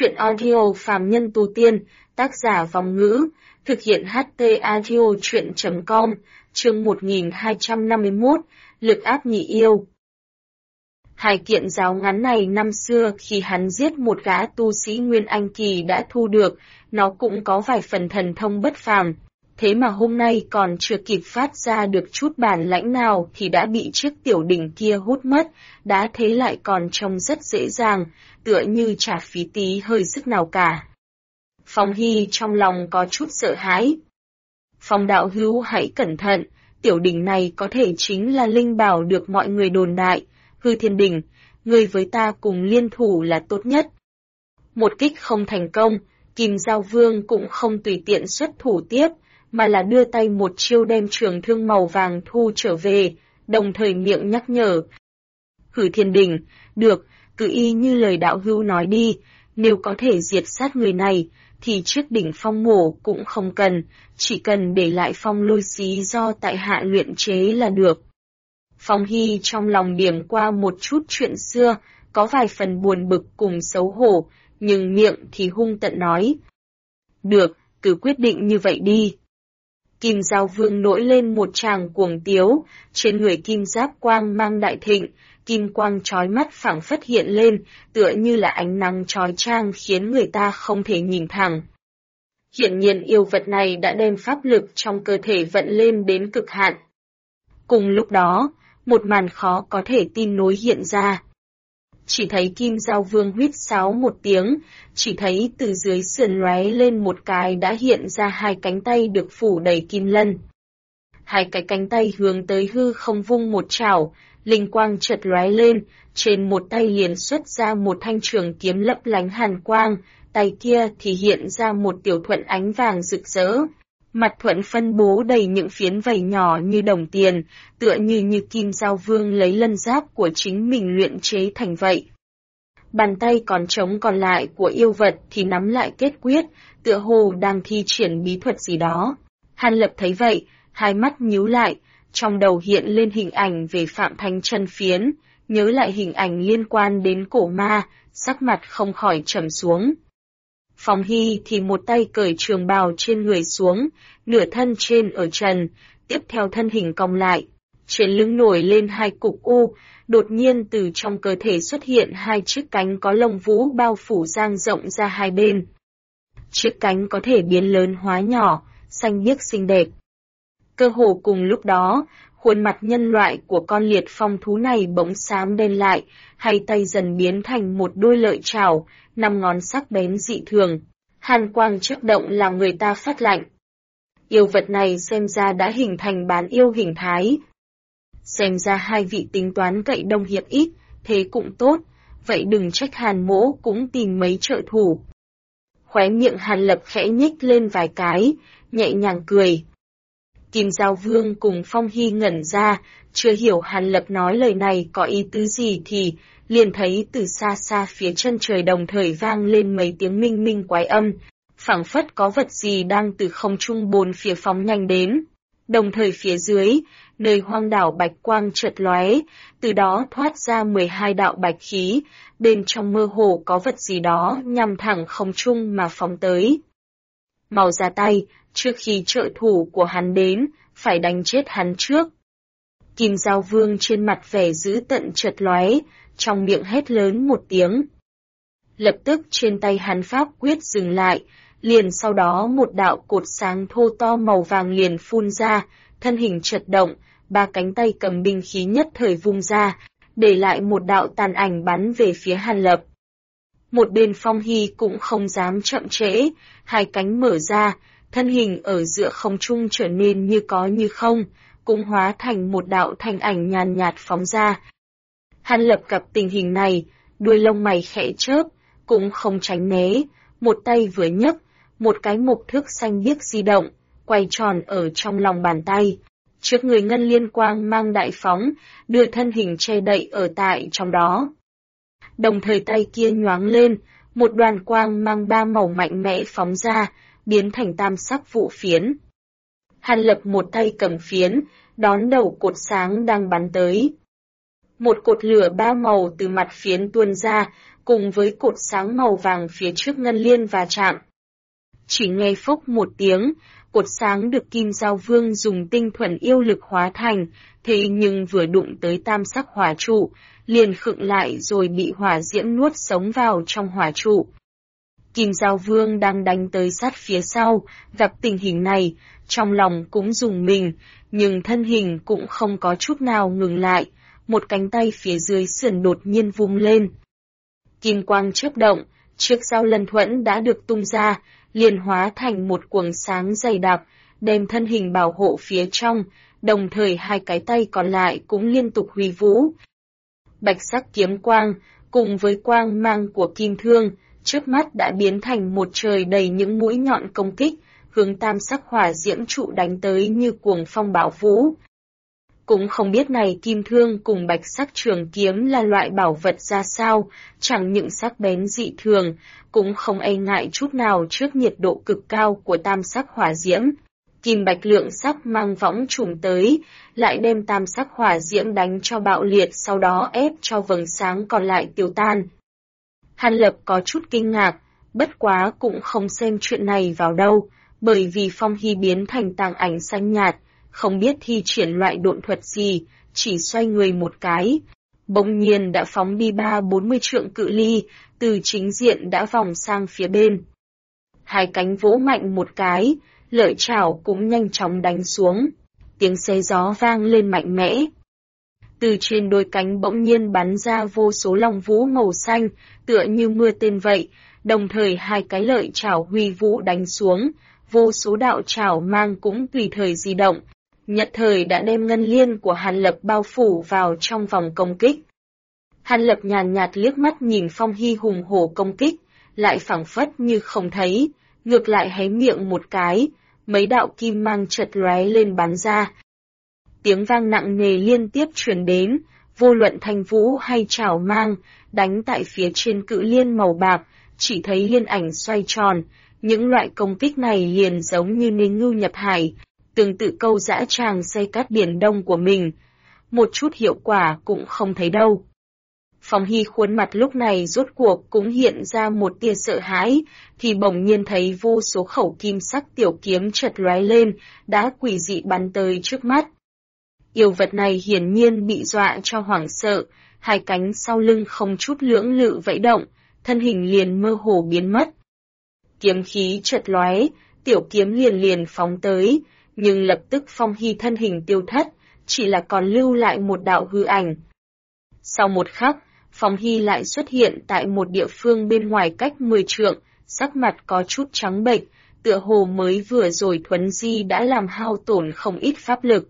Chuyện audio phàm nhân tu tiên, tác giả Vòng Ngữ, thực hiện HT audio chuyện.com, chương 1251, lực áp nhị yêu. Hai kiện giáo ngắn này năm xưa khi hắn giết một gã tu sĩ Nguyên Anh Kỳ đã thu được, nó cũng có vài phần thần thông bất phàm. Thế mà hôm nay còn chưa kịp phát ra được chút bản lãnh nào thì đã bị chiếc tiểu đỉnh kia hút mất, đã thế lại còn trông rất dễ dàng, tựa như chả phí tí hơi sức nào cả. Phong Hy trong lòng có chút sợ hãi. Phong đạo hữu hãy cẩn thận, tiểu đỉnh này có thể chính là linh bảo được mọi người đồn đại, Hư Thiên Đỉnh, ngươi với ta cùng liên thủ là tốt nhất. Một kích không thành công, Kim Giao Vương cũng không tùy tiện xuất thủ tiếp, mà là đưa tay một chiêu đem trường thương màu vàng thu trở về, đồng thời miệng nhắc nhở. Hư Thiên Đỉnh, được, cứ y như lời đạo hữu nói đi, nếu có thể diệt sát người này, thì chiếc đỉnh phong mổ cũng không cần, chỉ cần để lại phong lôi xí do tại hạ luyện chế là được. Phong Hy trong lòng điểm qua một chút chuyện xưa, có vài phần buồn bực cùng xấu hổ, nhưng miệng thì hung tận nói. Được, cứ quyết định như vậy đi. Kim Giao Vương nổi lên một tràng cuồng tiếu, trên người kim giáp quang mang đại thịnh, kim quang chói mắt phảng phất hiện lên, tựa như là ánh nắng chói chang khiến người ta không thể nhìn thẳng. Hiển nhiên yêu vật này đã đem pháp lực trong cơ thể vận lên đến cực hạn. Cùng lúc đó, một màn khó có thể tin nối hiện ra. Chỉ thấy Kim Giao Vương huýt sáo một tiếng, chỉ thấy từ dưới sườn lóe lên một cái đã hiện ra hai cánh tay được phủ đầy kim lân. Hai cái cánh tay hướng tới hư không vung một chảo, linh quang chợt lóe lên, trên một tay liền xuất ra một thanh trường kiếm lấp lánh hàn quang, tay kia thì hiện ra một tiểu thuận ánh vàng rực rỡ. Mặt thuận phân bố đầy những phiến vảy nhỏ như đồng tiền, tựa như Kim Giao Vương lấy lân giáp của chính mình luyện chế thành vậy. Bàn tay còn trống còn lại của yêu vật thì nắm lại kết quyết, tựa hồ đang thi triển bí thuật gì đó. Hàn Lập thấy vậy, hai mắt nhíu lại, trong đầu hiện lên hình ảnh về Phạm Thanh Chân phiến, nhớ lại hình ảnh liên quan đến cổ ma, sắc mặt không khỏi trầm xuống. Phong Hy thì một tay cởi trường bào trên người xuống, nửa thân trên ở trần, tiếp theo thân hình cong lại. Trên lưng nổi lên hai cục u, đột nhiên từ trong cơ thể xuất hiện hai chiếc cánh có lông vũ bao phủ dang rộng ra hai bên. Chiếc cánh có thể biến lớn hóa nhỏ, xanh biếc xinh đẹp. Cơ hồ cùng lúc đó, khuôn mặt nhân loại của con liệt phong thú này bỗng xám đen lại, hai tay dần biến thành một đôi lợi chảo, 5 ngón sắc bén dị thường. Hàn quang chớp động làm người ta phát lạnh. Yêu vật này xem ra đã hình thành bán yêu hình thái. Xem ra hai vị tính toán cậy đông hiệp ít, thế cũng tốt, vậy đừng trách Hàn mỗ cũng tìm mấy trợ thủ. Khóe miệng Hàn Lập khẽ nhích lên vài cái, nhẹ nhàng cười. Kim Giao Vương cùng Phong Hy ngẩn ra, chưa hiểu Hàn Lập nói lời này có ý tứ gì thì liền thấy từ xa xa phía chân trời đồng thời vang lên mấy tiếng minh minh quái âm, phảng phất có vật gì đang từ không trung bốn phía phóng nhanh đến. Đồng thời phía dưới, nơi hoang đảo bạch quang chợt lóe, từ đó thoát ra 12 đạo bạch khí, bên trong mơ hồ có vật gì đó nhằm thẳng không trung mà phóng tới. Mau ra tay, trước khi trợ thủ của hắn đến, phải đánh chết hắn trước. Kim Giao Vương trên mặt vẻ dữ tận chợt lóe, trong miệng hét lớn một tiếng. Lập tức trên tay hắn pháp quyết dừng lại, liền sau đó một đạo cột sáng thô to màu vàng liền phun ra, thân hình chật động, ba cánh tay cầm binh khí nhất thời vung ra, để lại một đạo tàn ảnh bắn về phía Hàn Lập. Một bên Phong Hy cũng không dám chậm trễ, hai cánh mở ra, thân hình ở giữa không trung trở nên như có như không, cũng hóa thành một đạo thanh ảnh nhàn nhạt phóng ra. Hàn Lập gặp tình hình này, đuôi lông mày khẽ chớp, cũng không tránh né, một tay vừa nhấc, một cái mộc thước xanh biếc di động, quay tròn ở trong lòng bàn tay. Trước người ngân liên quang mang đại phóng, đưa thân hình che đậy ở tại trong đó. Đồng thời tay kia nhoáng lên, một đoàn quang mang ba màu mạnh mẽ phóng ra, biến thành tam sắc vụ phiến. Hàn Lập một tay cầm phiến, đón đầu cột sáng đang bắn tới. Một cột lửa ba màu từ mặt phiến tuôn ra, cùng với cột sáng màu vàng phía trước ngân liên va chạm. Chỉ nghe phốc một tiếng, cột sáng được Kim Giao Vương dùng tinh thuần yêu lực hóa thành, thế nhưng vừa đụng tới tam sắc hỏa trụ, liền khựng lại rồi bị hỏa diễm nuốt sống vào trong hỏa trụ. Kim Giao Vương đang đánh tới sát phía sau, gặp tình hình này, trong lòng cũng rùng mình, nhưng thân hình cũng không có chút nào ngừng lại, một cánh tay phía dưới sườn đột nhiên vung lên. Kim quang chớp động, chiếc dao lân thuẫn đã được tung ra, liền hóa thành một quầng sáng dày đặc, đem thân hình bảo hộ phía trong, đồng thời hai cái tay còn lại cũng liên tục huy vũ. Bạch sắc kiếm quang, cùng với quang mang của kim thương, trước mắt đã biến thành một trời đầy những mũi nhọn công kích, hướng tam sắc hỏa diễm trụ đánh tới như cuồng phong bão vũ. Cũng không biết này kim thương cùng bạch sắc trường kiếm là loại bảo vật ra sao, chẳng những sắc bén dị thường, cũng không e ngại chút nào trước nhiệt độ cực cao của tam sắc hỏa diễm. Kim bạch lượng sắc mang võng trùm tới, lại đem tam sắc hỏa diễm đánh cho bạo liệt, sau đó ép cho vầng sáng còn lại tiêu tan. Hàn Lập có chút kinh ngạc, bất quá cũng không xem chuyện này vào đâu, bởi vì Phong Hy biến thành tàng ảnh xanh nhạt, không biết thi triển loại độn thuật gì, chỉ xoay người một cái. Bỗng nhiên đã phóng đi 30-40 trượng cự ly, từ chính diện đã vòng sang phía bên. Hai cánh vỗ mạnh một cái, lợi chảo cũng nhanh chóng đánh xuống. Tiếng xé gió vang lên mạnh mẽ. Từ trên đôi cánh bỗng nhiên bắn ra vô số long vũ màu xanh, tựa như mưa tên vậy, đồng thời hai cái lợi chảo huy vũ đánh xuống, vô số đạo chảo mang cũng tùy thời di động, nhất thời đã đem ngân liên của Hàn Lập bao phủ vào trong vòng công kích. Hàn Lập nhàn nhạt liếc mắt nhìn Phong Hy hùng hổ công kích, lại phảng phất như không thấy, ngược lại hé miệng một cái, mấy đạo kim mang chợt lóe lên bắn ra. Tiếng vang nặng nề liên tiếp truyền đến, vô luận thanh vũ hay chảo mang, đánh tại phía trên cự liên màu bạc, chỉ thấy liên ảnh xoay tròn, những loại công kích này liền giống như nê ngưu nhập hải, tương tự câu dã tràng xây cát biển đông của mình, một chút hiệu quả cũng không thấy đâu. Phong Hy khuôn mặt lúc này rốt cuộc cũng hiện ra một tia sợ hãi, thì bỗng nhiên thấy vô số khẩu kim sắc tiểu kiếm chợt lóe lên, đã quỷ dị bắn tới trước mắt. Yêu vật này hiển nhiên bị dọa cho hoảng sợ, hai cánh sau lưng không chút lưỡng lự vẫy động, thân hình liền mơ hồ biến mất. Kiếm khí chợt lóe, tiểu kiếm liền phóng tới, nhưng lập tức Phong Hy thân hình tiêu thất, chỉ là còn lưu lại một đạo hư ảnh. Sau một khắc, Phong Hy lại xuất hiện tại một địa phương bên ngoài cách 10 trượng, sắc mặt có chút trắng bệch, tựa hồ mới vừa rồi thuấn di đã làm hao tổn không ít pháp lực.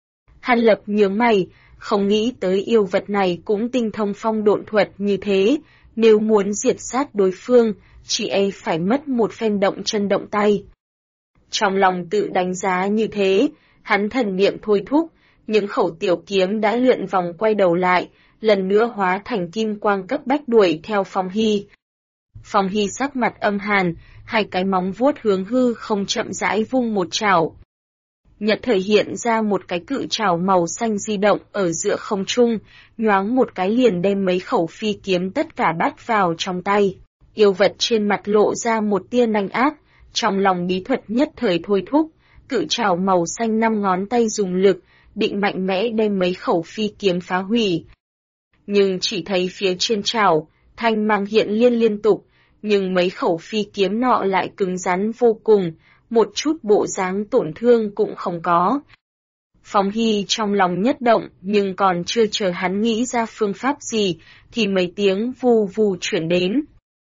Hàn Lập nhướng mày, không nghĩ tới yêu vật này cũng tinh thông phong độn thuật như thế, nếu muốn diệt sát đối phương, chỉ e phải mất một phen động chân động tay. Trong lòng tự đánh giá như thế, hắn thần niệm thôi thúc, những khẩu tiểu kiếm đã lượn vòng quay đầu lại, lần nữa hóa thành kim quang cấp bách đuổi theo Phong Hy. Phong Hy sắc mặt âm hàn, hai cái móng vuốt hướng hư không chậm rãi vung một chảo. Nhật thời hiện ra một cái cự chảo màu xanh di động ở giữa không trung, nhoáng một cái liền đem mấy khẩu phi kiếm tất cả bắt vào trong tay. Yêu vật trên mặt lộ ra một tia nanh ác, trong lòng bí thuật nhất thời thôi thúc, cự chảo màu xanh 5 ngón tay dùng lực, định mạnh mẽ đem mấy khẩu phi kiếm phá hủy. Nhưng chỉ thấy phía trên chảo, thanh mang hiện liên tục, nhưng mấy khẩu phi kiếm nọ lại cứng rắn vô cùng, một chút bộ dáng tổn thương cũng không có. Phong Hy trong lòng nhất động, nhưng còn chưa chờ hắn nghĩ ra phương pháp gì, thì mấy tiếng vù vù chuyển đến.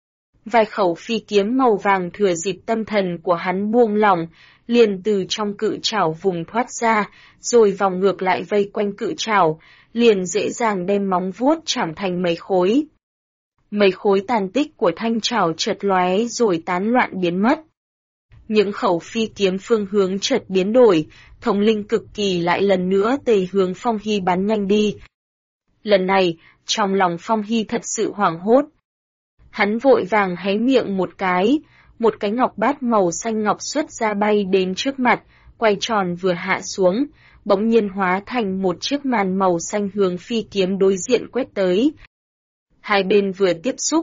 Vài khẩu phi kiếm màu vàng thừa dịp tâm thần của hắn buông lỏng, liền từ trong cự chảo vùng thoát ra, rồi vòng ngược lại vây quanh cự chảo, liền dễ dàng đem móng vuốt chảm thành mấy khối. Mấy khối tàn tích của thanh chảo chợt lóe rồi tán loạn biến mất. Những khẩu phi kiếm phương hướng chợt biến đổi, thống linh cực kỳ lại lần nữa tề hướng Phong Hy bắn nhanh đi. Lần này, trong lòng Phong Hy thật sự hoảng hốt. Hắn vội vàng hé miệng một cái ngọc bát màu xanh ngọc xuất ra bay đến trước mặt, quay tròn vừa hạ xuống, bỗng nhiên hóa thành một chiếc màn màu xanh hướng phi kiếm đối diện quét tới. Hai bên vừa tiếp xúc,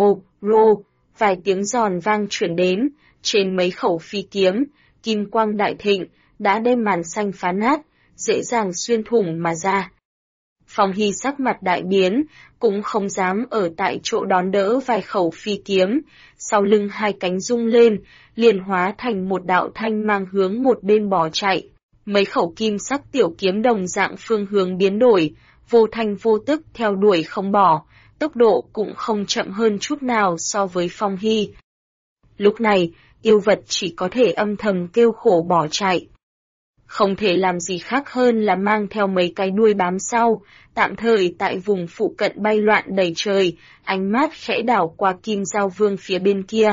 rô, vài tiếng giòn vang chuyển đến, trên mấy khẩu phi kiếm, kim quang đại thịnh, đã đem màn xanh phá nát, dễ dàng xuyên thủng mà ra. Phong Hy sắc mặt đại biến, cũng không dám ở tại chỗ đón đỡ vài khẩu phi kiếm, sau lưng hai cánh rung lên, liền hóa thành một đạo thanh mang hướng một bên bỏ chạy. Mấy khẩu kim sắc tiểu kiếm đồng dạng phương hướng biến đổi, vô thanh vô tức theo đuổi không bỏ, tốc độ cũng không chậm hơn chút nào so với Phong Hy. Lúc này, yêu vật chỉ có thể âm thầm kêu khổ bỏ chạy. Không thể làm gì khác hơn là mang theo mấy cái đuôi bám sau, tạm thời tại vùng phụ cận bay loạn đầy trời, ánh mắt khẽ đảo qua Kim Giao Vương phía bên kia.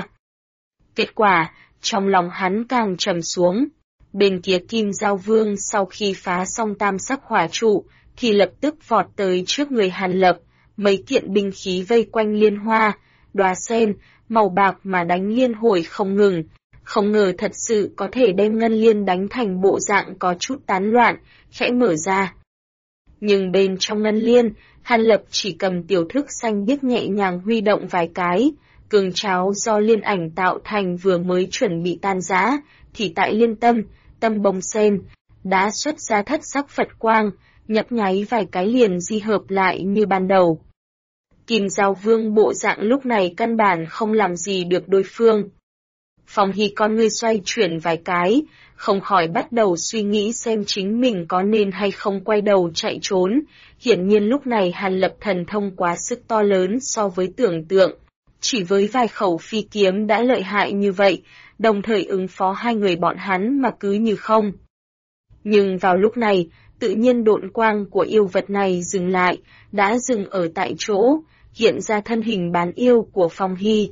Kết quả, trong lòng hắn càng trầm xuống. Bên kia Kim Giao Vương sau khi phá xong tam sắc hỏa trụ, thì lập tức vọt tới trước người Hàn Lập, mấy kiện binh khí vây quanh liên hoa, đóa sen, màu bạc mà đánh liên hồi không ngừng. Không ngờ thật sự có thể đem ngân liên đánh thành bộ dạng có chút tán loạn, khẽ mở ra. Nhưng bên trong ngân liên, Hàn Lập chỉ cầm tiểu thức xanh biếc nhẹ nhàng huy động vài cái, cường cháo do liên ảnh tạo thành vừa mới chuẩn bị tan rã, thì tại liên tâm bông sen, đã xuất ra thất sắc Phật quang, nhấp nháy vài cái liền di hợp lại như ban đầu. Kim Giao Vương bộ dạng lúc này căn bản không làm gì được đối phương. Phong Hy con ngươi xoay chuyển vài cái, không khỏi bắt đầu suy nghĩ xem chính mình có nên hay không quay đầu chạy trốn. Hiển nhiên lúc này Hàn Lập thần thông quá sức to lớn so với tưởng tượng. Chỉ với vài khẩu phi kiếm đã lợi hại như vậy, đồng thời ứng phó hai người bọn hắn mà cứ như không. Nhưng vào lúc này, tự nhiên độn quang của yêu vật này dừng lại, đã dừng ở tại chỗ, hiện ra thân hình bán yêu của Phong Hy.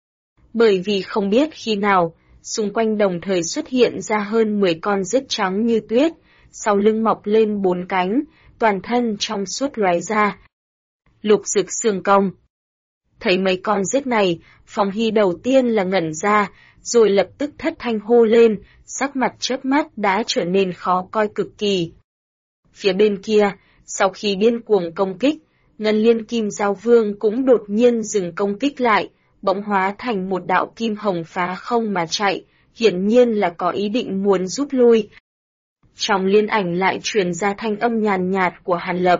Bởi vì không biết khi nào, xung quanh đồng thời xuất hiện ra hơn 10 con rết trắng như tuyết, sau lưng mọc lên 4 cánh, toàn thân trong suốt lóe ra. Lục Dực Xương Công. Thấy mấy con rết này, Phong Hy đầu tiên là ngẩn ra, rồi lập tức thất thanh hô lên, sắc mặt chớp mắt đã trở nên khó coi cực kỳ. Phía bên kia, sau khi điên cuồng công kích, Ngân Liên Kim Giao Vương cũng đột nhiên dừng công kích lại, bỗng hóa thành một đạo kim hồng phá không mà chạy, hiển nhiên là có ý định muốn rút lui. Trong liên ảnh lại truyền ra thanh âm nhàn nhạt của Hàn Lập.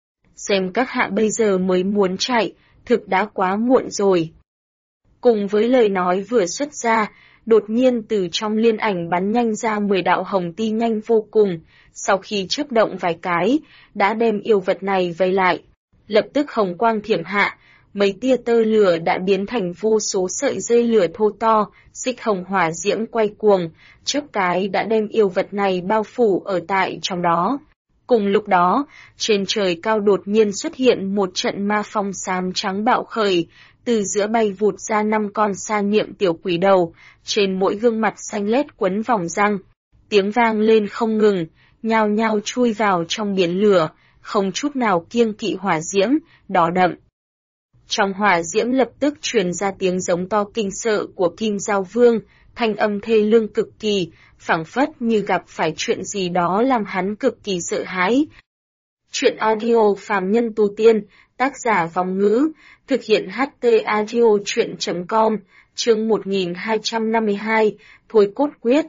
Xem các hạ bây giờ mới muốn chạy, thực đã quá muộn rồi. Cùng với lời nói vừa xuất ra, đột nhiên từ trong liên ảnh bắn nhanh ra 10 đạo hồng ti nhanh vô cùng, sau khi chớp động vài cái, đã đem yêu vật này vây lại. Lập tức hồng quang thiểm hạ, mấy tia tơ lửa đã biến thành vô số sợi dây lửa thô to, xích hồng hỏa diễm quay cuồng, chớp cái đã đem yêu vật này bao phủ ở tại trong đó. Cùng lúc đó, trên trời cao đột nhiên xuất hiện một trận ma phong xám trắng bạo khởi, từ giữa bay vụt ra 5 con sa niệm tiểu quỷ đầu, trên mỗi gương mặt xanh lét quấn vòng răng. Tiếng vang lên không ngừng, nhao nhao chui vào trong biển lửa, không chút nào kiêng kỵ hỏa diễm, đỏ đậm. Trong hỏa diễm lập tức truyền ra tiếng giống to kinh sợ của Kim Giao Vương, thanh âm thê lương cực kỳ, phảng phất như gặp phải chuyện gì đó làm hắn cực kỳ sợ hãi. Chuyện audio phàm nhân tu tiên, tác giả Vong Ngữ, thực hiện HT audio chuyện.com, chương 1252, Thôi Cốt Quyết.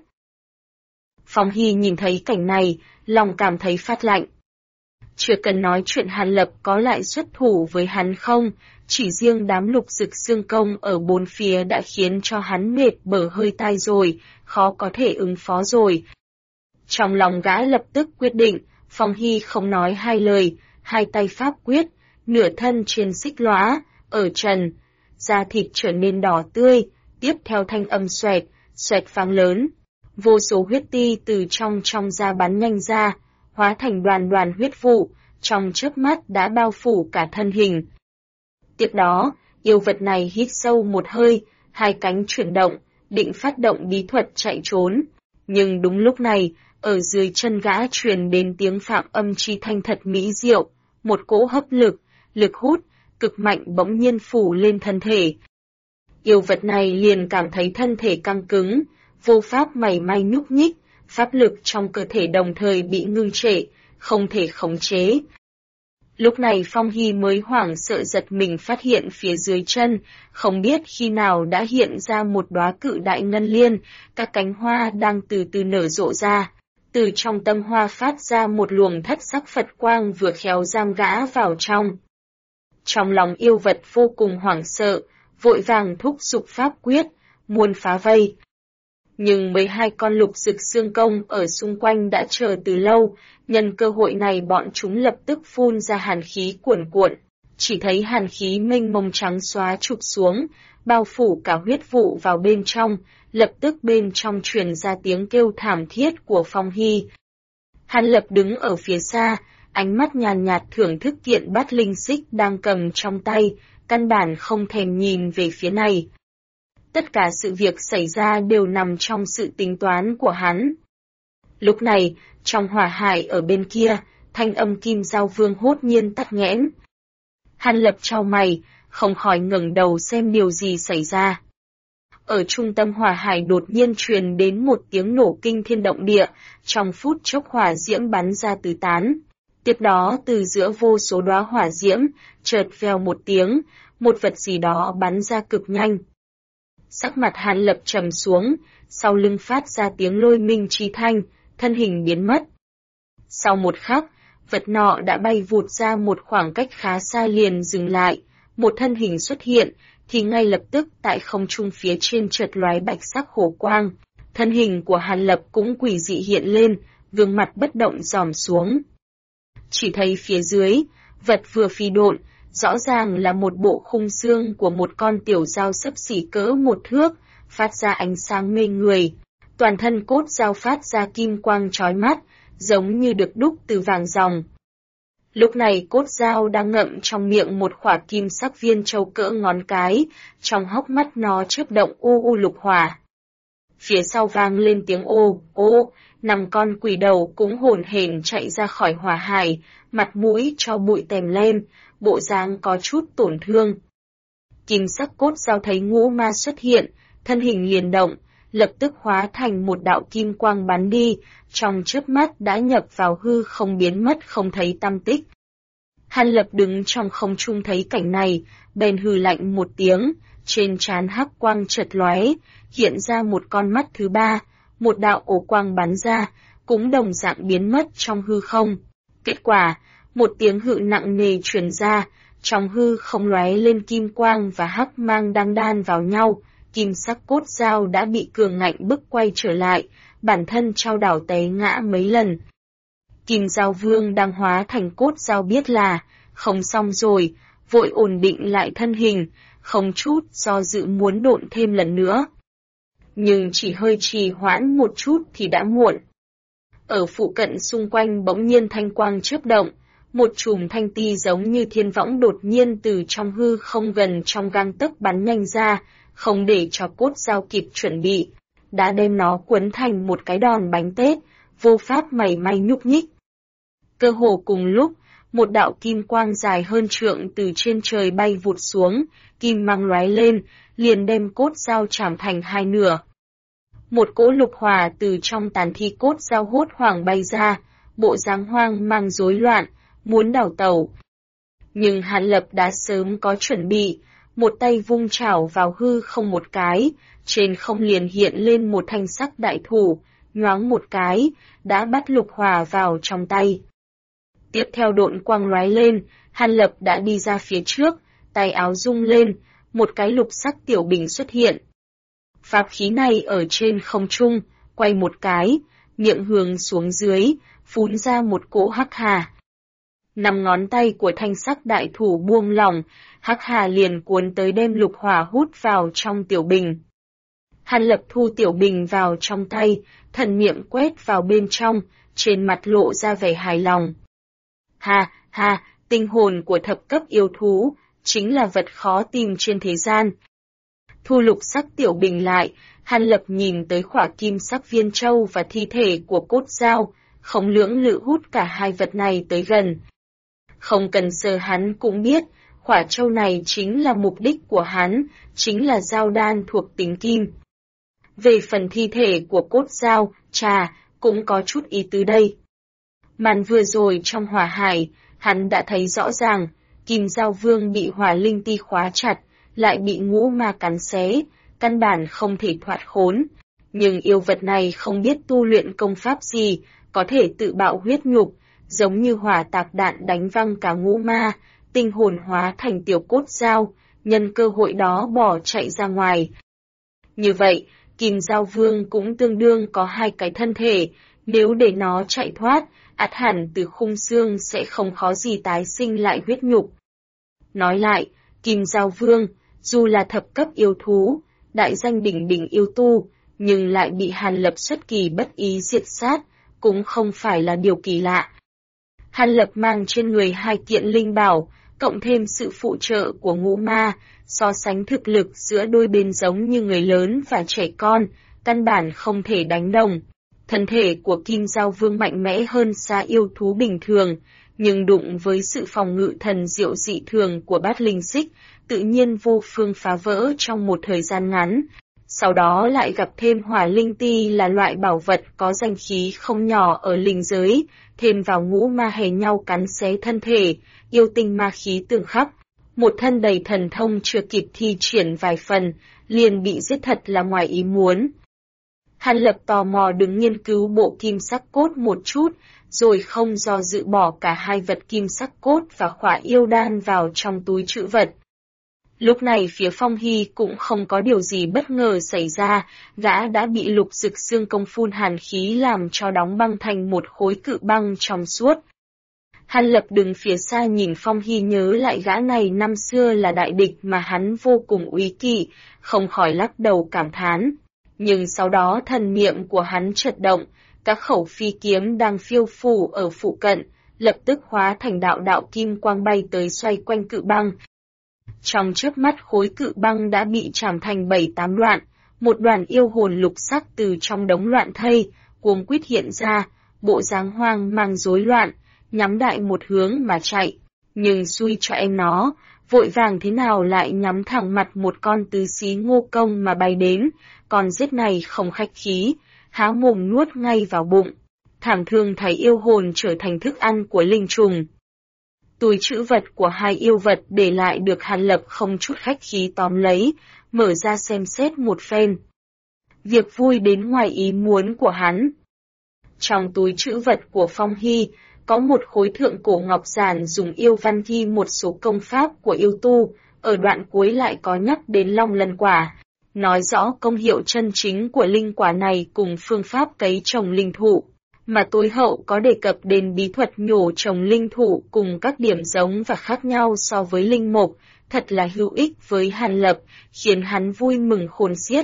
Phong Hy nhìn thấy cảnh này, lòng cảm thấy phát lạnh. Chưa cần nói chuyện Hàn Lập có lại xuất thủ với hắn không, chỉ riêng đám Lục Dực Xương Công ở bốn phía đã khiến cho hắn mệt bở hơi tai rồi, khó có thể ứng phó rồi. Trong lòng gã lập tức quyết định, Phong Hy không nói hai lời, hai tay pháp quyết, nửa thân trên xích lóa, ở trần, da thịt trở nên đỏ tươi, tiếp theo thanh âm xoẹt, xoẹt vang lớn. Vô số huyết ti từ trong ra bắn nhanh ra, hóa thành đoàn đoàn huyết vụ, trong chớp mắt đã bao phủ cả thân hình. Tiếp đó, yêu vật này hít sâu một hơi, hai cánh chuyển động, định phát động bí thuật chạy trốn. Nhưng đúng lúc này, ở dưới chân gã truyền đến tiếng phạm âm chi thanh thật mỹ diệu, một cỗ hấp lực hút, cực mạnh bỗng nhiên phủ lên thân thể. Yêu vật này liền cảm thấy thân thể căng cứng, vô pháp mảy may nhúc nhích, pháp lực trong cơ thể đồng thời bị ngưng trệ, không thể khống chế. Lúc này Phong Hy mới hoảng sợ giật mình phát hiện phía dưới chân, không biết khi nào đã hiện ra một đóa cự đại ngân liên, các cánh hoa đang từ từ nở rộ ra. Từ trong tâm hoa phát ra một luồng thất sắc Phật quang vừa khéo giam gã vào trong. Trong lòng yêu vật vô cùng hoảng sợ, vội vàng thúc giục pháp quyết, muốn phá vây. Nhưng 12 con lục dực xương công ở xung quanh đã chờ từ lâu, nhân cơ hội này bọn chúng lập tức phun ra hàn khí cuồn cuộn. Chỉ thấy hàn khí mênh mông trắng xóa chụp xuống, bao phủ cả huyết vụ vào bên trong, lập tức bên trong truyền ra tiếng kêu thảm thiết của Phong Hy. Hàn Lập đứng ở phía xa, ánh mắt nhàn nhạt thưởng thức kiện bát linh xích đang cầm trong tay, căn bản không thèm nhìn về phía này. Tất cả sự việc xảy ra đều nằm trong sự tính toán của hắn. Lúc này, trong hỏa hải ở bên kia, thanh âm Kim Giao Vương hốt nhiên tắt nghẽn. Hàn Lập chau mày, không khỏi ngẩng đầu xem điều gì xảy ra. Ở trung tâm hỏa hải đột nhiên truyền đến một tiếng nổ kinh thiên động địa, trong phút chốc hỏa diễm bắn ra tứ tán. Tiếp đó từ giữa vô số đóa hỏa diễm, chợt vèo một tiếng, một vật gì đó bắn ra cực nhanh. Sắc mặt Hàn Lập trầm xuống, sau lưng phát ra tiếng lôi minh chi thanh, thân hình biến mất. Sau một khắc, vật nọ đã bay vụt ra một khoảng cách khá xa liền dừng lại, một thân hình xuất hiện, thì ngay lập tức tại không trung phía trên chợt lóe bạch sắc hổ quang, thân hình của Hàn Lập cũng quỷ dị hiện lên, gương mặt bất động dòm xuống. Chỉ thấy phía dưới, vật vừa phi độn, rõ ràng là một bộ khung xương của một con tiểu dao xấp xỉ cỡ một thước, phát ra ánh sáng mê người. Toàn thân cốt dao phát ra kim quang chói mắt, giống như được đúc từ vàng ròng. Lúc này cốt dao đang ngậm trong miệng một khỏa kim sắc viên châu cỡ ngón cái, trong hốc mắt nó chớp động u u lục hỏa. Phía sau vang lên tiếng ô, ô, 5 con quỷ đầu cũng hồn hển chạy ra khỏi hỏa hải, mặt mũi cho bụi tèm lem, bộ dáng có chút tổn thương. Kim sắc cốt dao thấy ngũ ma xuất hiện, thân hình liền động, lập tức hóa thành một đạo kim quang bắn đi, trong chớp mắt đã nhập vào hư không biến mất không thấy tăm tích. Hàn Lập đứng trong không trung thấy cảnh này, bèn hừ lạnh một tiếng, trên trán hắc quang chợt lóe, hiện ra một con mắt thứ ba, một đạo ổ quang bắn ra, cũng đồng dạng biến mất trong hư không. Kết quả, một tiếng hự nặng nề truyền ra, trong hư không lóe lên kim quang và hắc mang đang đan vào nhau, kim sắc cốt dao đã bị cường ngạnh bức quay trở lại, bản thân trao đảo té ngã mấy lần. Kim Giao Vương đang hóa thành cốt dao biết là không xong rồi, vội ổn định lại thân hình, không chút do dự muốn độn thêm lần nữa. Nhưng chỉ hơi trì hoãn một chút thì đã muộn. Ở phụ cận xung quanh bỗng nhiên thanh quang chớp động, một chùm thanh ti giống như thiên võng đột nhiên từ trong hư không gần trong gang tấc bắn nhanh ra, không để cho cốt dao kịp chuẩn bị, đã đem nó quấn thành một cái đòn bánh tét, vô pháp mảy may nhúc nhích. Cơ hồ cùng lúc, một đạo kim quang dài hơn trượng từ trên trời bay vụt xuống, kim mang lóe lên, liền đem cốt dao chảm thành hai nửa. Một cỗ lục hỏa từ trong tàn thi cốt dao hốt hoảng bay ra, bộ dáng hoang mang rối loạn, muốn đảo tẩu. Nhưng Hàn Lập đã sớm có chuẩn bị, một tay vung chảo vào hư không một cái, trên không liền hiện lên một thanh sắc đại thủ, nhoáng một cái, đã bắt lục hỏa vào trong tay. Tiếp theo độn quang lóe lên, Hàn Lập đã đi ra phía trước, tay áo rung lên, một cái lục sắc tiểu bình xuất hiện. Pháp khí này ở trên không trung, quay một cái, miệng hướng xuống dưới, phun ra một cỗ hắc hà. 5 ngón tay của thanh sắc đại thủ buông lỏng, hắc hà liền cuốn tới đem lục hỏa hút vào trong tiểu bình. Hàn Lập thu tiểu bình vào trong tay, thần niệm quét vào bên trong, trên mặt lộ ra vẻ hài lòng. Ha, ha, tinh hồn của thập cấp yêu thú, chính là vật khó tìm trên thế gian. Thu lục sắc tiểu bình lại, Hàn Lập nhìn tới khỏa kim sắc viên châu và thi thể của cốt dao, không lưỡng lự hút cả hai vật này tới gần. Không cần sờ hắn cũng biết, khỏa châu này chính là mục đích của hắn, chính là dao đan thuộc tính kim. Về phần thi thể của cốt dao, chà, cũng có chút ý tứ đây. Màn vừa rồi trong hỏa hải, hắn đã thấy rõ ràng, Kim Giao Vương bị hỏa linh ti khóa chặt, lại bị ngũ ma cắn xé, căn bản không thể thoát khốn. Nhưng yêu vật này không biết tu luyện công pháp gì, có thể tự bạo huyết nhục, giống như hỏa tạc đạn đánh văng cả ngũ ma, tinh hồn hóa thành tiểu cốt dao, nhân cơ hội đó bỏ chạy ra ngoài. Như vậy, Kim Giao Vương cũng tương đương có hai cái thân thể, nếu để nó chạy thoát, ắt hẳn từ khung xương sẽ không khó gì tái sinh lại huyết nhục. Nói lại, Kim Giao Vương, dù là thập cấp yêu thú, đại danh đỉnh đỉnh yêu tu, nhưng lại bị Hàn Lập xuất kỳ bất ý diệt sát, cũng không phải là điều kỳ lạ. Hàn Lập mang trên người hai kiện linh bảo, cộng thêm sự phụ trợ của ngũ ma, so sánh thực lực giữa đôi bên giống như người lớn và trẻ con, căn bản không thể đánh đồng. Thân thể của Kim Giao Vương mạnh mẽ hơn xa yêu thú bình thường, nhưng đụng với sự phòng ngự thần diệu dị thường của bát linh xích, tự nhiên vô phương phá vỡ trong một thời gian ngắn. Sau đó lại gặp thêm hỏa linh ti là loại bảo vật có danh khí không nhỏ ở linh giới, thêm vào ngũ ma hề nhau cắn xé thân thể, yêu tinh ma khí tương khắc. Một thân đầy thần thông chưa kịp thi triển vài phần, liền bị giết thật là ngoài ý muốn. Hàn Lập tò mò đứng nghiên cứu bộ kim sắc cốt một chút, rồi không do dự bỏ cả hai vật kim sắc cốt và khỏa yêu đan vào trong túi trữ vật. Lúc này phía Phong Hy cũng không có điều gì bất ngờ xảy ra, gã đã bị Lục Dực xương công phun hàn khí làm cho đóng băng thành một khối cự băng trong suốt. Hàn Lập đứng phía xa nhìn Phong Hy nhớ lại gã này năm xưa là đại địch mà hắn vô cùng úy kỵ, không khỏi lắc đầu cảm thán. Nhưng sau đó thần niệm của hắn chợt động, các khẩu phi kiếm đang phiêu phù ở phụ cận, lập tức hóa thành đạo đạo kim quang bay tới xoay quanh cự băng. Trong chớp mắt khối cự băng đã bị chảm thành 7-8 đoạn, một đoàn yêu hồn lục sắc từ trong đống loạn thây, cuống quýt hiện ra, bộ dáng hoang mang rối loạn, nhắm đại một hướng mà chạy. Nhưng xui cho em nó, vội vàng thế nào lại nhắm thẳng mặt một con tứ xí Ngô Công mà bay đến, con giết này không khách khí, há mồm nuốt ngay vào bụng. Thảm thương thấy yêu hồn trở thành thức ăn của linh trùng. Túi trữ vật của hai yêu vật để lại được Hàn Lập không chút khách khí tóm lấy, mở ra xem xét một phen. Việc vui đến ngoài ý muốn của hắn. Trong túi trữ vật của Phong Hy, có một khối thượng cổ ngọc giản dùng yêu văn ghi một số công pháp của yêu tu, ở đoạn cuối lại có nhắc đến Long Lân Quả, nói rõ công hiệu chân chính của linh quả này cùng phương pháp cấy trồng linh thụ. Mà tối hậu có đề cập đến bí thuật nhổ trồng linh thụ cùng các điểm giống và khác nhau so với linh mục, thật là hữu ích với Hàn Lập, khiến hắn vui mừng khôn xiết.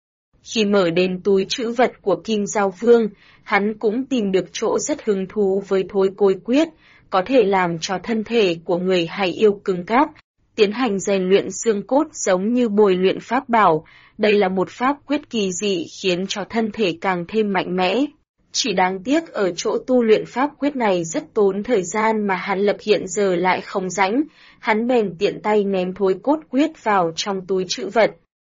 Khi mở đến túi trữ vật của Kim Giao Vương, hắn cũng tìm được chỗ rất hứng thú với thối côi quyết, có thể làm cho thân thể của người hay yêu cứng cáp, tiến hành rèn luyện xương cốt giống như bồi luyện pháp bảo. Đây là một pháp quyết kỳ dị khiến cho thân thể càng thêm mạnh mẽ. Chỉ đáng tiếc ở chỗ tu luyện pháp quyết này rất tốn thời gian mà Hàn Lập hiện giờ lại không rảnh, hắn bèn tiện tay ném thối cốt quyết vào trong túi trữ vật.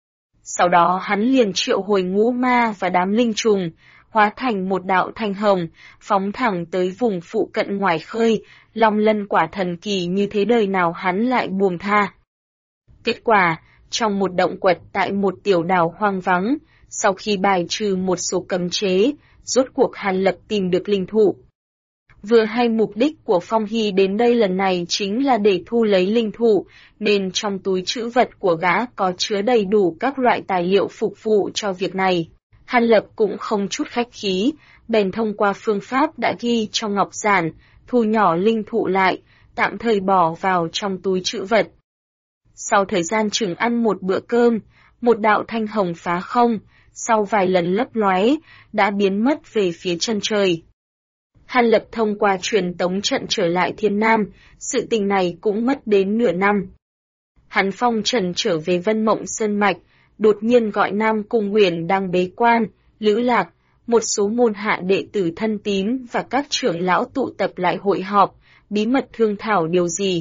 Sau đó hắn liền triệu hồi ngũ ma và đám linh trùng, hóa thành một đạo thanh hồng, phóng thẳng tới vùng phụ cận ngoài khơi, Long Lân Quả thần kỳ như thế đời nào hắn lại buông tha. Kết quả, trong một động quật tại một tiểu đảo hoang vắng, sau khi bài trừ một số cấm chế, rốt cuộc Hàn Lập tìm được linh thụ. Vừa hay mục đích của Phong Hy đến đây lần này chính là để thu lấy linh thụ, nên trong túi trữ vật của gã có chứa đầy đủ các loại tài liệu phục vụ cho việc này. Hàn Lập cũng không chút khách khí, bèn thông qua phương pháp đã ghi trong ngọc giản, thu nhỏ linh thụ lại, tạm thời bỏ vào trong túi trữ vật. Sau thời gian chừng ăn một bữa cơm, một đạo thanh hồng phá không, sau vài lần lấp lóe, đã biến mất về phía chân trời. Hàn Lập thông qua truyền tống trận trở lại Thiên Nam, sự tình này cũng mất đến nửa năm. Hắn phong trần trở về Vân Mộng Sơn Mạch, đột nhiên gọi Nam Cung Nguyền đang bế quan, Lữ Lạc, một số môn hạ đệ tử thân tín và các trưởng lão tụ tập lại hội họp, bí mật thương thảo điều gì.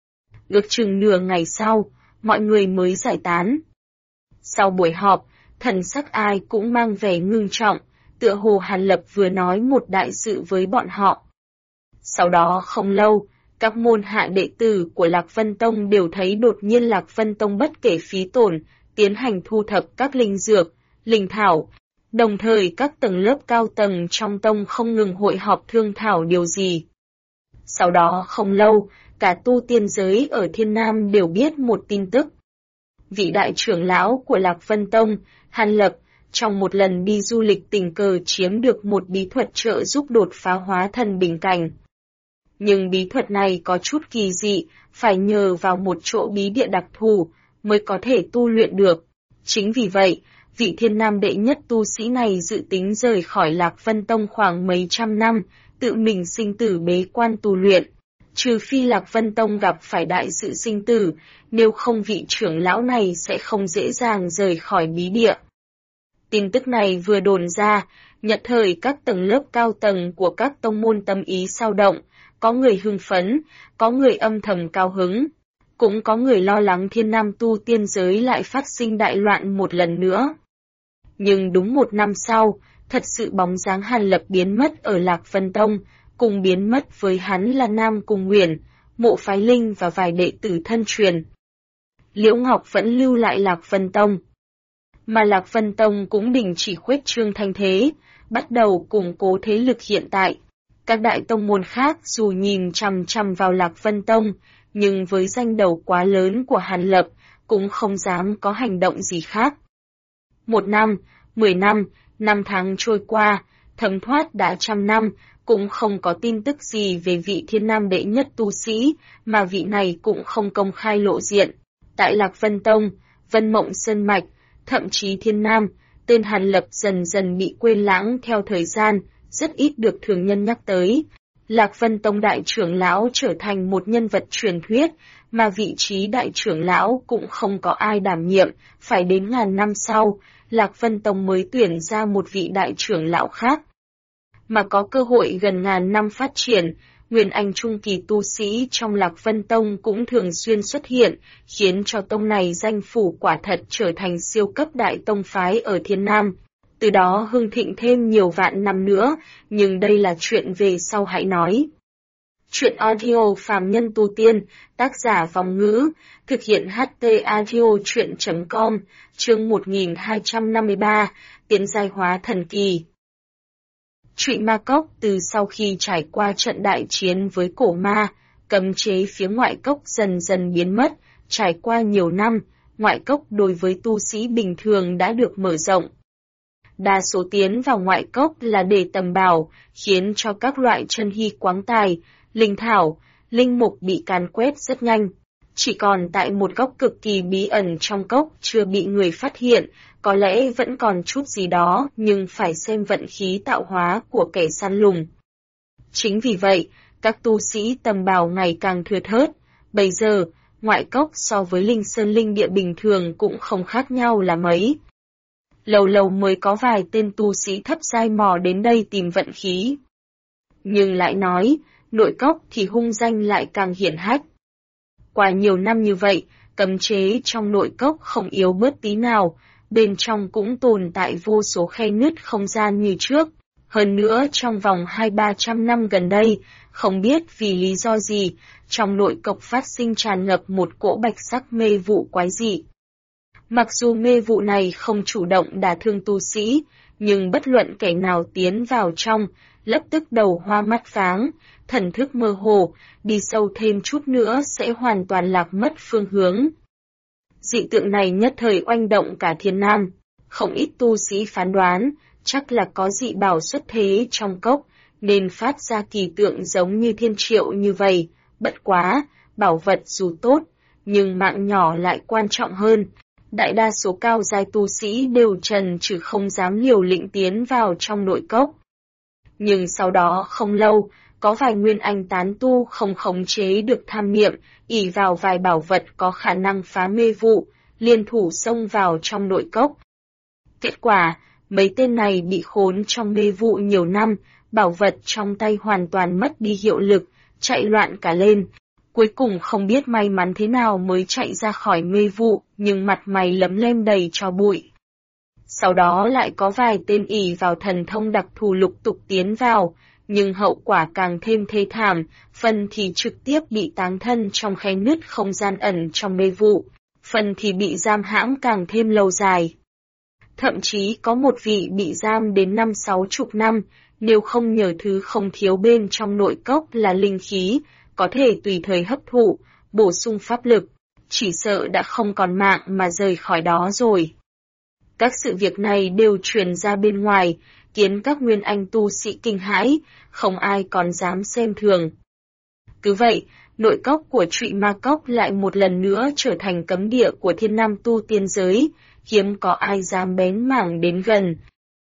Ước chừng nửa ngày sau, mọi người mới giải tán. Sau buổi họp, thần sắc ai cũng mang vẻ ngưng trọng, tựa hồ Hàn Lập vừa nói một đại sự với bọn họ. Sau đó không lâu, các môn hạ đệ tử của Lạc Vân Tông đều thấy đột nhiên Lạc Vân Tông bất kể phí tổn, tiến hành thu thập các linh dược, linh thảo. Đồng thời các tầng lớp cao tầng trong tông không ngừng hội họp thương thảo điều gì. Sau đó không lâu, cả tu tiên giới ở Thiên Nam đều biết một tin tức. Vị đại trưởng lão của Lạc Vân Tông, Hàn Lập, trong một lần đi du lịch tình cờ chiếm được một bí thuật trợ giúp đột phá hóa thần bình cảnh. Nhưng bí thuật này có chút kỳ dị, phải nhờ vào một chỗ bí địa đặc thù mới có thể tu luyện được. Chính vì vậy, vị Thiên Nam đệ nhất tu sĩ này dự tính rời khỏi Lạc Vân Tông khoảng mấy trăm năm, tự mình sinh tử bế quan tu luyện. Trừ phi Lạc Vân Tông gặp phải đại sự sinh tử, nếu không vị trưởng lão này sẽ không dễ dàng rời khỏi bí địa. Tin tức này vừa đồn ra, nhất thời các tầng lớp cao tầng của các tông môn tâm ý sao động, có người hưng phấn, có người âm thầm cao hứng, cũng có người lo lắng Thiên Nam tu tiên giới lại phát sinh đại loạn một lần nữa. Nhưng đúng một năm sau, thật sự bóng dáng Hàn Lập biến mất ở Lạc Vân Tông, cùng biến mất với hắn là Nam Cung Nguyền, Mộ Phái Linh và vài đệ tử thân truyền. Liễu Ngọc vẫn lưu lại Lạc Vân Tông. Mà Lạc Vân Tông cũng đình chỉ khuếch trương thanh thế, bắt đầu củng cố thế lực hiện tại. Các đại tông môn khác dù nhìn chằm chằm vào Lạc Vân Tông, nhưng với danh đầu quá lớn của Hàn Lập, cũng không dám có hành động gì khác. 1 năm, 10 năm, 5 tháng trôi qua, thấm thoát đã 100 năm, cũng không có tin tức gì về vị Thiên Nam đệ nhất tu sĩ, mà vị này cũng không công khai lộ diện. Tại Lạc Vân Tông, Vân Mộng Sơn Mạch, thậm chí Thiên Nam, tên Hàn Lập dần dần bị quên lãng theo thời gian, rất ít được thường nhân nhắc tới. Lạc Vân Tông đại trưởng lão trở thành một nhân vật truyền thuyết, mà vị trí đại trưởng lão cũng không có ai đảm nhiệm, phải đến ngàn năm sau, Lạc Vân Tông mới tuyển ra một vị đại trưởng lão khác. Mà có cơ hội gần ngàn năm phát triển, Nguyên Anh trung kỳ tu sĩ trong Lạc Vân Tông cũng thường xuyên xuất hiện, khiến cho tông này danh phủ quả thật trở thành siêu cấp đại tông phái ở Thiên Nam. Từ đó hưng thịnh thêm nhiều vạn năm nữa, nhưng đây là chuyện về sau hãy nói. Chuyện audio phàm nhân tu tiên, tác giả Vòng Ngữ, thực hiện HT audio chuyện.com, chương 1253, tiến giai hóa thần kỳ. Trụy Ma Cốc từ sau khi trải qua trận đại chiến với cổ ma, cấm chế phía ngoại cốc dần dần biến mất, trải qua nhiều năm, ngoại cốc đối với tu sĩ bình thường đã được mở rộng. Đa số tiến vào ngoại cốc là để tầm bảo, khiến cho các loại chân hy quáng tài, linh thảo, linh mục bị càn quét rất nhanh. Chỉ còn tại một góc cực kỳ bí ẩn trong cốc chưa bị người phát hiện, có lẽ vẫn còn chút gì đó nhưng phải xem vận khí tạo hóa của kẻ săn lùng. Chính vì vậy, các tu sĩ tầm bảo ngày càng thưa thớt. Bây giờ, ngoại cốc so với linh sơn linh địa bình thường cũng không khác nhau là mấy. Lâu lâu mới có vài tên tu sĩ thấp giai mò đến đây tìm vận khí. Nhưng lại nói, nội cốc thì hung danh lại càng hiển hách. Qua nhiều năm như vậy, cấm chế trong nội cốc không yếu bớt tí nào, bên trong cũng tồn tại vô số khe nứt không gian như trước. Hơn nữa trong vòng 200-300 năm gần đây, không biết vì lý do gì, trong nội cốc phát sinh tràn ngập một cỗ bạch sắc mê vụ quái dị. Mặc dù mê vụ này không chủ động đả thương tu sĩ, nhưng bất luận kẻ nào tiến vào trong, lập tức đầu hoa mắt pháng, thần thức mơ hồ, đi sâu thêm chút nữa sẽ hoàn toàn lạc mất phương hướng. Dị tượng này nhất thời oanh động cả Thiên Nam, không ít tu sĩ phán đoán, chắc là có dị bảo xuất thế trong cốc, nên phát ra kỳ tượng giống như thiên triệu như vậy. Bất quá, bảo vật dù tốt, nhưng mạng nhỏ lại quan trọng hơn. Đại đa số cao giai tu sĩ đều trần trừ không dám liều lĩnh tiến vào trong nội cốc. Nhưng sau đó không lâu, có vài nguyên anh tán tu không khống chế được tham niệm, ỷ vào vài bảo vật có khả năng phá mê vụ, liên thủ xông vào trong nội cốc. Kết quả, mấy tên này bị khốn trong mê vụ nhiều năm, bảo vật trong tay hoàn toàn mất đi hiệu lực, chạy loạn cả lên. Cuối cùng không biết may mắn thế nào mới chạy ra khỏi mê vụ, nhưng mặt mày lấm lem đầy tro bụi. Sau đó lại có vài tên ỷ vào thần thông đặc thù lục tục tiến vào, nhưng hậu quả càng thêm thê thảm, phần thì trực tiếp bị táng thân trong khe nứt không gian ẩn trong mê vụ, phần thì bị giam hãm càng thêm lâu dài. Thậm chí có một vị bị giam đến 50-60 năm, nếu không nhờ thứ không thiếu bên trong nội cốc là linh khí, có thể tùy thời hấp thụ, bổ sung pháp lực, chỉ sợ đã không còn mạng mà rời khỏi đó rồi. Các sự việc này đều truyền ra bên ngoài, khiến các nguyên anh tu sĩ kinh hãi, không ai còn dám xem thường. Cứ vậy, nội cốc của Trụy Ma Cốc lại một lần nữa trở thành cấm địa của thiên nam tu tiên giới, hiếm có ai dám bén mảng đến gần.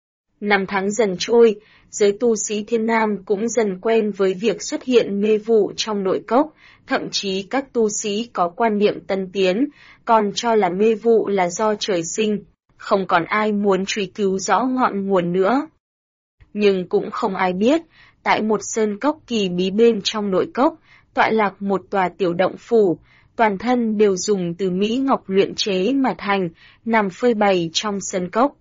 Năm tháng dần trôi, giới tu sĩ thiên nam cũng dần quen với việc xuất hiện mê vụ trong nội cốc, thậm chí các tu sĩ có quan niệm tân tiến, còn cho là mê vụ là do trời sinh, không còn ai muốn truy cứu rõ ngọn nguồn nữa. Nhưng cũng không ai biết, tại một sơn cốc kỳ bí bên trong nội cốc, tọa lạc một tòa tiểu động phủ, toàn thân đều dùng từ mỹ ngọc luyện chế mà thành, nằm phơi bày trong sơn cốc.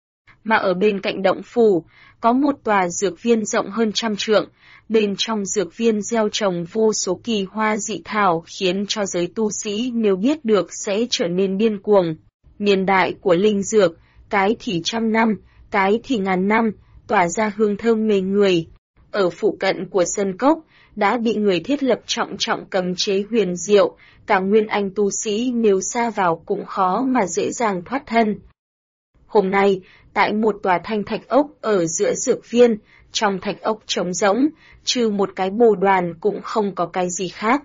Mà ở bên cạnh động phủ, có một tòa dược viên rộng hơn 100 trượng, bên trong dược viên gieo trồng vô số kỳ hoa dị thảo khiến cho giới tu sĩ nếu biết được sẽ trở nên điên cuồng. Niên đại của linh dược, cái thì 100 năm, cái thì 1000 năm, tỏa ra hương thơm mê người. Ở phụ cận của sơn cốc, đã bị người thiết lập trọng cấm chế huyền diệu, cả nguyên anh tu sĩ nếu xa vào cũng khó mà dễ dàng thoát thân. Hôm nay, tại một tòa thanh thạch ốc ở giữa dược viên, trong thạch ốc trống rỗng, trừ một cái bồ đoàn cũng không có cái gì khác.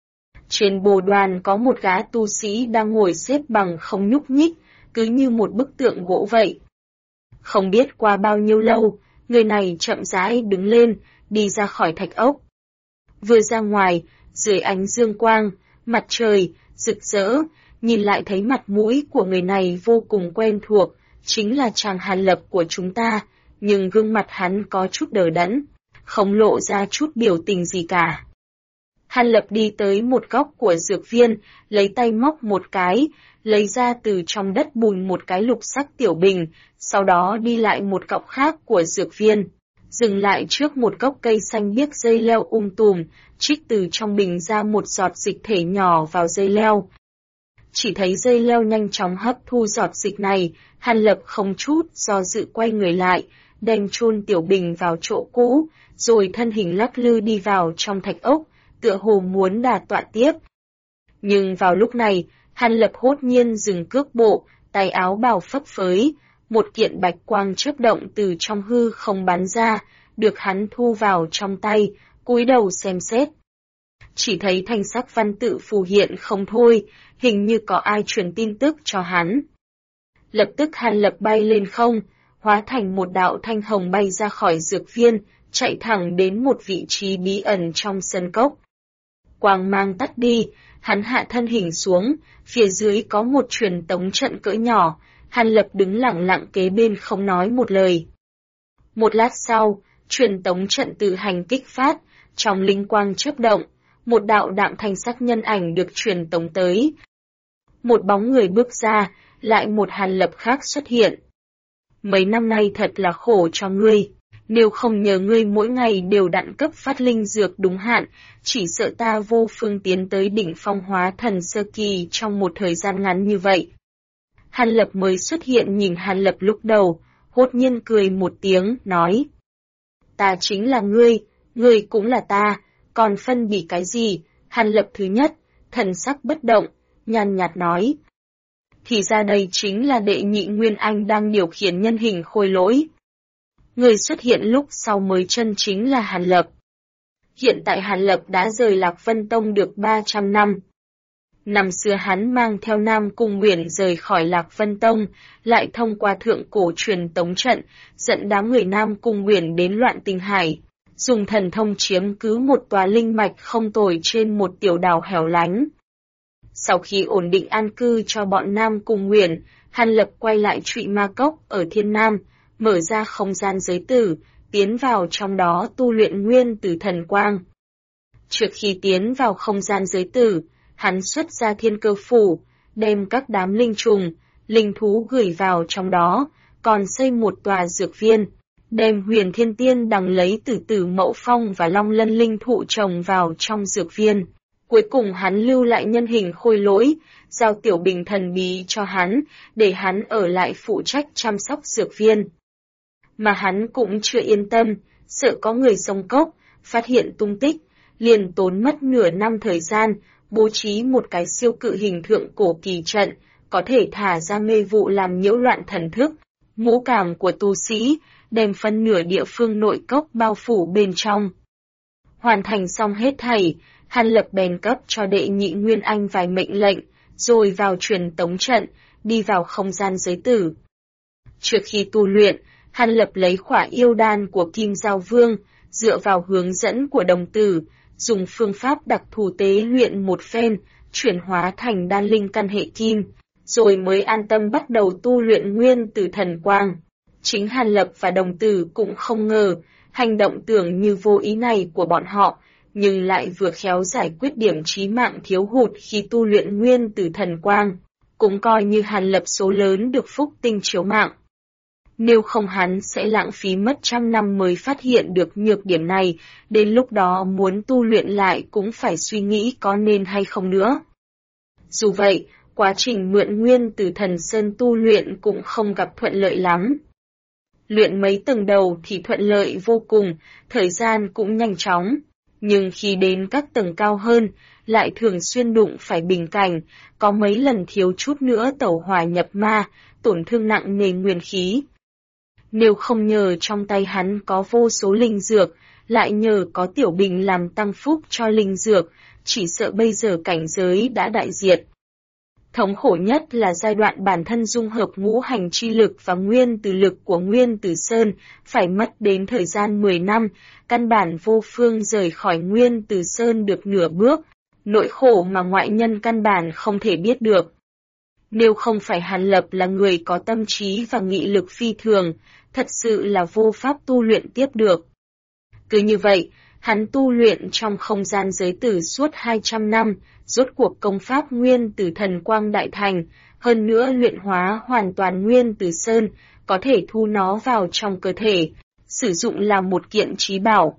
Trên bồ đoàn có một gã tu sĩ đang ngồi xếp bằng không nhúc nhích, cứ như một bức tượng gỗ vậy. Không biết qua bao nhiêu lâu, người này chậm rãi đứng lên, đi ra khỏi thạch ốc. Vừa ra ngoài, dưới ánh dương quang, mặt trời, rực rỡ, nhìn lại thấy mặt mũi của người này vô cùng quen thuộc, chính là chàng Hàn Lập của chúng ta, nhưng gương mặt hắn có chút đờ đẫn, không lộ ra chút biểu tình gì cả. Hàn Lập đi tới một góc của dược viên, lấy tay móc một cái, lấy ra từ trong đất bùn một cái lục sắc tiểu bình, sau đó đi lại một góc khác của dược viên, dừng lại trước một gốc cây xanh biếc dây leo tùm, trích từ trong bình ra một giọt dịch thể nhỏ vào dây leo. Chỉ thấy dây leo nhanh chóng hấp thu giọt dịch này, Hàn Lập không chút do dự quay người lại, đem chôn tiểu bình vào chỗ cũ, rồi thân hình lắc lư đi vào trong thạch ốc, tựa hồ muốn đả tọa tiếp. Nhưng vào lúc này, Hàn Lập hốt nhiên dừng cước bộ, tay áo bào phấp phới, một kiện bạch quang chớp động từ trong hư không bắn ra, được hắn thu vào trong tay, cúi đầu xem xét. Chỉ thấy thanh sắc văn tự phù hiện không thôi, hình như có ai truyền tin tức cho hắn. Lập tức Hàn Lập bay lên không, hóa thành một đạo thanh hồng bay ra khỏi dược viên, chạy thẳng đến một vị trí bí ẩn trong sân cốc. Quang mang tắt đi, hắn hạ thân hình xuống, phía dưới có một truyền tống trận cỡ nhỏ, Hàn Lập đứng lặng lặng kế bên không nói một lời. Một lát sau, truyền tống trận tự hành kích phát, trong linh quang chớp động, một đạo đạm thanh sắc nhân ảnh được truyền tống tới. Một bóng người bước ra, lại một Hàn Lập khác xuất hiện. Mấy năm nay thật là khổ cho ngươi, nếu không nhờ ngươi mỗi ngày đều đặn cấp phát linh dược đúng hạn, chỉ sợ ta vô phương tiến tới đỉnh phong hóa thần sơ kỳ trong một thời gian ngắn như vậy. Hàn Lập mới xuất hiện nhìn Hàn Lập lúc đầu, hốt nhiên cười một tiếng, nói. Ta chính là ngươi cũng là ta, còn phân bị cái gì? Hàn Lập thứ nhất, thần sắc bất động, nhàn nhạt nói. Thì ra đây chính là đệ nhị Nguyên Anh đang điều khiển nhân hình khôi lỗi. Người xuất hiện lúc sau mới chân chính là Hàn Lập. Hiện tại Hàn Lập đã rời Lạc Vân Tông được 300 năm. Năm xưa hắn mang theo Nam Cung Uyển rời khỏi Lạc Vân Tông, lại thông qua thượng cổ truyền tống trận, dẫn đám người Nam Cung Uyển đến Loạn Tinh Hải, dùng thần thông chiếm cứ một tòa linh mạch không tồi trên một tiểu đảo hẻo lánh. Sau khi ổn định an cư cho bọn Nam Cung Uyển, Hàn Lập quay lại Trụy Ma Cốc ở Thiên Nam, mở ra không gian giới tử, tiến vào trong đó tu luyện nguyên tử thần quang. Trước khi tiến vào không gian giới tử, hắn xuất ra thiên cơ phủ, đem các đám linh trùng, linh thú gửi vào trong đó, còn xây một tòa dược viên, đem Huyền Thiên Tiên đằng lấy từ Tử Mẫu Phong và Long Lân linh thụ trồng vào trong dược viên. Cuối cùng hắn lưu lại nhân hình Khôi Lỗi, giao tiểu bình thần bí cho hắn, để hắn ở lại phụ trách chăm sóc dược viên. Mà hắn cũng chưa yên tâm, sợ có người xông cốc, phát hiện tung tích, liền tốn mất nửa năm thời gian, bố trí một cái siêu cự hình thượng cổ kỳ trận, có thể thả ra mê vụ làm nhiễu loạn thần thức, ngũ cảm của tu sĩ, đem phân nửa địa phương nội cốc bao phủ bên trong. Hoàn thành xong hết thảy, Hàn Lập bèn cấp cho đệ nhị Nguyên Anh vài mệnh lệnh, rồi vào truyền tống trận, đi vào không gian giới tử. Trước khi tu luyện, Hàn Lập lấy khỏa yêu đan của Kim Giao Vương, dựa vào hướng dẫn của đồng tử, dùng phương pháp đặc thù tế luyện một phen, chuyển hóa thành đan linh căn hệ kim, rồi mới an tâm bắt đầu tu luyện nguyên tử thần quang. Chính Hàn Lập và đồng tử cũng không ngờ, hành động tưởng như vô ý này của bọn họ, nhưng lại vừa khéo giải quyết điểm chí mạng thiếu hụt khi tu luyện nguyên tử thần quang, cũng coi như Hàn Lập số lớn được phúc tinh chiếu mạng. Nếu không hắn sẽ lãng phí mất trăm năm mới phát hiện được nhược điểm này, đến lúc đó muốn tu luyện lại cũng phải suy nghĩ có nên hay không nữa. Dù vậy, quá trình mượn nguyên tử thần sơn tu luyện cũng không gặp thuận lợi lắm. Luyện mấy tầng đầu thì thuận lợi vô cùng, thời gian cũng nhanh chóng, nhưng khi đến các tầng cao hơn, lại thường xuyên đụng phải bình cảnh, có mấy lần thiếu chút nữa tẩu hỏa nhập ma, tổn thương nặng nề nguyên khí. Nếu không nhờ trong tay hắn có vô số linh dược, lại nhờ có tiểu bình làm tăng phúc cho linh dược, chỉ sợ bây giờ cảnh giới đã đại diệt. Thống khổ nhất là giai đoạn bản thân dung hợp ngũ hành chi lực và nguyên tử lực của Nguyên Tử Sơn, phải mất đến thời gian 10 năm, căn bản vô phương rời khỏi Nguyên Tử Sơn được nửa bước, nỗi khổ mà ngoại nhân căn bản không thể biết được. Nếu không phải Hàn Lập là người có tâm trí và nghị lực phi thường, thật sự là vô pháp tu luyện tiếp được. Cứ như vậy, hắn tu luyện trong không gian giới tử suốt 200 năm, rốt cuộc công pháp nguyên tử thần quang đại thành, hơn nữa luyện hóa hoàn toàn nguyên tử sơn, có thể thu nó vào trong cơ thể, sử dụng làm một kiện trí bảo.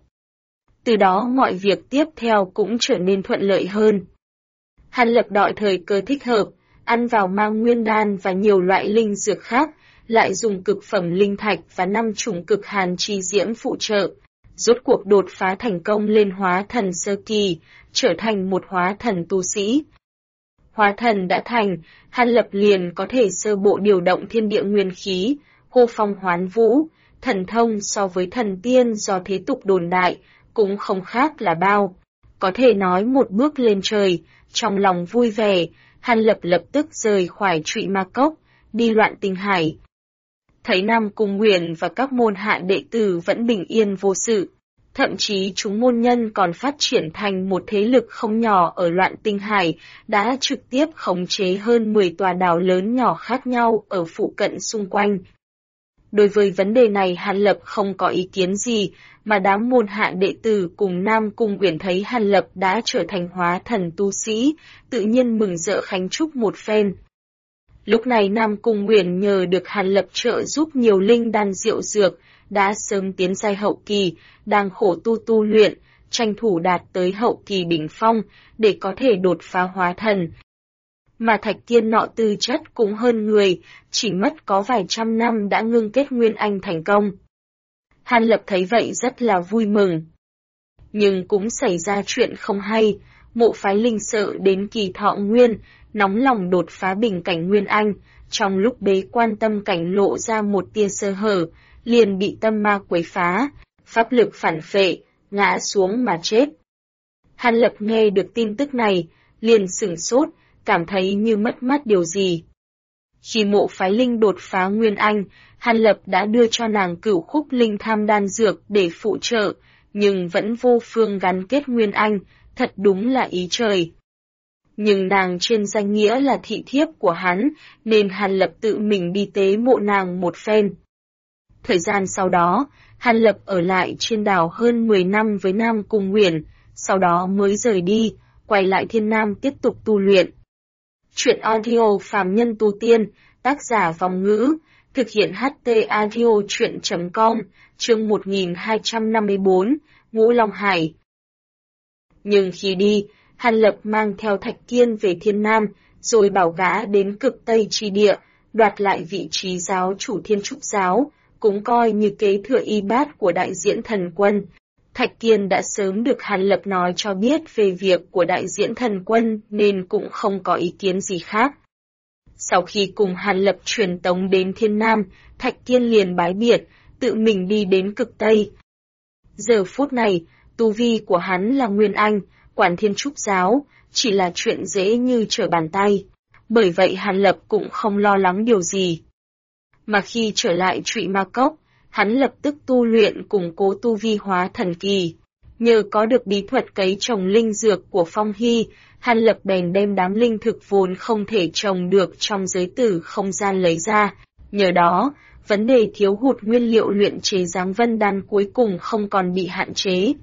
Từ đó mọi việc tiếp theo cũng trở nên thuận lợi hơn. Hàn Lập đợi thời cơ thích hợp, ăn vào mang nguyên đan và nhiều loại linh dược khác, lại dùng cực phẩm linh thạch và 5 chủng cực hàn chi diễm phụ trợ. Rốt cuộc đột phá thành công lên hóa thần sơ kỳ, trở thành một hóa thần tu sĩ. Hóa thần đã thành, Hàn Lập liền có thể sơ bộ điều động thiên địa nguyên khí, hô phong hoán vũ, thần thông so với thần tiên do thế tục đồn đại, cũng không khác là bao. Có thể nói một bước lên trời, trong lòng vui vẻ, Hàn Lập lập tức rời khỏi Trụy Ma Cốc, đi Loạn Tinh Hải. Thấy Nam Cung Nguyền và các môn hạ đệ tử vẫn bình yên vô sự, thậm chí chúng môn nhân còn phát triển thành một thế lực không nhỏ ở Loạn Tinh Hải, đã trực tiếp khống chế hơn 10 tòa đảo lớn nhỏ khác nhau ở phụ cận xung quanh. Đối với vấn đề này Hàn Lập không có ý kiến gì, mà đám môn hạ đệ tử cùng Nam Cung Nguyền thấy Hàn Lập đã trở thành hóa thần tu sĩ, tự nhiên mừng rỡ khánh chúc một phen. Lúc này Nam Cung Nguyền nhờ được Hàn Lập trợ giúp nhiều linh đan diệu dược, đã sớm tiến giai hậu kỳ, đang khổ tu luyện, tranh thủ đạt tới hậu kỳ đỉnh phong, để có thể đột phá hóa thần. Mà Thạch Tiên nọ tư chất cũng hơn người, chỉ mất có vài trăm năm đã ngưng kết Nguyên Anh thành công. Hàn Lập thấy vậy rất là vui mừng. Nhưng cũng xảy ra chuyện không hay, Mộ Phái Linh sợ đến kỳ thọ nguyên, nóng lòng đột phá bình cảnh Nguyên Anh, trong lúc bế quan tâm cảnh lộ ra một tia sơ hở, liền bị tâm ma quấy phá, pháp lực phản phệ, ngã xuống mà chết. Hàn Lập nghe được tin tức này, liền sửng sốt, cảm thấy như mất mát điều gì. Khi Mộ Phái Linh đột phá Nguyên Anh, Hàn Lập đã đưa cho nàng Cửu Khúc Linh Tham đan dược để phụ trợ, nhưng vẫn vô phương gắn kết Nguyên Anh, thật đúng là ý trời. Nhưng nàng trên danh nghĩa là thị thiếp của hắn, nên Hàn Lập tự mình đi tế mộ nàng một phen. Thời gian sau đó, Hàn Lập ở lại trên đảo hơn 10 năm với Nam Cung Nguyền, sau đó mới rời đi, quay lại Thiên Nam tiếp tục tu luyện. Chuyện audio Phàm Nhân Tu Tiên, tác giả Vong Ngữ, Thực hiện HT Audio Chuyện.com, chương 1254, Ngũ Long Hải. Nhưng khi đi, Hàn Lập mang theo Thạch Kiên về Thiên Nam, rồi bảo gã đến cực Tây Chi Địa, đoạt lại vị trí giáo chủ Thiên Trúc Giáo, cũng coi như kế thừa y bát của đại diễn thần quân. Thạch Kiên đã sớm được Hàn Lập nói cho biết về việc của đại diễn thần quân nên cũng không có ý kiến gì khác. Sau khi cùng Hàn Lập truyền tống đến Thiên Nam, Thạch Kiên liền bái biệt, tự mình đi đến cực Tây. Giờ phút này, tu vi của hắn là Nguyên Anh, quản Thiên Trúc Giáo, chỉ là chuyện dễ như trở bàn tay. Bởi vậy Hàn Lập cũng không lo lắng điều gì. Mà khi trở lại Trụy Ma Cốc, hắn lập tức tu luyện củng cố tu vi hóa thần kỳ. Nhờ có được bí thuật cấy trồng linh dược của Phong Hy, Hàn Lập bèn đem đám linh thực vốn không thể trồng được trong giới tử không gian lấy ra. Nhờ đó, vấn đề thiếu hụt nguyên liệu luyện chế Giáng Vân Đan cuối cùng không còn bị hạn chế.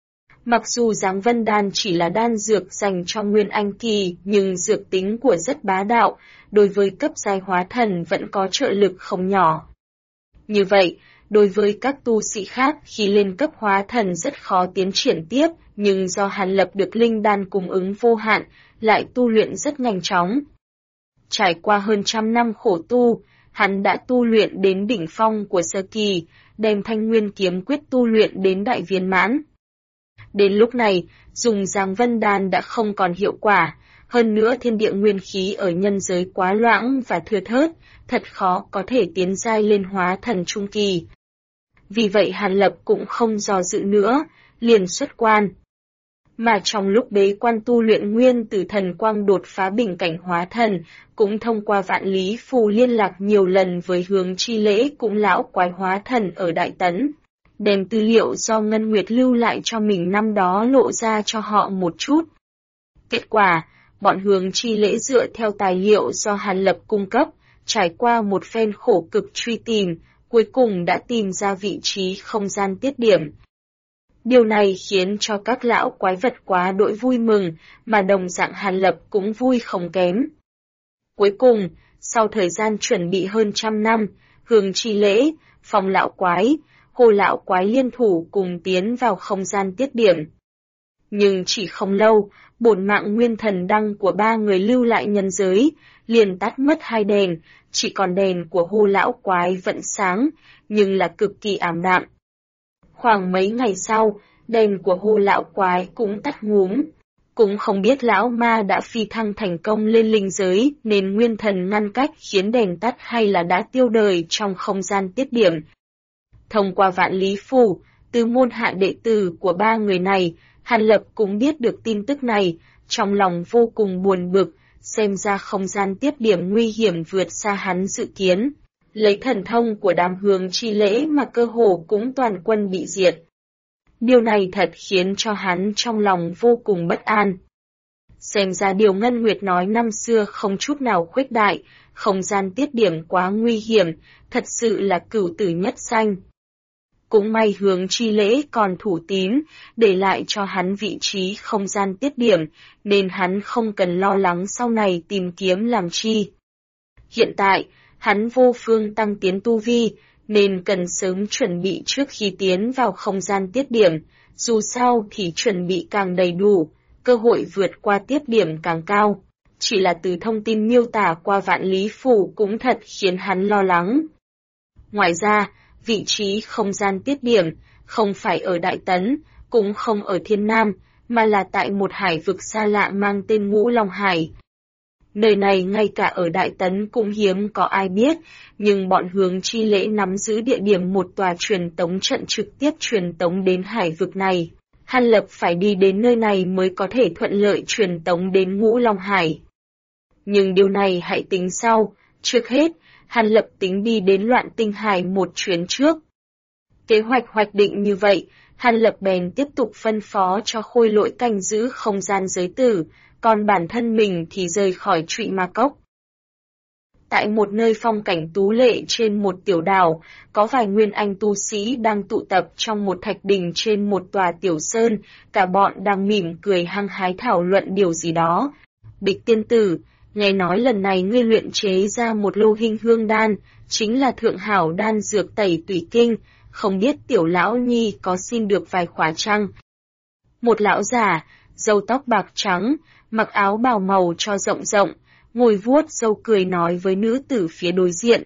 Mặc dù Giáng Vân Đan chỉ là đan dược dành cho Nguyên Anh kỳ, nhưng dược tính của rất bá đạo, đối với cấp giai hóa thần vẫn có trợ lực không nhỏ. Như vậy, đối với các tu sĩ khác khi lên cấp hóa thần rất khó tiến triển tiếp, nhưng do Hàn Lập được linh đan cung ứng vô hạn, lại tu luyện rất nhanh chóng. Trải qua hơn 100 năm khổ tu, hắn đã tu luyện đến đỉnh phong của sơ kỳ, đem Thanh Nguyên kiếm quyết tu luyện đến đại viên mãn. Đến lúc này, dùng Giáng Vân Đan đã không còn hiệu quả, hơn nữa thiên địa nguyên khí ở nhân giới quá loãng và thưa thớt, thật khó có thể tiến giai lên hóa thần trung kỳ. Vì vậy Hàn Lập cũng không dò dự nữa, liền xuất quan. Mà trong lúc bế quan tu luyện nguyên tử thần quang đột phá bình cảnh hóa thần, cũng thông qua vạn lý phù liên lạc nhiều lần với Hướng Chi Lễ cũng lão quái hóa thần ở Đại Tấn. Đem tư liệu do Ngân Nguyệt lưu lại cho mình năm đó lộ ra cho họ một chút. Kết quả, bọn Hướng Chi Lễ dựa theo tài liệu do Hàn Lập cung cấp, trải qua một phen khổ cực truy tìm, cuối cùng đã tìm ra vị trí không gian tiết điểm. Điều này khiến cho các lão quái vật quá đỗi vui mừng, mà đồng dạng Hàn Lập cũng vui không kém. Cuối cùng, sau thời gian chuẩn bị hơn 100 năm, Hướng Chi Lễ, Phong lão quái, Hồ lão quái liên thủ cùng tiến vào không gian tiết điểm. Nhưng chỉ không lâu, bổn mạng nguyên thần đăng của ba người lưu lại nhân giới, liền tắt mất hai đèn, chỉ còn đèn của Hồ lão quái vẫn sáng, nhưng là cực kỳ ảm đạm. Khoảng mấy ngày sau, đèn của Hồ lão quái cũng tắt ngúm. Cũng không biết lão ma đã phi thăng thành công lên linh giới nên nguyên thần ngăn cách khiến đèn tắt hay là đã tiêu đời trong không gian tiết điểm. Thông qua vạn lý phù, từ môn hạ đệ tử của ba người này, Hàn Lập cũng biết được tin tức này, trong lòng vô cùng buồn bực, xem ra không gian tiết điểm nguy hiểm vượt xa hắn dự kiến. Lấy thần thông của đám Hướng Chi Lễ mà cơ hồ cũng toàn quân bị diệt. Điều này thật khiến cho hắn trong lòng vô cùng bất an. Xem ra điều Ngân Nguyệt nói năm xưa không chút nào khuếch đại, không gian tiết điểm quá nguy hiểm, thật sự là cửu tử nhất sanh. Cũng may Hướng Chi Lễ còn thủ tín, để lại cho hắn vị trí không gian tiết điểm, nên hắn không cần lo lắng sau này tìm kiếm làm chi. Hiện tại, hắn vô phương tăng tiến tu vi, nên cần sớm chuẩn bị trước khi tiến vào không gian tiết điểm, dù sao thì chuẩn bị càng đầy đủ, cơ hội vượt qua tiết điểm càng cao. Chỉ là từ thông tin miêu tả qua vạn lý phủ cũng thật khiến hắn lo lắng. Ngoài ra, vị trí không gian tiết điểm không phải ở Đại Tấn, cũng không ở Thiên Nam, mà là tại một hải vực xa lạ mang tên Ngũ Long Hải. Nơi này ngay cả ở Đại Tấn cũng hiếm có ai biết, nhưng bọn Hướng Chi Lễ nắm giữ địa điểm một tòa truyền tống trận trực tiếp truyền tống đến hải vực này. Hàn Lập phải đi đến nơi này mới có thể thuận lợi truyền tống đến Ngũ Long Hải. Nhưng điều này hãy tính sau, trước hết, Hàn Lập tính đi đến Loạn Tinh Hải một chuyến trước. Kế hoạch hoạch định như vậy, Hàn Lập bèn tiếp tục phân phó cho Khôi Lỗi canh giữ không gian giới tử, còn bản thân mình thì rời khỏi Trụy Ma Cốc. Tại một nơi phong cảnh tú lệ trên một tiểu đảo, có vài nguyên anh tu sĩ đang tụ tập trong một thạch đình trên một tòa tiểu sơn, cả bọn đang mỉm cười hăng hái thảo luận điều gì đó. Bịch tiên tử, nghe nói lần này ngươi luyện chế ra một lô hình hương đan, chính là thượng hảo đan dược tẩy tùy kinh, không biết tiểu lão nhi có xin được vài khóa chăng? Một lão già, râu tóc bạc trắng, mặc áo bào màu cho rộng rộng, ngồi vuốt râu cười nói với nữ tử phía đối diện.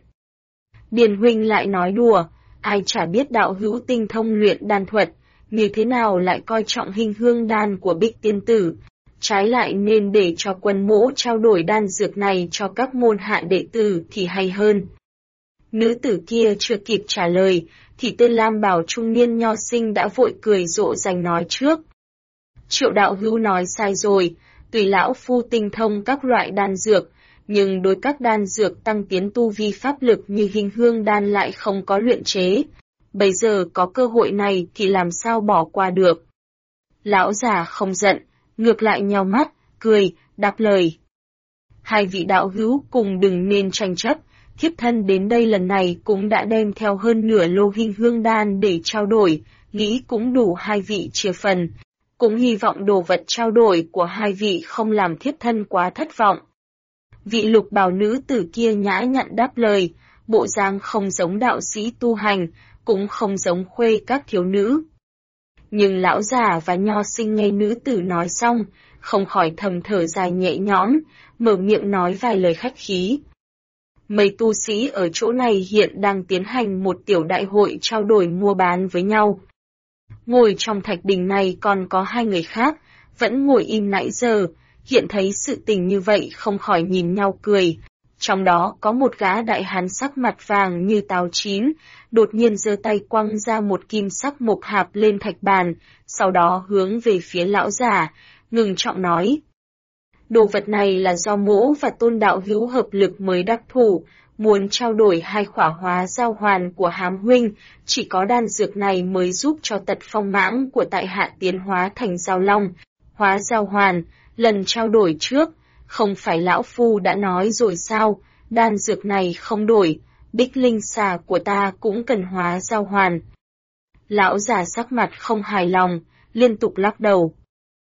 Điền huynh lại nói đùa, ai chả biết đạo hữu tinh thông luyện đan thuật, như thế nào lại coi trọng hình hương đan của Bích tiên tử, trái lại nên để cho quân mỗ trao đổi đan dược này cho các môn hạ đệ tử thì hay hơn. Nữ tử kia chưa kịp trả lời, thì tên lam bào trung niên nho sinh đã vội cười rộ rành nói trước. Triệu đạo hữu nói sai rồi, tùy lão phu tinh thông các loại đan dược, nhưng đối các đan dược tăng tiến tu vi pháp lực như hình hương đan lại không có luyện chế. Bây giờ có cơ hội này thì làm sao bỏ qua được. Lão già không giận, ngược lại nheo mắt, cười, đáp lời. Hai vị đạo hữu cùng đừng nên tranh chấp, thiếp thân đến đây lần này cũng đã đem theo hơn nửa lô hình hương đan để trao đổi, nghĩ cũng đủ hai vị chia phần. Cũng hy vọng đồ vật trao đổi của hai vị không làm thiếp thân quá thất vọng. Vị lục bào nữ tử kia nhã nhặn đáp lời, bộ dáng không giống đạo sĩ tu hành, cũng không giống khuê các thiếu nữ. Nhưng lão già và nho sinh nghe nữ tử nói xong, không khỏi thầm thở dài nhẹ nhõm, mở miệng nói vài lời khách khí. Mấy tu sĩ ở chỗ này hiện đang tiến hành một tiểu đại hội trao đổi mua bán với nhau. Ngồi trong thạch đình này còn có hai người khác, vẫn ngồi im nãy giờ, hiện thấy sự tình như vậy không khỏi nhìn nhau cười. Trong đó có một gã đại hán sắc mặt vàng như táo chín, đột nhiên giơ tay quăng ra một kim sắc mộc hạp lên thạch bàn, sau đó hướng về phía lão già, ngừng trọng nói. Đồ vật này là do mỗ và tôn đạo hữu hợp lực mới đắc thủ, muốn trao đổi hai khỏa hóa giao hoàn của hám huynh, chỉ có đan dược này mới giúp cho tật phong mãng của tại hạ tiến hóa thành giao long. Hóa giao hoàn, lần trao đổi trước, không phải lão phu đã nói rồi sao, đan dược này không đổi, bích linh xà của ta cũng cần hóa giao hoàn. Lão già sắc mặt không hài lòng, liên tục lắc đầu.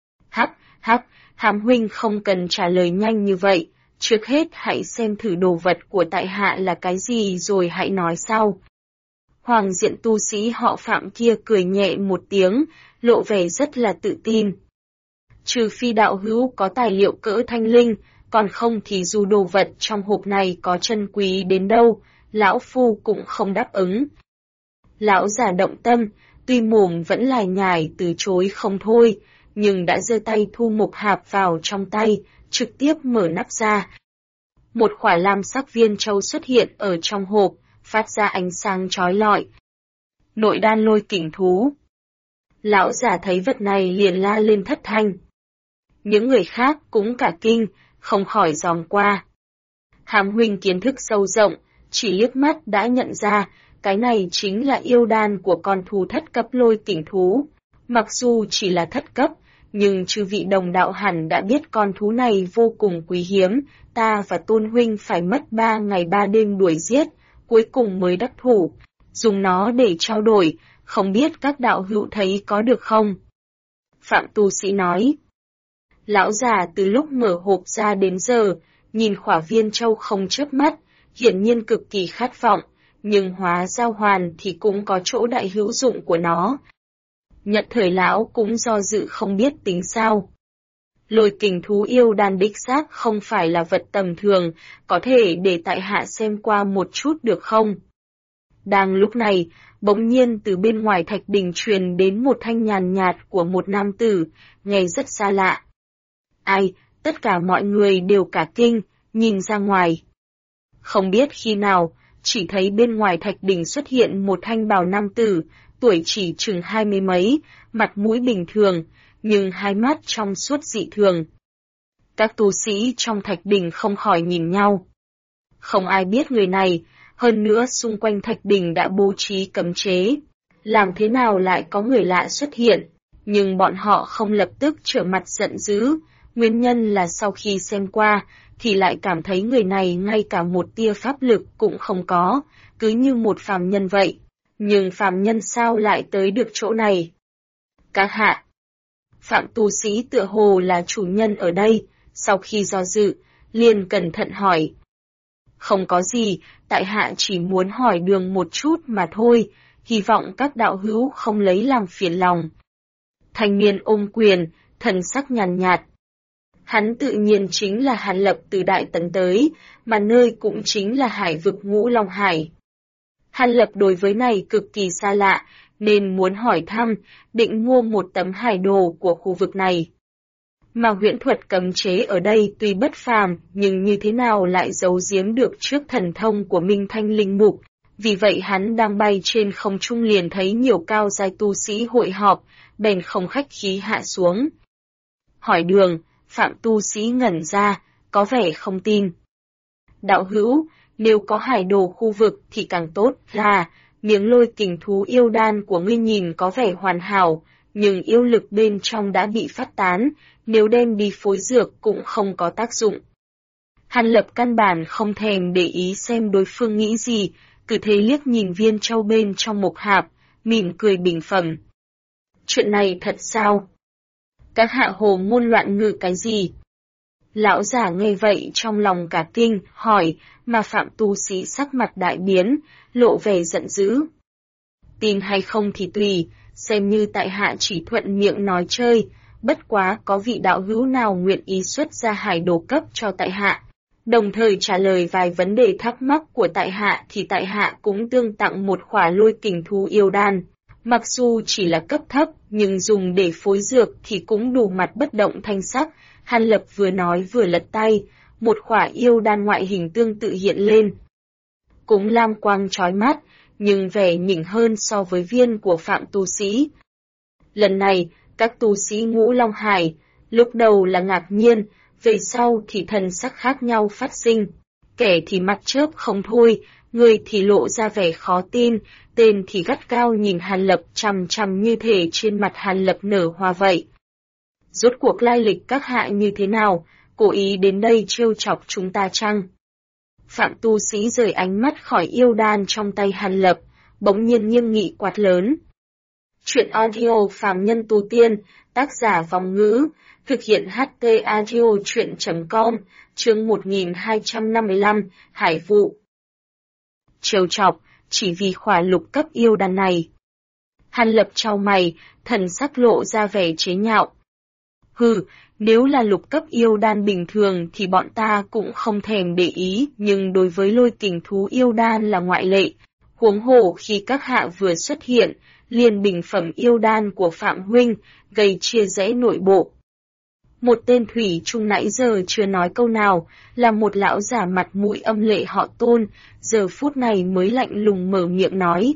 Hắc, hám huynh không cần trả lời nhanh như vậy, trước hết hãy xem thử đồ vật của tại hạ là cái gì rồi hãy nói sau. Hoàng diện tu sĩ họ Phạm kia cười nhẹ một tiếng, lộ vẻ rất là tự tin. Trừ phi đạo hữu có tài liệu cỡ thanh linh, còn không thì dù đồ vật trong hộp này có chân quý đến đâu, lão phu cũng không đáp ứng. Lão già động tâm, tuy mồm vẫn lải nhải từ chối không thôi, nhưng đã giơ tay thu mộc hạp vào trong tay, trực tiếp mở nắp ra. Một khỏa lam sắc viên châu xuất hiện ở trong hộp, phát ra ánh sáng chói lọi. Nội đan lôi kình thú. Lão già thấy vật này liền la lên thất thanh. Những người khác cũng cả kinh, không khỏi giòm qua. Hàm huynh kiến thức sâu rộng, chỉ liếc mắt đã nhận ra, cái này chính là yêu đan của con thú thất cấp lôi kình thú. Mặc dù chỉ là thất cấp, nhưng chư vị đồng đạo hẳn đã biết con thú này vô cùng quý hiếm, ta và tôn huynh phải mất 3 ngày 3 đêm đuổi giết, cuối cùng mới đắc thủ, dùng nó để trao đổi, không biết các đạo hữu thấy có được không? Phạm tu sĩ nói. Lão già từ lúc mở hộp ra đến giờ, nhìn khỏa viên châu không chớp mắt, hiển nhiên cực kỳ khát vọng, nhưng hóa giao hoàn thì cũng có chỗ đại hữu dụng của nó. Nhận thời lão cũng do dự không biết tính sao. Lôi kình thú yêu đan đích xác không phải là vật tầm thường, có thể để tại hạ xem qua một chút được không? Đang lúc này, bỗng nhiên từ bên ngoài thạch đình truyền đến một thanh nhàn nhạt của một nam tử, nghe rất xa lạ. Ai, tất cả mọi người đều cả kinh, nhìn ra ngoài. Không biết khi nào, chỉ thấy bên ngoài thạch đình xuất hiện một thanh bào nam tử, tuổi chỉ chừng 20 mấy, mặt mũi bình thường, nhưng hai mắt trong suốt dị thường. Các tu sĩ trong thạch đình không khỏi nhìn nhau. Không ai biết người này, hơn nữa xung quanh thạch đình đã bố trí cấm chế. Làm thế nào lại có người lạ xuất hiện, nhưng bọn họ không lập tức trở mặt giận dữ, nguyên nhân là sau khi xem qua, thì lại cảm thấy người này ngay cả một tia pháp lực cũng không có, cứ như một phàm nhân vậy. Nhưng phàm nhân sao lại tới được chỗ này? Các hạ, Phạm tu sĩ tựa hồ là chủ nhân ở đây, sau khi do dự, liền cẩn thận hỏi. Không có gì, tại hạ chỉ muốn hỏi đường một chút mà thôi, hy vọng các đạo hữu không lấy làm phiền lòng. Thanh niên ôm quyền, thần sắc nhàn nhạt. Hắn tự nhiên chính là Hàn Lập từ Đại Tấn tới, mà nơi cũng chính là hải vực Ngũ Long Hải. Hàn Lập đối với này cực kỳ xa lạ, nên muốn hỏi thăm, định mua một tấm hải đồ của khu vực này. Mà huyễn thuật cấm chế ở đây tuy bất phàm, nhưng như thế nào lại giấu giếm được trước thần thông của Minh Thanh Linh Mục. Vì vậy hắn đang bay trên không trung liền thấy nhiều cao giai tu sĩ hội họp, bèn không khách khí hạ xuống. Hỏi đường, Phạm tu sĩ ngẩn ra, có vẻ không tin. Đạo hữu, nếu có hải đồ khu vực thì càng tốt là, miếng lôi kình thú yêu đan của ngươi nhìn có vẻ hoàn hảo, nhưng yêu lực bên trong đã bị phát tán, nếu đem đi phối dược cũng không có tác dụng. Hàn Lập căn bản không thèm để ý xem đối phương nghĩ gì, cứ thế liếc nhìn viên châu bên trong mộc hạp, mỉm cười bình phẩm. Chuyện này thật sao? Các hạ hồ ngôn loạn ngữ cái gì? Lão giả nghe vậy trong lòng cả kinh, hỏi, mà Phạm tu sĩ sắc mặt đại biến, lộ vẻ giận dữ. Tin hay không thì tùy, xem như tại hạ chỉ thuận miệng nói chơi, bất quá có vị đạo hữu nào nguyện ý xuất ra hải đồ cấp cho tại hạ. Đồng thời trả lời vài vấn đề thắc mắc của tại hạ thì tại hạ cũng tương tặng một khỏa lôi kình thú yêu đan. Mặc dù chỉ là cấp thấp, nhưng dùng để phối dược thì cũng đủ mặt bất động thanh sắc. Hàn Lập vừa nói vừa lật tay, một khỏa yêu đan ngoại hình tương tự hiện lên. Cũng lam quang chói mắt, nhưng vẻ nhỉnh hơn so với viên của Phạm tu sĩ. Lần này, các tu sĩ Ngũ Long Hải, lúc đầu là ngạc nhiên, về sau thì thần sắc khác nhau phát sinh. Kẻ thì mặt chớp không thôi, người thì lộ ra vẻ khó tin, tên thì gắt cao nhìn Hàn Lập chằm chằm như thể trên mặt Hàn Lập nở hoa vậy. Rốt cuộc lai lịch các hạ như thế nào, cố ý đến đây trêu chọc chúng ta chăng? Phạm tu sĩ rời ánh mắt khỏi yêu đan trong tay Hàn Lập, bỗng nhiên nghiêm nghị quát lớn. Chuyện audio phàm nhân tu tiên, tác giả Vòng Ngữ, thực hiện HT audio chuyện.com, chương 1255, Hải vụ. Trêu chọc, chỉ vì khỏa lục cấp yêu đan này. Hàn Lập chau mày, thần sắc lộ ra vẻ chế nhạo. Hừ, nếu là lục cấp yêu đan bình thường thì bọn ta cũng không thèm để ý, nhưng đối với lôi kình thú yêu đan là ngoại lệ. Huống hồ khi các hạ vừa xuất hiện, liền bình phẩm yêu đan của Phạm Huynh, gây chia rẽ nội bộ. Một tên thủy chung nãy giờ chưa nói câu nào, là một lão giả mặt mũi âm lệ họ Tôn, giờ phút này mới lạnh lùng mở miệng nói.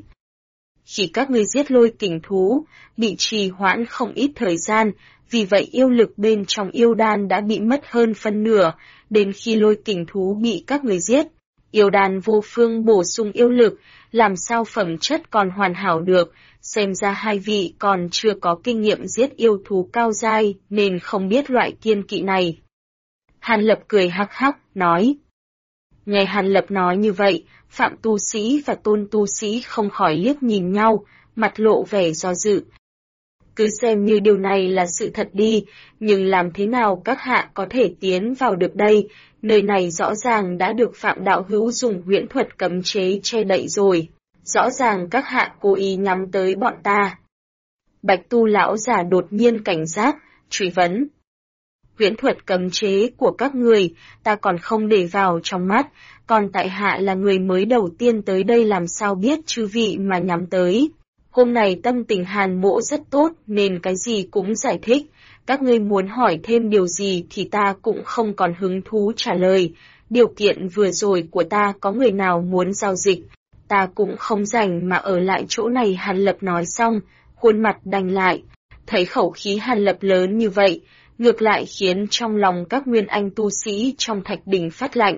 Khi các ngươi giết lôi kình thú, bị trì hoãn không ít thời gian, vì vậy yêu lực bên trong yêu đan đã bị mất hơn phân nửa, đến khi lôi kình thú bị các người giết. Yêu đan vô phương bổ sung yêu lực, làm sao phẩm chất còn hoàn hảo được, xem ra hai vị còn chưa có kinh nghiệm giết yêu thú cao giai nên không biết loại kiên kỵ này. Hàn Lập cười hắc hắc, nói. Nghe Hàn Lập nói như vậy, Phạm tu sĩ và Tôn tu sĩ không khỏi liếc nhìn nhau, mặt lộ vẻ do dự. Cứ xem như điều này là sự thật đi, nhưng làm thế nào các hạ có thể tiến vào được đây, nơi này rõ ràng đã được Phạm đạo hữu dùng huyễn thuật cấm chế che đậy rồi, rõ ràng các hạ cố ý nhắm tới bọn ta. Bạch tu lão giả đột nhiên cảnh giác, truy vấn. Huyễn thuật cấm chế của các người, ta còn không để vào trong mắt, còn tại hạ là người mới đầu tiên tới đây làm sao biết chư vị mà nhắm tới. Hôm nay tâm tình Hàn Mỗ rất tốt nên cái gì cũng giải thích, các ngươi muốn hỏi thêm điều gì thì ta cũng không còn hứng thú trả lời. Điều kiện vừa rồi của ta có người nào muốn giao dịch, ta cũng không rảnh mà ở lại chỗ này. Hàn Lập nói xong, khuôn mặt đanh lại, thấy khẩu khí Hàn Lập lớn như vậy, ngược lại khiến trong lòng các nguyên anh tu sĩ trong thạch đỉnh phát lạnh.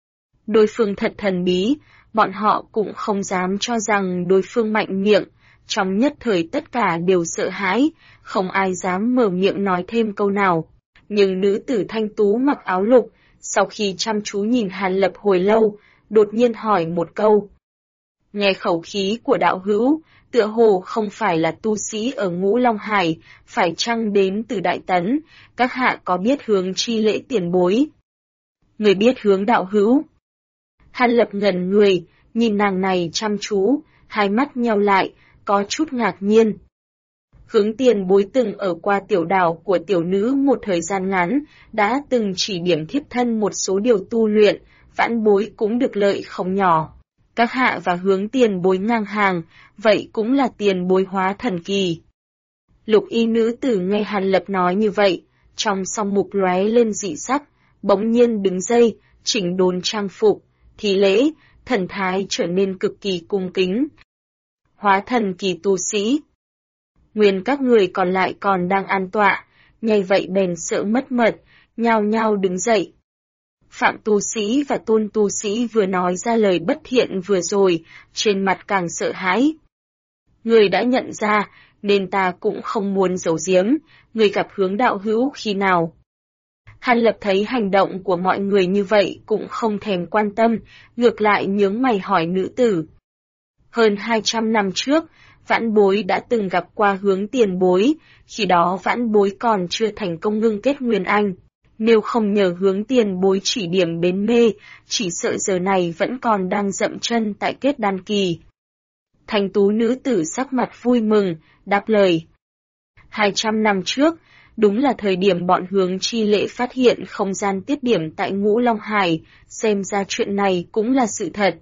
Đối phương thật thần bí, bọn họ cũng không dám cho rằng đối phương mạnh miệng. Trong nhất thời tất cả đều sợ hãi, không ai dám mở miệng nói thêm câu nào. Nhưng nữ tử thanh tú mặc áo lục, sau khi chăm chú nhìn Hàn Lập hồi lâu, đột nhiên hỏi một câu. Nghe khẩu khí của đạo hữu, tựa hồ không phải là tu sĩ ở Ngũ Long Hải, phải chăng đến từ Đại Tấn, các hạ có biết hướng chi lễ tiền bối? Người biết hướng đạo hữu? Hàn Lập ngẩn người, nhìn nàng này chăm chú, hai mắt nheo lại, có chút ngạc nhiên. Hướng tiền bối từng ở qua tiểu đảo của tiểu nữ một thời gian ngắn, đã từng chỉ điểm thiếp thân một số điều tu luyện, vãn bối cũng được lợi không nhỏ. Các hạ và hướng tiền bối ngang hàng, vậy cũng là tiền bối hóa thần kỳ. Lục y nữ tử nghe Hàn Lập nói như vậy, trong song mục lóe lên dị sắc, bỗng nhiên đứng dậy, chỉnh đốn trang phục, thi lễ, thần thái trở nên cực kỳ cung kính. Hóa thần kỳ tu sĩ. Nguyên các người còn lại còn đang an tọa, nhây vậy bèn sợ mất mật, nhao nhao đứng dậy. Phạm tu sĩ và Tôn tu sĩ vừa nói ra lời bất thiện vừa rồi, trên mặt càng sợ hãi. Người đã nhận ra, nên ta cũng không muốn giấu giếm, người gặp Hướng đạo hữu khi nào. Hàn Lập thấy hành động của mọi người như vậy cũng không thèm quan tâm, ngược lại nhướng mày hỏi nữ tử. Hơn 200 năm trước, vãn bối đã từng gặp qua Hướng tiền bối, khi đó vãn bối còn chưa thành công ngưng kết nguyên anh. Nếu không nhờ Hướng tiền bối chỉ điểm bến mê, chỉ sợ giờ này vẫn còn đang dậm chân tại kết đan kỳ. Thanh tú nữ tử sắc mặt vui mừng, đáp lời. 200 năm trước, đúng là thời điểm bọn Hướng chi lễ phát hiện không gian tiết điểm tại Ngũ Long Hải, xem ra chuyện này cũng là sự thật.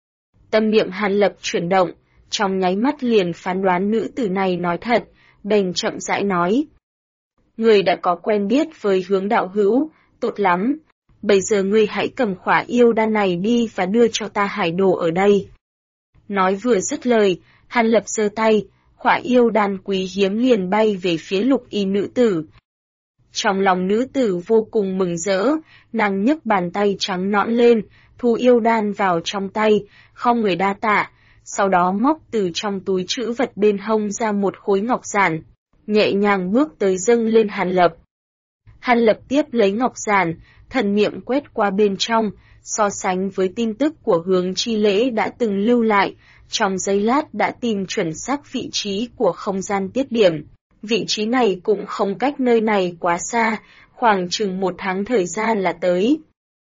Tâm niệm Hàn Lập chuyển động, trong nháy mắt liền phán đoán nữ tử này nói thật, bèn chậm rãi nói. Người đã có quen biết với Hướng đạo hữu, tốt lắm. Bây giờ ngươi hãy cầm khỏa yêu đan này đi và đưa cho ta hải đồ ở đây. Nói vừa dứt lời, Hàn Lập giơ tay, khỏa yêu đan quý hiếm liền bay về phía lục y nữ tử. Trong lòng nữ tử vô cùng mừng rỡ, nàng nhấc bàn tay trắng nõn lên, thu yêu đan vào trong tay, không người đa tạ, sau đó móc từ trong túi trữ vật bên hông ra một khối ngọc giản, nhẹ nhàng bước tới dâng lên Hàn Lập. Hàn Lập tiếp lấy ngọc giản, thần niệm quét qua bên trong, so sánh với tin tức của Hướng chi lễ đã từng lưu lại, trong giây lát đã tìm chuẩn xác vị trí của không gian tiết điểm. Vị trí này cũng không cách nơi này quá xa, khoảng chừng 1 tháng thời gian là tới.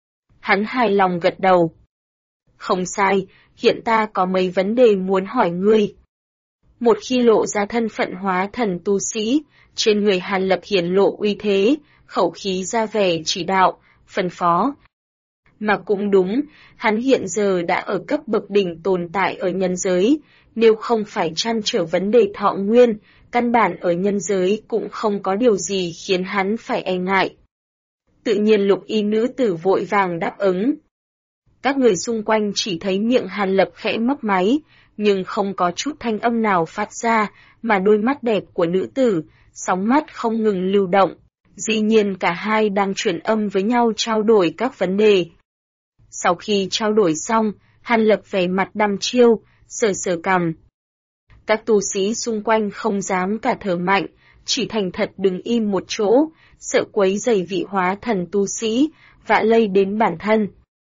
Hắn hài lòng gật đầu. Không sai, hiện ta có mấy vấn đề muốn hỏi ngươi. Một khi lộ ra thân phận hóa thần tu sĩ, trên người Hàn Lập hiển lộ uy thế, khẩu khí ra vẻ chỉ đạo, phân phó. Mà cũng đúng, hắn hiện giờ đã ở cấp bậc đỉnh tồn tại ở nhân giới, nếu không phải trăn trở vấn đề thọ nguyên, căn bản ở nhân giới cũng không có điều gì khiến hắn phải e ngại. Tự nhiên lục y nữ tử vội vàng đáp ứng. Các người xung quanh chỉ thấy miệng Hàn Lập khẽ mấp máy, nhưng không có chút thanh âm nào phát ra, mà đôi mắt đẹp của nữ tử, sóng mắt không ngừng lưu động. Dĩ nhiên cả hai đang truyền âm với nhau trao đổi các vấn đề. Sau khi trao đổi xong, Hàn Lập vẻ mặt đăm chiêu, sờ sờ cằm. Các tu sĩ xung quanh không dám cả thở mạnh, chỉ thành thật đứng im một chỗ, sợ quấy rầy vị hóa thần tu sĩ, vạ lây đến bản thân.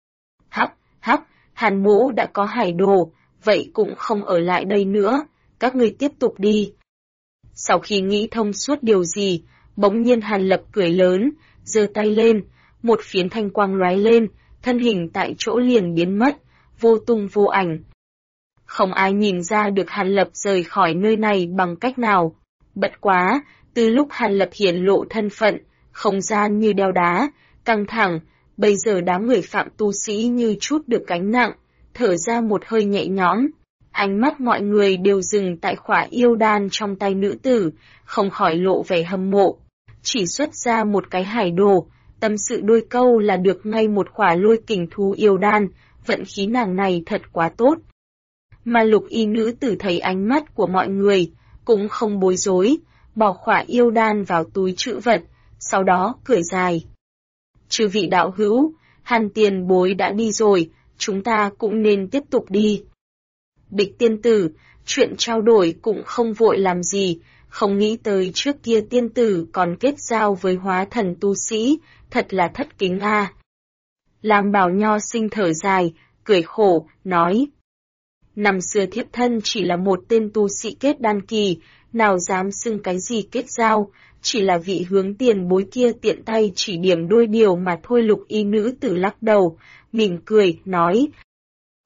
Hắc, Hàn mỗ đã có hải đồ, vậy cũng không ở lại đây nữa, các ngươi tiếp tục đi. Sau khi nghĩ thông suốt điều gì, bỗng nhiên Hàn Lập cười lớn, giơ tay lên, một phiến thanh quang lóe lên, thân hình tại chỗ liền biến mất, vô tung vô ảnh. Không ai nhìn ra được Hàn Lập rời khỏi nơi này bằng cách nào. Bất quá, từ lúc Hàn Lập hiển lộ thân phận, không gian như đeo đá, căng thẳng, bây giờ đám người phạm tu sĩ như chút được gánh nặng, thở ra một hơi nhẹ nhõm. Ánh mắt mọi người đều dừng tại khỏa yêu đan trong tay nữ tử, không khỏi lộ vẻ hâm mộ. Chỉ xuất ra một cái hải đồ, tâm sự đôi câu là được ngay một khỏa lôi kình thú yêu đan, vận khí nàng này thật quá tốt. Mà lục y nữ tử thấy ánh mắt của mọi người, cũng không bối rối, bỏ khỏa yêu đan vào túi trữ vật, sau đó cười dài. Chư vị đạo hữu, Hàn tiền bối đã đi rồi, chúng ta cũng nên tiếp tục đi. Địch tiên tử, chuyện trao đổi cũng không vội làm gì, không nghĩ tới trước kia tiên tử còn kết giao với hóa thần tu sĩ, thật là thất kính a. Lam Bảo Nho sinh thở dài, cười khổ, nói. Năm xưa thiếp thân chỉ là một tên tu sĩ kết đan kỳ, nào dám xưng cái gì kết giao, chỉ là vị Hướng tiền bối kia tiện tay chỉ điểm đôi điều mà thôi. Lục y nữ tử lắc đầu, mỉm cười, nói.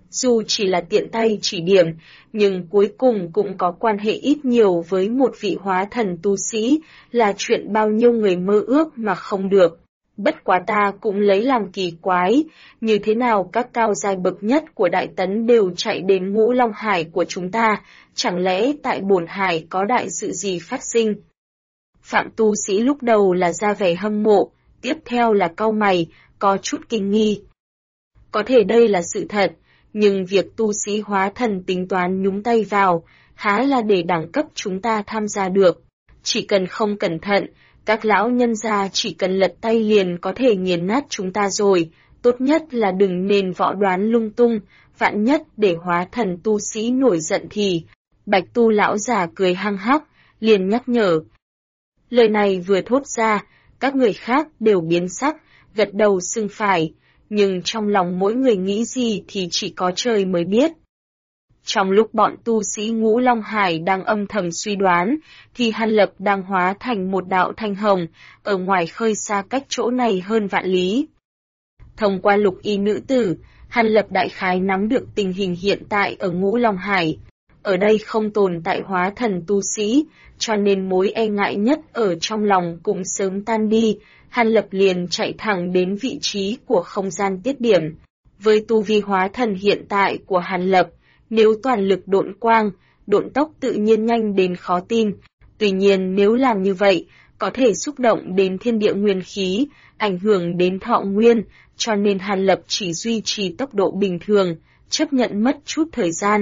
Dù chỉ là tiện tay chỉ điểm, nhưng cuối cùng cũng có quan hệ ít nhiều với một vị hóa thần tu sĩ, là chuyện bao nhiêu người mơ ước mà không được. Bất quá ta cũng lấy làm kỳ quái, như thế nào các cao giai bậc nhất của Đại Tấn đều chạy đến Ngũ Long Hải của chúng ta, chẳng lẽ tại Bổn Hải có đại sự gì phát sinh? Phạm tu sĩ lúc đầu là ra vẻ hâm mộ, tiếp theo là cau mày, có chút kinh nghi. Có thể đây là sự thật, nhưng việc tu sĩ hóa thần tính toán nhúng tay vào, há là để đẳng cấp chúng ta tham gia được. Chỉ cần không cẩn thận, các lão nhân gia chỉ cần lật tay liền có thể nghiền nát chúng ta rồi, tốt nhất là đừng nên võ đoán lung tung, vạn nhất để hóa thần tu sĩ nổi giận thì. Bạch tu lão già cười hăng hắc, liền nhắc nhở. Lời này vừa thốt ra, các người khác đều biến sắc, gật đầu xưng phải, nhưng trong lòng mỗi người nghĩ gì thì chỉ có trời mới biết. Trong lúc bọn tu sĩ Ngũ Long Hải đang âm thầm suy đoán, thì Hàn Lập đang hóa thành một đạo thanh hồng, ở ngoài khơi xa cách chỗ này hơn vạn lý. Thông qua lục y nữ tử, Hàn Lập đại khái nắm được tình hình hiện tại ở Ngũ Long Hải. Ở đây không tồn tại hóa thần tu sĩ, cho nên mối e ngại nhất ở trong lòng cũng sớm tan đi, Hàn Lập liền chạy thẳng đến vị trí của không gian tiết điểm. Với tu vi hóa thần hiện tại của Hàn Lập, nếu toàn lực độn quang, độn tốc tự nhiên nhanh đến khó tin. Tuy nhiên nếu làm như vậy, có thể xúc động đến thiên địa nguyên khí, ảnh hưởng đến thọ nguyên, cho nên Hàn Lập chỉ duy trì tốc độ bình thường, chấp nhận mất chút thời gian.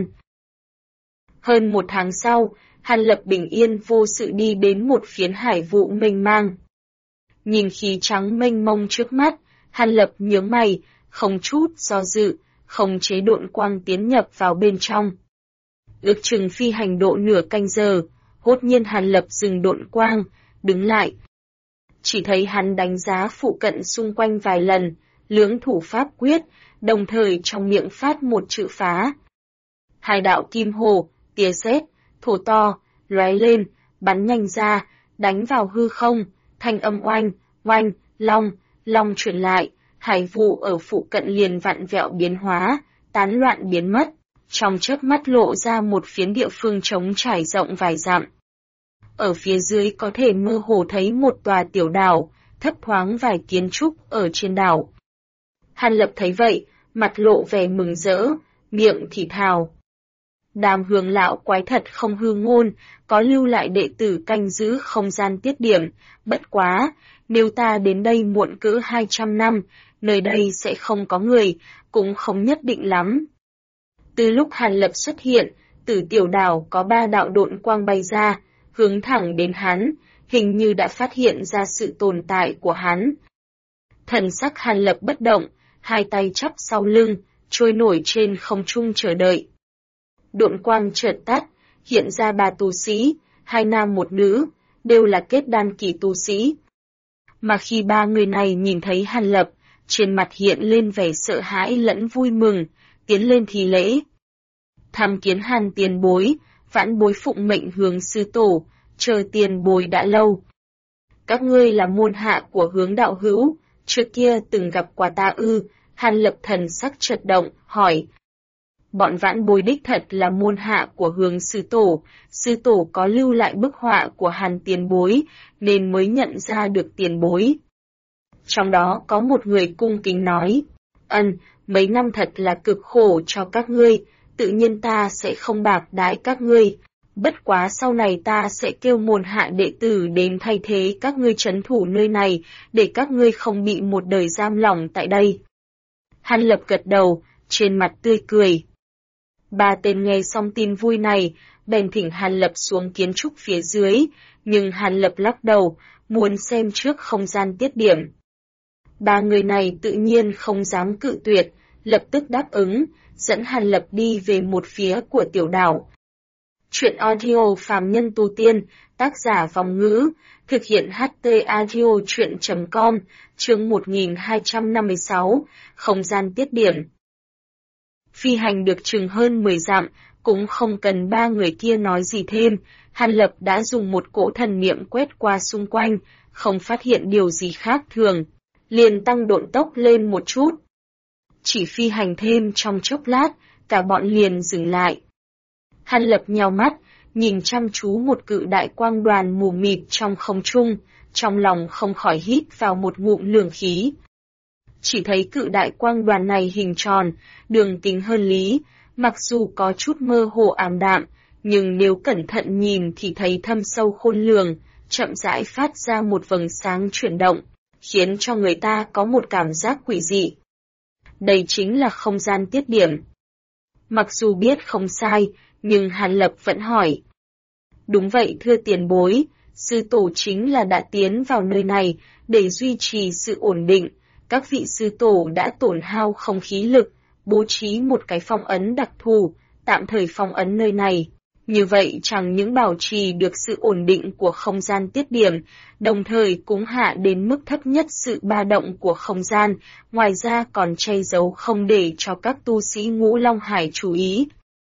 Hơn một tháng sau, Hàn Lập bình yên vô sự đi đến một phiến hải vụ mênh mang. Nhìn khí trắng mênh mông trước mắt, Hàn Lập nhướng mày, không chút do dự, không chế độn quang tiến nhập vào bên trong. Ước chừng phi hành độ nửa canh giờ, hốt nhiên Hàn Lập dừng độn quang, đứng lại. Chỉ thấy hắn đánh giá phụ cận xung quanh vài lần, lưỡng thủ pháp quyết, đồng thời trong miệng phát một chữ phá. Hai đạo kim hồ, tia sét, thổ to, lóe lên, bắn nhanh ra, đánh vào hư không, thanh âm oanh, oanh, long chuyển lại, hải vụ ở phụ cận liền vặn vẹo biến hóa, tán loạn biến mất, trong chớp mắt lộ ra một phiến địa phương trống trải rộng vài dặm. Ở phía dưới có thể mơ hồ thấy một tòa tiểu đảo, thấp thoáng vài kiến trúc ở trên đảo. Hàn Lập thấy vậy, mặt lộ vẻ mừng rỡ, miệng thì thào. Đàm Hương lão quái thật không hư ngôn, có lưu lại đệ tử canh giữ không gian tiết điểm, bất quá, nếu ta đến đây muộn cỡ 200 năm, nơi đây sẽ không có người, cũng không nhất định lắm. Từ lúc Hàn Lập xuất hiện, từ tiểu đảo có 3 đạo độn quang bay ra, hướng thẳng đến hắn, hình như đã phát hiện ra sự tồn tại của hắn. Thần sắc Hàn Lập bất động, hai tay chắp sau lưng, trôi nổi trên không trung chờ đợi. Độn quang chợt tắt, hiện ra 3 tu sĩ, 2 nam 1 nữ, đều là kết đan kỳ tu sĩ. Mà khi 3 người này nhìn thấy Hàn Lập, trên mặt hiện lên vẻ sợ hãi lẫn vui mừng, tiến lên thi lễ. Tham kiến Hàn tiền bối, vãn bối phụng mệnh hướng sư tổ, chờ tiền bối đã lâu. Các ngươi là môn hạ của Hướng đạo hữu, trước kia từng gặp qua ta ư? Hàn Lập thần sắc chợt động, hỏi. Bọn vãn bối đích thật là môn hạ của Hướng sư tổ có lưu lại bức họa của Hàn tiền bối, nên mới nhận ra được tiền bối. Trong đó có một người cung kính nói, mấy năm thật là cực khổ cho các ngươi, tự nhiên ta sẽ không bạc đãi các ngươi. Bất quá sau này ta sẽ kêu môn hạ đệ tử đến thay thế các ngươi trấn thủ nơi này, để các ngươi không bị một đời giam lỏng tại đây. Hàn Lập gật đầu, trên mặt tươi cười. 3 tên nghe xong tin vui này, bèn thỉnh Hàn Lập xuống kiến trúc phía dưới, nhưng Hàn Lập lắc đầu, muốn xem trước không gian tiết điểm. 3 người này tự nhiên không dám cự tuyệt, lập tức đáp ứng, dẫn Hàn Lập đi về một phía của tiểu đảo. Chuyện audio phàm nhân tu tiên, tác giả Vong Ngữ, thực hiện HT audio chuyện.com, chương 1256, không gian tiết điểm. Phi hành được chừng hơn 10 dặm, cũng không cần 3 người kia nói gì thêm, Hàn Lập đã dùng một cỗ thần niệm quét qua xung quanh, không phát hiện điều gì khác thường, liền tăng độn tốc lên một chút. Chỉ phi hành thêm trong chốc lát, cả bọn liền dừng lại. Hàn Lập nheo mắt, nhìn chăm chú một cự đại quang đoàn mù mịt trong không trung, trong lòng không khỏi hít vào một ngụm lường khí. Chỉ thấy cự đại quang đoàn này hình tròn, đường kính hơn lý, mặc dù có chút mơ hồ ảm đạm, nhưng nếu cẩn thận nhìn thì thấy thâm sâu khôn lường, chậm rãi phát ra một vầng sáng chuyển động, khiến cho người ta có một cảm giác quỷ dị. Đây chính là không gian tiết điểm. Mặc dù biết không sai, nhưng Hàn Lập vẫn hỏi. Đúng vậy thưa tiền bối, sư tổ chính là đã tiến vào nơi này để duy trì sự ổn định, các vị sư tổ đã tổn hao không khí lực, bố trí một cái phong ấn đặc thù, tạm thời phong ấn nơi này. Như vậy chẳng những bảo trì được sự ổn định của không gian tiết điểm, đồng thời cũng hạ đến mức thấp nhất sự ba động của không gian, ngoài ra còn che giấu không để cho các tu sĩ Ngũ Long Hải chú ý.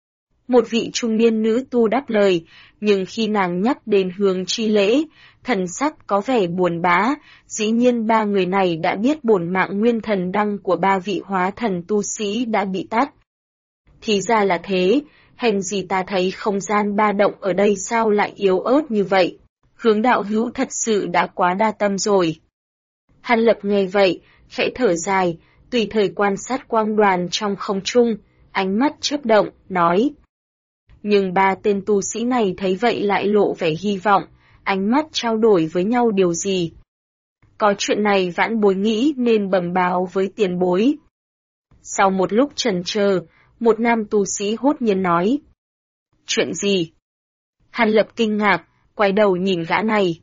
Một vị trung niên nữ tu đáp lời, nhưng khi nàng nhắc đến Hướng Chi Lễ, thần sắc có vẻ buồn bã, dĩ nhiên ba người này đã biết bổn mạng nguyên thần đăng của ba vị hóa thần tu sĩ đã bị tắt. Thì ra là thế, hèn gì ta thấy không gian ba động ở đây sao lại yếu ớt như vậy, Hướng đạo hữu thật sự đã quá đa tâm rồi. Hàn Lập nghe vậy, khẽ thở dài, tùy thời quan sát quang đoàn trong không trung, ánh mắt chớp động, nói. Nhưng ba tên tu sĩ này thấy vậy lại lộ vẻ hy vọng, ánh mắt trao đổi với nhau điều gì. Có chuyện này vãn bối nghĩ nên bẩm báo với tiền bối. Sau một lúc chần chờ, một nam tu sĩ hốt nhiên nói. Chuyện gì? Hàn Lập kinh ngạc, quay đầu nhìn gã này.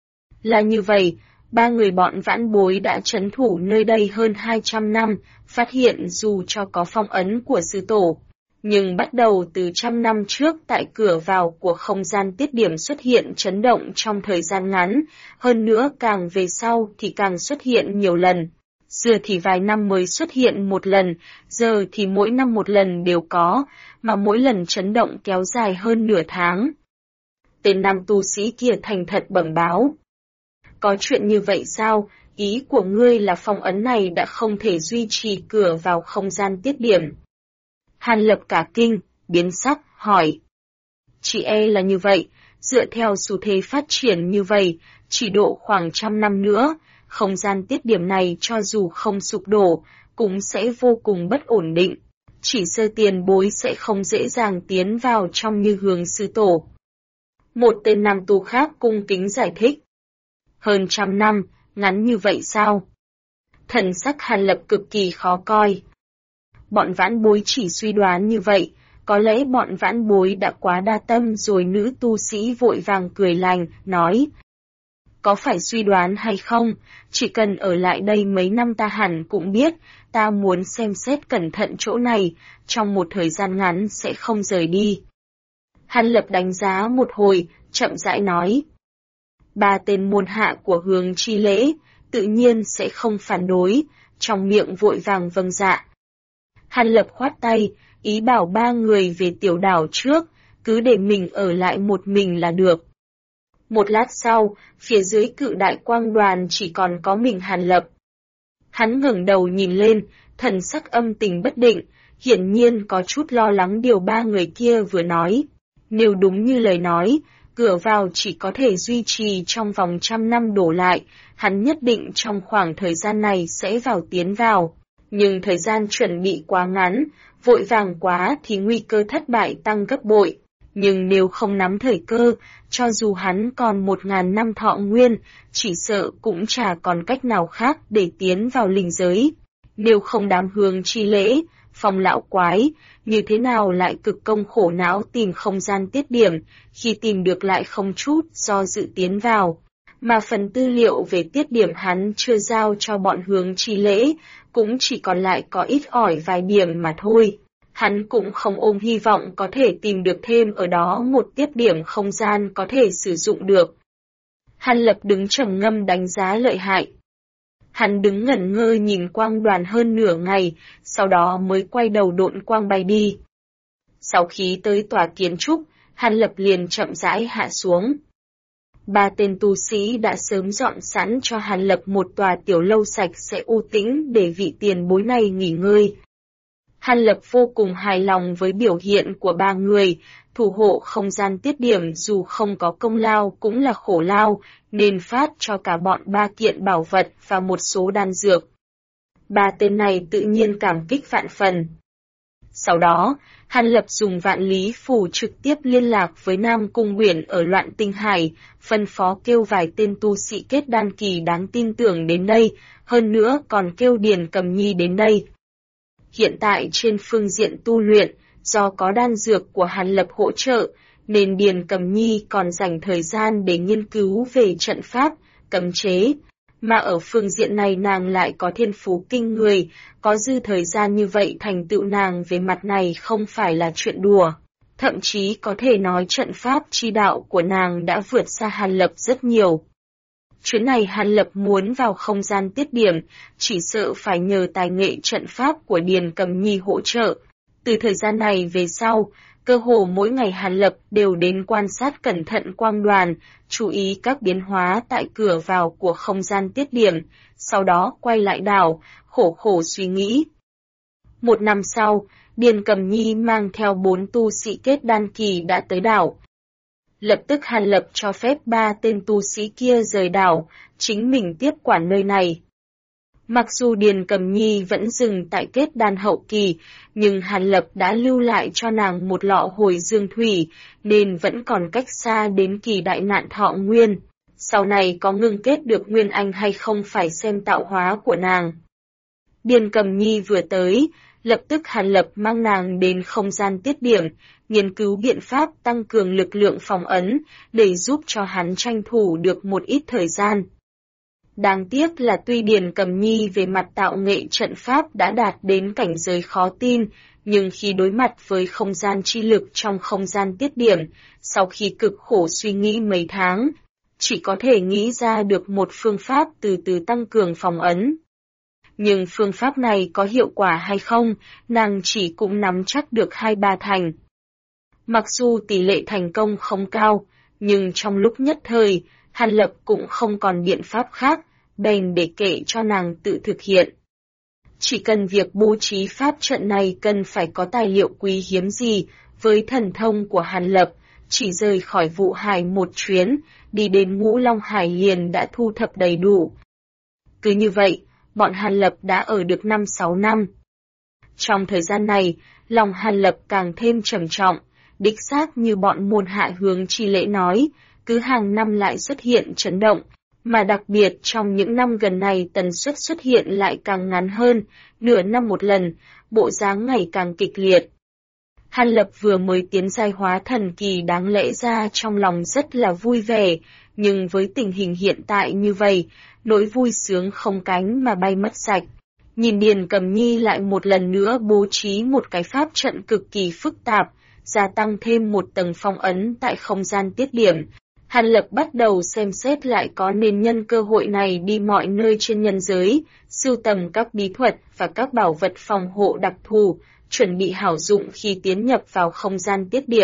Là như vậy, ba người bọn vãn bối đã trấn thủ nơi đây hơn 200 năm, phát hiện dù cho có phong ấn của sư tổ, nhưng bắt đầu từ 100 năm trước tại cửa vào của không gian tiết điểm xuất hiện chấn động trong thời gian ngắn, hơn nữa càng về sau thì càng xuất hiện nhiều lần. Xưa thì vài năm mới xuất hiện một lần, giờ thì mỗi năm một lần đều có, mà mỗi lần chấn động kéo dài hơn nửa tháng. Tên nam tu sĩ kia thành thật bẩm báo. Có chuyện như vậy sao? Ý của ngươi là phong ấn này đã không thể duy trì cửa vào không gian tiết điểm. Hàn Lập cả kinh, biến sắc, hỏi. Chỉ e là như vậy, dựa theo xu thế phát triển như vậy, chỉ độ khoảng 100 năm nữa, không gian tiết điểm này cho dù không sụp đổ, cũng sẽ vô cùng bất ổn định. Chỉ sợ tiền bối sẽ không dễ dàng tiến vào trong như Hướng sư tổ. Một tên nam tu khác cung kính giải thích. Hơn 100 năm, ngắn như vậy sao? Thần sắc Hàn Lập cực kỳ khó coi. Bọn vãn bối chỉ suy đoán như vậy, có lẽ bọn vãn bối đã quá đa tâm rồi. Nữ tu sĩ vội vàng cười lành, nói. Có phải suy đoán hay không, chỉ cần ở lại đây mấy năm ta hẳn cũng biết, ta muốn xem xét cẩn thận chỗ này, trong một thời gian ngắn sẽ không rời đi. Hàn Lập đánh giá một hồi, chậm rãi nói. Ba tên môn hạ của Hướng Chi Lễ, tự nhiên sẽ không phản đối, trong miệng vội vàng vâng dạ. Hàn Lập khoát tay, ý bảo ba người về tiểu đảo trước, cứ để mình ở lại một mình là được. Một lát sau, phía dưới cự đại quang đoàn chỉ còn có mình Hàn Lập. Hắn ngẩng đầu nhìn lên, thần sắc âm tình bất định, hiển nhiên có chút lo lắng điều ba người kia vừa nói. Nếu đúng như lời nói, cửa vào chỉ có thể duy trì trong vòng 100 năm đổ lại, hắn nhất định trong khoảng thời gian này sẽ tiến vào. Nhưng thời gian chuẩn bị quá ngắn, vội vàng quá thì nguy cơ thất bại tăng gấp bội. Nhưng nếu không nắm thời cơ, cho dù hắn còn 1000 năm thọ nguyên, chỉ sợ cũng chả còn cách nào khác để tiến vào linh giới. Nếu không đám Hướng Chi Lễ, Phong lão quái, như thế nào lại cực công khổ não tìm không gian tiết điểm, khi tìm được lại không chút do dự tiến vào. Mà phần tư liệu về tiết điểm hắn chưa giao cho bọn Hướng Chi Lễ, cũng chỉ còn lại có ít ỏi vài điểm mà thôi. Hắn cũng không ôm hy vọng có thể tìm được thêm ở đó một tiết điểm không gian có thể sử dụng được. Hàn Lập đứng trầm ngâm đánh giá lợi hại. Hắn đứng ngẩn ngơ nhìn quang đoàn hơn nửa ngày, sau đó mới quay đầu độn quang bay đi. Sau khi tới tòa kiến trúc, Hàn Lập liền chậm rãi hạ xuống. Ba tên tu sĩ đã sớm dọn sẵn cho Hàn Lập một tòa tiểu lâu sạch sẽ u tĩnh để vị tiền bối này nghỉ ngơi. Hàn Lập vô cùng hài lòng với biểu hiện của ba người, thủ hộ không gian tiết điểm dù không có công lao cũng là khổ lao, nên phát cho cả bọn 3 kiện bảo vật và một số đan dược. Ba tên này tự nhiên cảm kích vạn phần. Sau đó, Hàn Lập dùng vạn lý phù trực tiếp liên lạc với Nam Cung Uyển ở Loạn Tinh Hải, phân phó kêu vài tên tu sĩ kết đan kỳ đáng tin tưởng đến đây, hơn nữa còn kêu Điền Cầm Nhi đến đây. Hiện tại trên phương diện tu luyện, do có đan dược của Hàn Lập hỗ trợ, nên Điền Cầm Nhi còn dành thời gian để nghiên cứu về trận pháp, cấm chế. Mà ở phương diện này nàng lại có thiên phú kinh người, có dư thời gian như vậy thành tựu nàng về mặt này không phải là chuyện đùa. Thậm chí có thể nói trận pháp chi đạo của nàng đã vượt xa Hàn Lập rất nhiều. Chuyến này Hàn Lập muốn vào không gian tiết điểm, chỉ sợ phải nhờ tài nghệ trận pháp của Điền Cầm Nhi hỗ trợ. Từ thời gian này về sau, cơ hồ mỗi ngày Hàn Lập đều đến quan sát cẩn thận quang đoàn, chú ý các biến hóa tại cửa vào của không gian tiết điểm, sau đó quay lại đảo, khổ suy nghĩ. Một năm sau, Điền Cầm Nhi mang theo 4 tu sĩ kết đan kỳ đã tới đảo. Lập tức Hàn Lập cho phép 3 tên tu sĩ kia rời đảo, chính mình tiếp quản nơi này. Mặc dù Điền Cầm Nhi vẫn dừng tại kết đan hậu kỳ, nhưng Hàn Lập đã lưu lại cho nàng một lọ hồi dương thủy, nên vẫn còn cách xa đến kỳ đại nạn thọ nguyên. Sau này có ngưng kết được nguyên anh hay không phải xem tạo hóa của nàng. Điền Cầm Nhi vừa tới, lập tức Hàn Lập mang nàng đến không gian tiết điểm, nghiên cứu biện pháp tăng cường lực lượng phòng ấn, để giúp cho hắn tranh thủ được một ít thời gian. Đáng tiếc là tuy Điền Cầm Nhi về mặt tạo nghệ trận pháp đã đạt đến cảnh giới khó tin, nhưng khi đối mặt với không gian chi lực trong không gian tiết điểm, sau khi cực khổ suy nghĩ mấy tháng, chỉ có thể nghĩ ra được một phương pháp từ từ tăng cường phòng ấn. Nhưng phương pháp này có hiệu quả hay không, nàng chỉ cũng nắm chắc được 2-3 thành. Mặc dù tỷ lệ thành công không cao, nhưng trong lúc nhất thời, Hàn Lập cũng không còn biện pháp khác, bèn để kệ cho nàng tự thực hiện. Chỉ cần việc bố trí pháp trận này cần phải có tài liệu quý hiếm gì, với thần thông của Hàn Lập, chỉ rời khỏi Vụ Hải một chuyến, đi đến Ngũ Long Hải liền đã thu thập đầy đủ. Cứ như vậy, bọn Hàn Lập đã ở được 5-6 năm. Trong thời gian này, lòng Hàn Lập càng thêm trầm trọng, đích xác như bọn môn hạ hướng chi lễ nói, cứ hàng năm lại xuất hiện chấn động, mà đặc biệt trong những năm gần này tần suất xuất hiện lại càng ngắn hơn, nửa năm một lần, bộ dáng ngày càng kịch liệt. Hàn Lập vừa mới tiến giai hóa thần kỳ đáng lẽ ra trong lòng rất là vui vẻ, nhưng với tình hình hiện tại như vậy, nỗi vui sướng không cánh mà bay mất sạch. Nhìn Điền Cầm Nhi lại một lần nữa bố trí một cái pháp trận cực kỳ phức tạp, gia tăng thêm một tầng phong ấn tại không gian tiết điểm. Hàn Lập bắt đầu xem xét lại có nên nhân cơ hội này đi mọi nơi trên nhân giới, sưu tầm các bí thuật và các bảo vật phòng hộ đặc thù, chuẩn bị hảo dụng khi tiến nhập vào không gian tiết điểm.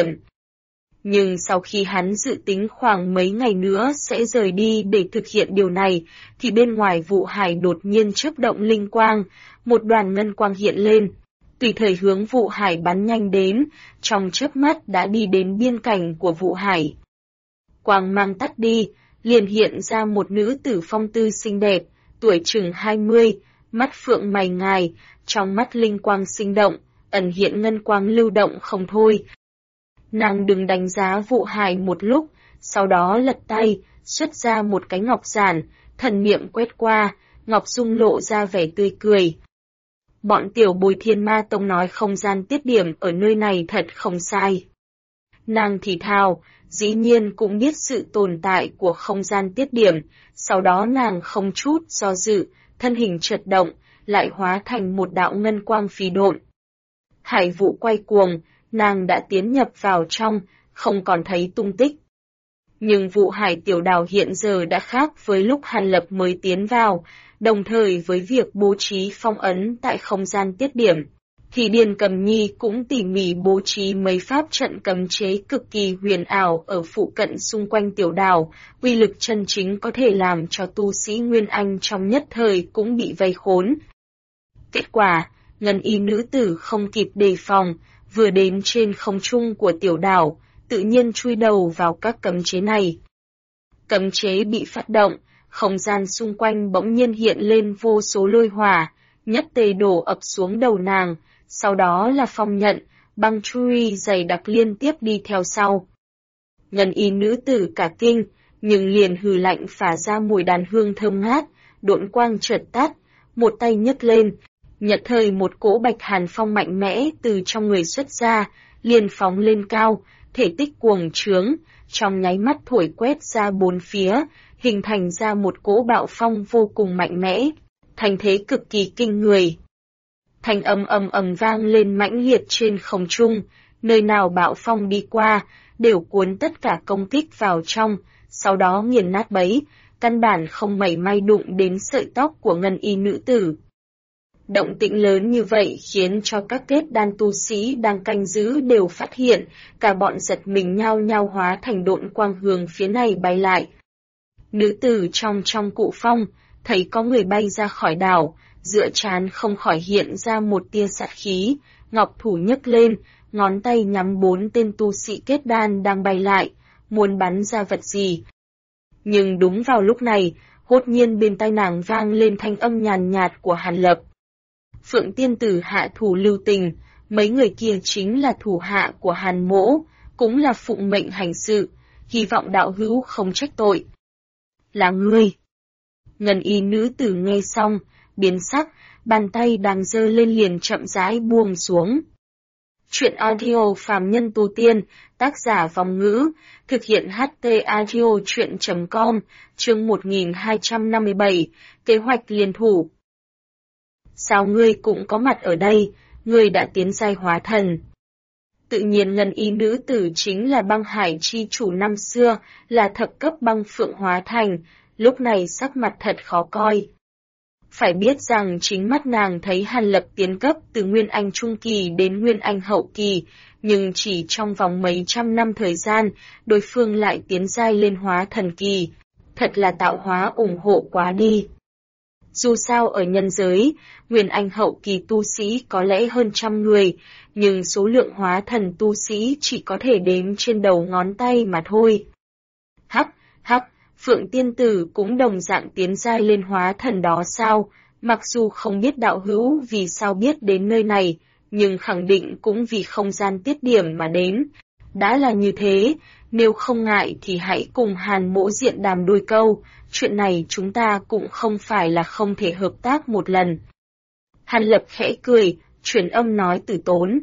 Nhưng sau khi hắn dự tính khoảng mấy ngày nữa sẽ rời đi để thực hiện điều này, thì bên ngoài Vụ Hải đột nhiên chớp động linh quang, một đoàn ngân quang hiện lên. Tùy thời hướng Vụ Hải bắn nhanh đến, trong chớp mắt đã đi đến biên cảnh của Vụ Hải. Quang mang tắt đi, liền hiện ra một nữ tử phong tư xinh đẹp, tuổi chừng 20, mắt phượng mày ngài, trong mắt linh quang sinh động, ẩn hiện ngân quang lưu động không thôi. Nàng đừng đánh giá Vụ Hải một lúc, sau đó lật tay, xuất ra một cái ngọc giản, thần niệm quét qua, ngọc dung lộ ra vẻ tươi cười. Bọn tiểu Bồi Thiên Ma Tông nói không gian tiết điểm ở nơi này thật không sai. Nàng thì thào, dĩ nhiên cũng biết sự tồn tại của không gian tiết điểm, sau đó nàng không chút do dự, thân hình chợt động, lại hóa thành một đạo ngân quang phi độn. Hải vụ quay cuồng, nàng đã tiến nhập vào trong, không còn thấy tung tích. Nhưng Vụ Hải tiểu đảo hiện giờ đã khác với lúc Hàn Lập mới tiến vào, đồng thời với việc bố trí phong ấn tại không gian tiết điểm, thì Điền Cầm Nhi cũng tỉ mỉ bố trí mấy pháp trận cấm chế cực kỳ huyền ảo ở phụ cận xung quanh tiểu đảo, uy lực chân chính có thể làm cho tu sĩ Nguyên Anh trong nhất thời cũng bị vây khốn. Kết quả, Ngân y nữ tử không kịp đề phòng, vừa đến trên không trung của tiểu đảo, tự nhiên chui đầu vào các cấm chế này. Cấm chế bị phát động, không gian xung quanh bỗng nhiên hiện lên vô số lôi hỏa, nhất tề đổ ập xuống đầu nàng, sau đó là phong nhận, băng chui dày đặc liên tiếp đi theo sau. Ngân y nữ tử cả kinh, nhưng liền hừ lạnh phả ra mùi đàn hương thơm ngát, độn quang chợt tắt, một tay nhấc lên, nhận thời một cỗ bạch hàn phong mạnh mẽ từ trong người xuất ra, liền phóng lên cao, thể tích cuồng trướng, trong nháy mắt thổi quét ra bốn phía, hình thành ra một cỗ bạo phong vô cùng mạnh mẽ, thành thế cực kỳ kinh người. Thanh âm ầm ầm vang lên mãnh liệt trên không trung, nơi nào bạo phong đi qua, đều cuốn tất cả công kích vào trong, sau đó nghiền nát bấy, căn bản không mảy may đụng đến sợi tóc của ngân y nữ tử. Động tĩnh lớn như vậy khiến cho các kết đan tu sĩ đang canh giữ đều phát hiện, cả bọn giật mình nhao nhao hóa thành độn quang hướng phía này bay lại. Nữ tử trong cụ phong, thấy có người bay ra khỏi đảo, giữa trán không khỏi hiện ra một tia sát khí, ngọc thủ nhấc lên, ngón tay nhắm 4 tên tu sĩ kết đan đang bay lại, muốn bắn ra vật gì. Nhưng đúng vào lúc này, hốt nhiên bên tai nàng vang lên thanh âm nhàn nhạt của Hàn Lập. Phượng tiên tử hạ thủ lưu tình, mấy người kia chính là thủ hạ của Hàn Mỗ, cũng là phụng mệnh hành sự, hy vọng đạo hữu không trách tội. Là ngươi. Ngân y nữ tử nghe xong, biến sắc, bàn tay đang giơ lên liền chậm rãi buông xuống. Chuyện audio phàm nhân tu tiên, tác giả Vong Ngữ, thực hiện HT audio chuyện.com, chương 1257, kế hoạch liên thủ. Sao ngươi cũng có mặt ở đây, ngươi đã tiến giai hóa thần. Tự nhiên ngân y nữ tử chính là băng hải chi chủ năm xưa, là thập cấp băng phượng hóa thành, lúc này sắc mặt thật khó coi. Phải biết rằng chính mắt nàng thấy Hàn Lập tiến cấp từ Nguyên Anh Trung Kỳ đến Nguyên Anh Hậu Kỳ, nhưng chỉ trong vòng mấy trăm năm thời gian, đối phương lại tiến giai lên hóa thần kỳ, thật là tạo hóa ủng hộ quá đi. Dù sao ở nhân giới, Nguyên Anh Hậu Kỳ tu sĩ có lẽ hơn 100 người, nhưng số lượng hóa thần tu sĩ chỉ có thể đếm trên đầu ngón tay mà thôi. Hắc, Phượng tiên tử cũng đồng dạng tiến giai lên hóa thần đó sao, mặc dù không biết đạo hữu vì sao biết đến nơi này, nhưng khẳng định cũng vì không gian tiết điểm mà đến. Đã là như thế, nếu không ngại thì hãy cùng Hàn Mỗ diện đàm đôi câu, chuyện này chúng ta cũng không phải là không thể hợp tác một lần. Hàn Lập khẽ cười, truyền âm nói từ tốn.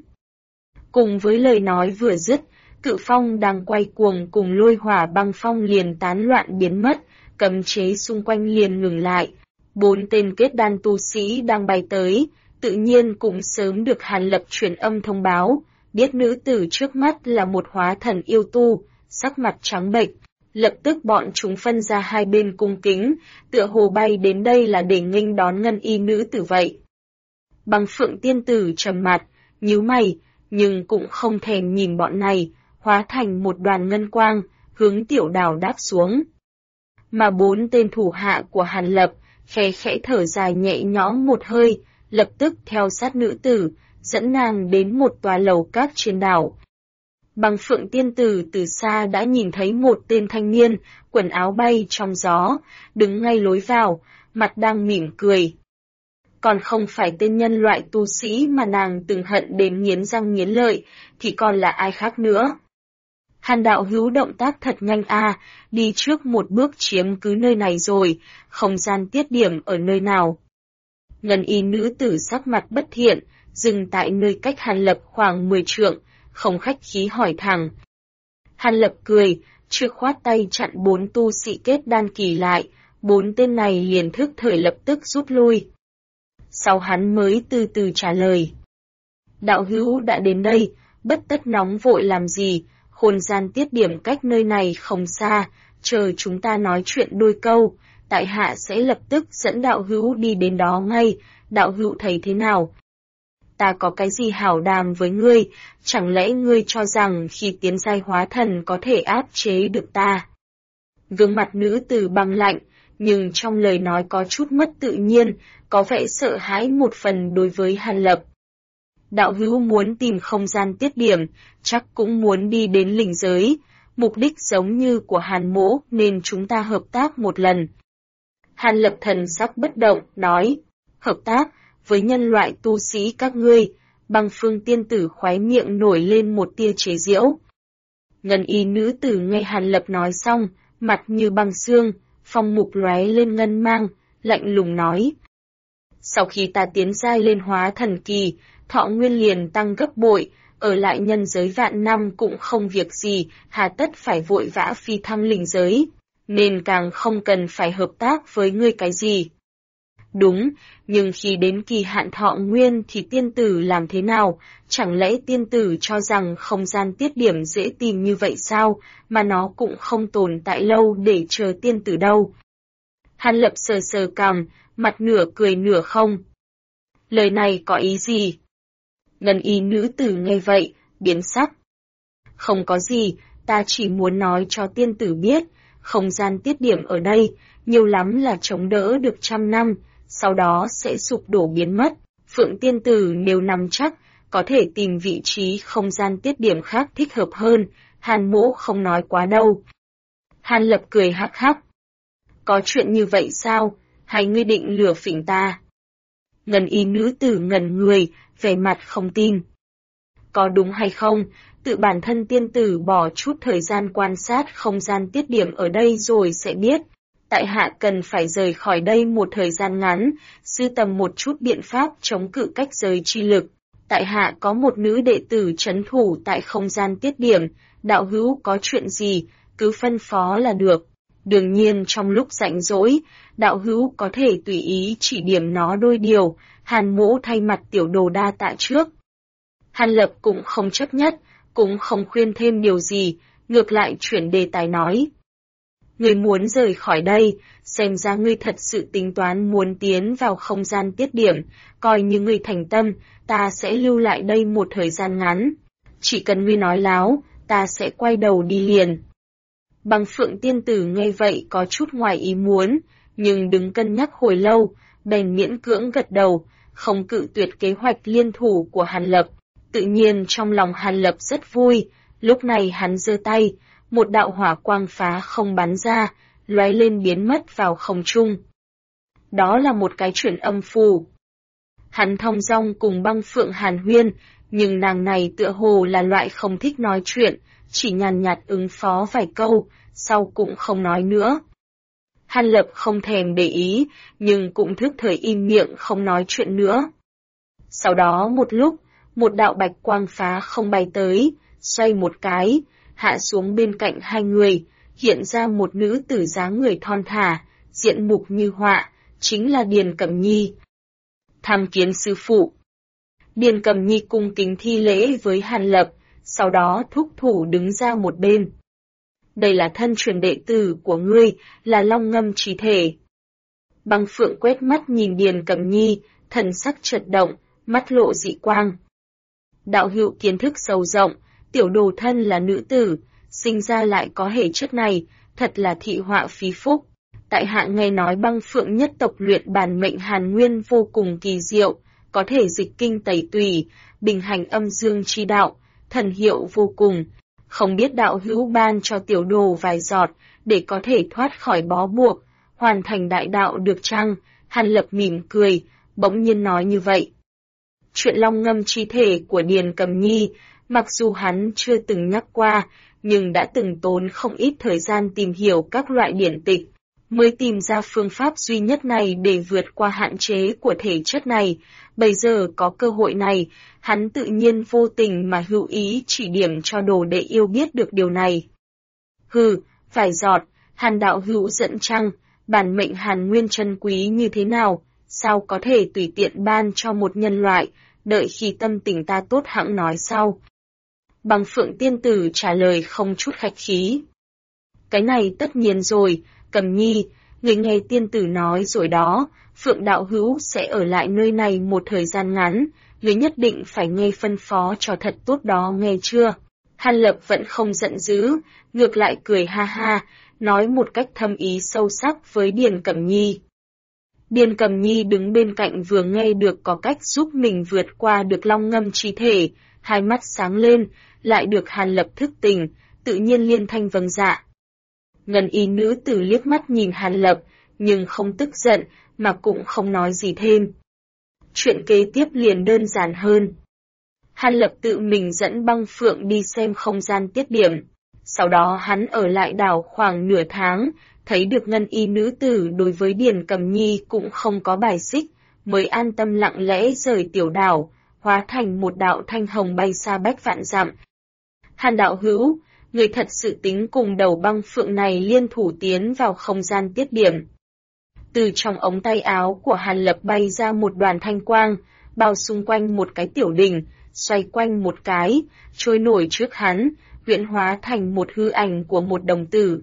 Cùng với lời nói vừa dứt, cự phong đang quay cuồng cùng lôi hỏa băng phong liền tán loạn biến mất, cấm chế xung quanh liền ngừng lại. 4 tên kết đan tu sĩ đang bay tới, tự nhiên cũng sớm được Hàn Lập truyền âm thông báo, biết nữ tử trước mắt là một hóa thần yêu tu, sắc mặt trắng bệch. Lập tức bọn chúng phân ra hai bên cung kính, tựa hồ bay đến đây là để nghênh đón ngân y nữ tử vậy. Băng phượng tiên tử trầm mặt, nhíu mày, nhưng cũng không thèm nhìn bọn này, hóa thành một đoàn ngân quang, hướng tiểu đảo đáp xuống. Mà 4 tên thủ hạ của Hàn Lập, khẽ khẽ thở dài nhẹ nhõm một hơi, lập tức theo sát nữ tử, dẫn nàng đến một tòa lầu các trên đảo. Băng phượng tiên tử từ xa đã nhìn thấy một tên thanh niên, quần áo bay trong gió, đứng ngay lối vào, mặt đang mỉm cười. Còn không phải tên nhân loại tu sĩ mà nàng từng hận đến nghiến răng nghiến lợi, thì còn là ai khác nữa. Hàn đạo hữu động tác thật nhanh đi trước một bước chiếm cứ nơi này rồi, không gian tiết điểm ở nơi nào. Ngân y nữ tử sắc mặt bất thiện, dừng tại nơi cách Hàn Lập khoảng 10 trượng, không khách khí hỏi thẳng. Hàn Lập cười, chưa khoát tay chặn 4 tu sĩ kết đan kỳ lại, 4 tên này liền thức thời lập tức rút lui. Sau hắn mới từ từ trả lời. Đạo hữu đã đến đây, bất tất nóng vội làm gì, khôn gian tiết điểm cách nơi này không xa, chờ chúng ta nói chuyện đôi câu, tại hạ sẽ lập tức dẫn đạo hữu đi đến đó ngay, đạo hữu thấy thế nào? Ta có cái gì hảo đàm với ngươi, chẳng lẽ ngươi cho rằng khi tiến giai hóa thần có thể áp chế được ta? Gương mặt nữ tử băng lạnh, nhưng trong lời nói có chút mất tự nhiên, có vẻ sợ hãi một phần đối với Hàn Lập. Đạo hữu muốn tìm không gian tiết điểm, chắc cũng muốn đi đến linh giới, mục đích giống như của Hàn Mỗ nên chúng ta hợp tác một lần. Hàn Lập thần sắc bất động, nói, hợp tác, với nhân loại tu sĩ các ngươi, Băng Phương tiên tử khóe miệng nổi lên một tia chế giễu. Ngân y nữ tử nghe Hàn Lập nói xong, mặt như băng xương, phong mục lóe lên ngân mang, lạnh lùng nói. Sau khi ta tiến giai lên hóa thần kỳ, thọ nguyên liền tăng gấp bội, ở lại nhân giới vạn năm cũng không việc gì, hà tất phải vội vã phi thăng linh giới, nên càng không cần phải hợp tác với ngươi cái gì. Đúng, nhưng khi đến kỳ hạn thọ nguyên thì tiên tử làm thế nào? Chẳng lẽ tiên tử cho rằng không gian tiết điểm dễ tìm như vậy sao, mà nó cũng không tồn tại lâu để chờ tiên tử đâu? Hàn Lập sờ sờ cằm, mặt nửa cười nửa không. Lời này có ý gì? Ngân y nữ tử nghe vậy, biến sắc. Không có gì, ta chỉ muốn nói cho tiên tử biết, không gian tiết điểm ở đây, nhiều lắm là chống đỡ được 100 năm, sau đó sẽ sụp đổ biến mất. Phượng tiên tử nếu nắm chắc, có thể tìm vị trí không gian tiết điểm khác thích hợp hơn, Hàn Mỗ không nói quá đâu. Hàn Lập cười hắc hắc. Có chuyện như vậy sao, hay ngươi định lừa phỉnh ta? Ngân y nữ tử ngẩn người, vẻ mặt không tin. Có đúng hay không, tự bản thân tiên tử bỏ chút thời gian quan sát không gian tiết điểm ở đây rồi sẽ biết. Tại hạ cần phải rời khỏi đây một thời gian ngắn, sưu tầm một chút biện pháp chống cự cách giới chi lực. Tại hạ có một nữ đệ tử trấn thủ tại không gian tiết điểm, đạo hữu có chuyện gì, cứ phân phó là được. Đương nhiên trong lúc rảnh rỗi, đạo hữu có thể tùy ý chỉ điểm nó đôi điều, Hàn Mỗ thay mặt tiểu đồ đa tạ trước. Hàn Lập cũng không chấp nhất, cũng không khuyên thêm điều gì, ngược lại chuyển đề tài nói. Ngươi muốn rời khỏi đây, xem ra ngươi thật sự tính toán muốn tiến vào không gian tiết điểm, coi như ngươi thành tâm, ta sẽ lưu lại đây một thời gian ngắn. Chỉ cần ngươi nói láo, ta sẽ quay đầu đi liền. Băng Phượng tiên tử nghe vậy có chút ngoài ý muốn, nhưng đứng cân nhắc hồi lâu, bèn miễn cưỡng gật đầu, không cự tuyệt kế hoạch liên thủ của Hàn Lập. Tự nhiên trong lòng Hàn Lập rất vui, lúc này hắn giơ tay, một đạo hỏa quang phá không bắn ra, lóe lên biến mất vào không trung. Đó là một cái chuyển âm phù. Hắn thong dong cùng Băng Phượng hàn huyên, nhưng nàng này tựa hồ là loại không thích nói chuyện, chỉ nhàn nhạt ứng phó vài câu, sau cũng không nói nữa. Hàn Lập không thèm để ý, nhưng cũng thức thời im miệng không nói chuyện nữa. Sau đó một lúc, một đạo bạch quang phá không bay tới, xoay một cái, hạ xuống bên cạnh hai người, hiện ra một nữ tử dáng người thon thả, diện mục như họa, chính là Điền Cẩm Nhi. Tham kiến sư phụ. Điền Cẩm Nhi cung kính thi lễ với Hàn Lập, sau đó thúc thủ đứng ra một bên. Đây là thân truyền đệ tử của ngươi, là Long Ngâm Chí Thể. Băng Phượng quét mắt nhìn Điền Cẩm Nhi, thần sắc chợt động, mắt lộ dị quang. Đạo hữu kiến thức sâu rộng, tiểu đồ thân là nữ tử, sinh ra lại có hệ chất này, thật là thị họa phí phúc. Tại hạ nghe nói Băng Phượng nhất tộc luyện bản mệnh hàn nguyên vô cùng kỳ diệu, có thể dịch kinh tẩy tùy, bình hành âm dương chi đạo, thần hiệu vô cùng. Không biết đạo hữu ban cho tiểu đồ vài giọt, để có thể thoát khỏi bó buộc, hoàn thành đại đạo được chăng? Hàn Lập mỉm cười, bỗng nhiên nói như vậy. Chuyện Long Ngâm Chí Thể của Điền Cẩm Nhi, mặc dù hắn chưa từng nhắc qua, nhưng đã từng tốn không ít thời gian tìm hiểu các loại điển tịch, mới tìm ra phương pháp duy nhất này để vượt qua hạn chế của thể chất này. Bây giờ có cơ hội này, hắn tự nhiên vô tình mà hữu ý chỉ điểm cho đồ đệ yêu biết được điều này. Hừ, phải giọt, Hàn đạo hữu giận chăng, bản mệnh hàn nguyên chân quý như thế nào, sao có thể tùy tiện ban cho một nhân loại, đợi khi tâm tình ta tốt hẵng nói sau. Băng Phượng tiên tử trả lời không chút khách khí. Cái này tất nhiên rồi, Cẩm Nhi, người nghe tiên tử nói rồi đó, Phượng đạo hữu sẽ ở lại nơi này một thời gian ngắn, người nhất định phải nghe phân phó cho thật tốt đó nghe chưa? Hàn Lập vẫn không giận dữ, ngược lại cười ha ha, nói một cách thâm ý sâu sắc với Điền Cẩm Nhi. Điền Cẩm Nhi đứng bên cạnh vừa nghe được có cách giúp mình vượt qua được long ngâm chi thể, hai mắt sáng lên, lại được Hàn Lập thức tỉnh, tự nhiên liên thanh vâng dạ. Ngân y nữ tử liếc mắt nhìn Hàn Lập, nhưng không tức giận, mà cũng không nói gì thêm. Chuyện kế tiếp liền đơn giản hơn. Hàn Lập tự mình dẫn Băng Phượng đi xem không gian tiết điểm. Sau đó hắn ở lại đảo khoảng nửa tháng, thấy được ngân y nữ tử đối với Điền Cẩm Nhi cũng không có bài xích, mới an tâm lặng lẽ rời tiểu đảo, hóa thành một đạo thanh hồng bay xa bách vạn dặm. Hàn đạo hữu, người thật sự tính cùng đầu Băng Phượng này liên thủ tiến vào không gian tiết điểm. Từ trong ống tay áo của Hàn Lập bay ra một đoàn thanh quang, bao xung quanh một cái tiểu đỉnh, xoay quanh một cái, trôi nổi trước hắn, huyễn hóa thành một hư ảnh của một đồng tử.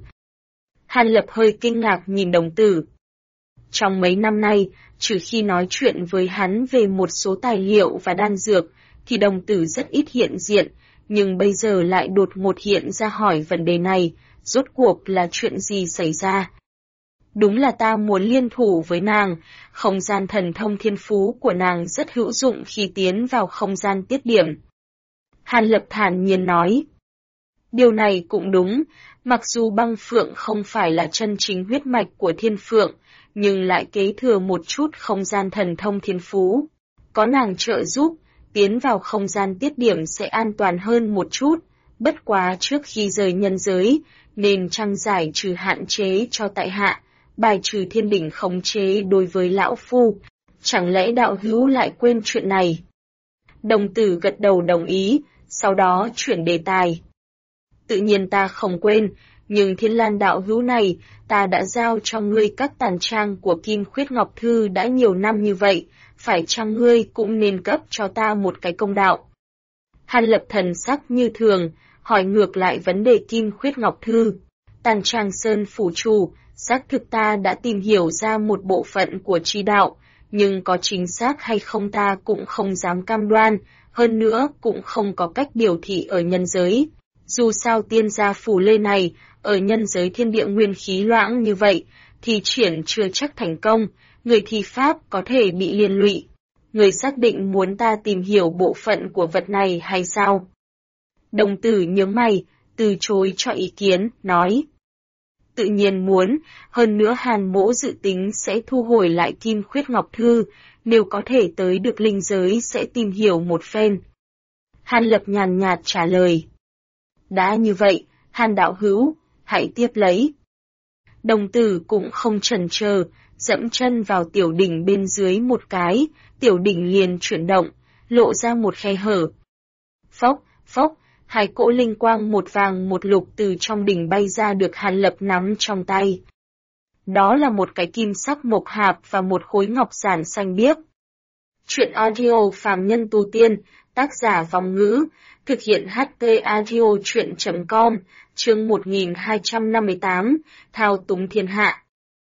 Hàn Lập hơi kinh ngạc nhìn đồng tử. Trong mấy năm nay, trừ khi nói chuyện với hắn về một số tài liệu và đan dược, thì đồng tử rất ít hiện diện, nhưng bây giờ lại đột ngột hiện ra hỏi vấn đề này, rốt cuộc là chuyện gì xảy ra? Đúng là ta muốn liên thủ với nàng, không gian thần thông thiên phú của nàng rất hữu dụng khi tiến vào không gian tiết điểm. Hàn Lập thản nhiên nói. Điều này cũng đúng, mặc dù Băng Phượng không phải là chân chính huyết mạch của Thiên Phượng, nhưng lại kế thừa một chút không gian thần thông thiên phú. Có nàng trợ giúp, tiến vào không gian tiết điểm sẽ an toàn hơn một chút, bất quá trước khi rời nhân giới, nên trang giải trừ hạn chế cho tại hạ, bài trừ thiên đỉnh khống chế đối với lão phu. Chẳng lẽ đạo hữu lại quên chuyện này? Đồng tử gật đầu đồng ý, sau đó chuyển đề tài. Tự nhiên ta không quên, nhưng Thiên Lan đạo hữu này, ta đã giao cho ngươi các tàn trang của Kim Khuyết Ngọc Thư đã nhiều năm như vậy, phải chăng ngươi cũng nên cấp cho ta một cái công đạo? Hàn Lập thần sắc như thường, hỏi ngược lại vấn đề Kim Khuyết Ngọc Thư. Tàn trang sơn phủ chủ, xác thực ta đã tìm hiểu ra một bộ phận của chi đạo, nhưng có chính xác hay không ta cũng không dám cam đoan, hơn nữa cũng không có cách biểu thị ở nhân giới. Dù sao tiên gia phủ lê này, ở nhân giới thiên địa nguyên khí loãng như vậy, thì triển chưa chắc thành công, người thi pháp có thể bị liên lụy. Người xác định muốn ta tìm hiểu bộ phận của vật này hay sao? Đồng tử nhướng mày, từ chối cho ý kiến, nói. Tự nhiên muốn, hơn nữa Hàn Mỗ dự tính sẽ thu hồi lại Kim Khuyết Ngọc Thư, nếu có thể tới được linh giới sẽ tìm hiểu một phen. Hàn Lập nhàn nhạt trả lời. Đã như vậy, Hàn đạo hữu, hãy tiếp lấy. Đồng tử cũng không chần chờ, dẫm chân vào tiểu đỉnh bên dưới một cái, tiểu đỉnh liền chuyển động, lộ ra một khe hở. Phốc, phốc, hai cỗ linh quang một vàng một lục từ trong đỉnh bay ra được Hàn Lập nắm trong tay. Đó là một cái kim sắc mộc hạp và một khối ngọc giản xanh biếc. Chuyện audio phàm nhân tu tiên, tác giả Vong Ngữ, thực hiện HT audio chuyện.com, chương 1258, thao túng thiên hạ.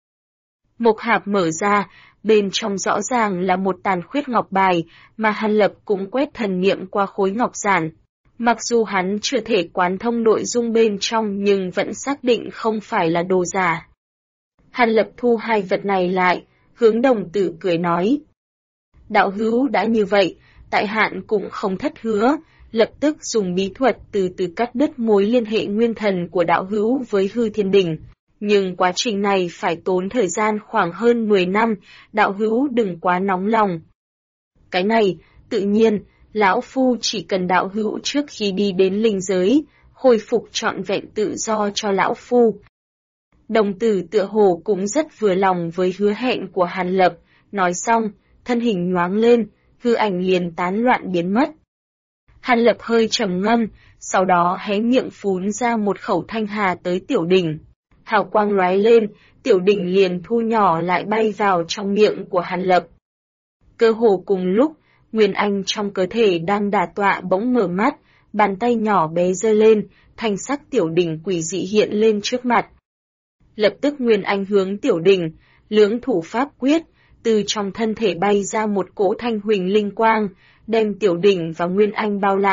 Mộc hạp mở ra, bên trong rõ ràng là một tàn khuyết ngọc bài, mà Hàn Lập cũng quét thần niệm qua khối ngọc giản. Mặc dù hắn chưa thể quán thông nội dung bên trong nhưng vẫn xác định không phải là đồ giả. Hàn Lập thu hai vật này lại, hướng đồng tử cười nói. Đạo hữu đã như vậy, tại hạn cũng không thất hứa, lập tức dùng bí thuật từ từ cắt đứt mối liên hệ nguyên thần của đạo hữu với hư thiên đỉnh. Nhưng quá trình này phải tốn thời gian khoảng hơn 10 năm, đạo hữu đừng quá nóng lòng. Cái này, tự nhiên, lão phu chỉ cần đạo hữu trước khi đi đến linh giới, hồi phục trọn vẹn tự do cho lão phu. Đồng tử tựa hồ cũng rất vừa lòng với hứa hẹn của Hàn Lập, nói xong, thân hình nhoáng lên, hư ảnh liền tán loạn biến mất. Hàn Lập hơi trầm ngâm, sau đó hé miệng phún ra một khẩu thanh hà tới tiểu đỉnh. Hào quang lóe lên, tiểu đỉnh liền thu nhỏ lại bay vào trong miệng của Hàn Lập. Cơ hồ cùng lúc, Nguyên Anh trong cơ thể đang đả tọa bỗng mở mắt, bàn tay nhỏ bé giơ lên, thanh sắc tiểu đỉnh quỷ dị hiện lên trước mặt. Lập tức Nguyên Anh hướng tiểu đỉnh, lưỡng thủ pháp quyết, từ trong thân thể bay ra một cỗ thanh huỳnh linh quang, đem tiểu đỉnh và Nguyên Anh bao lại,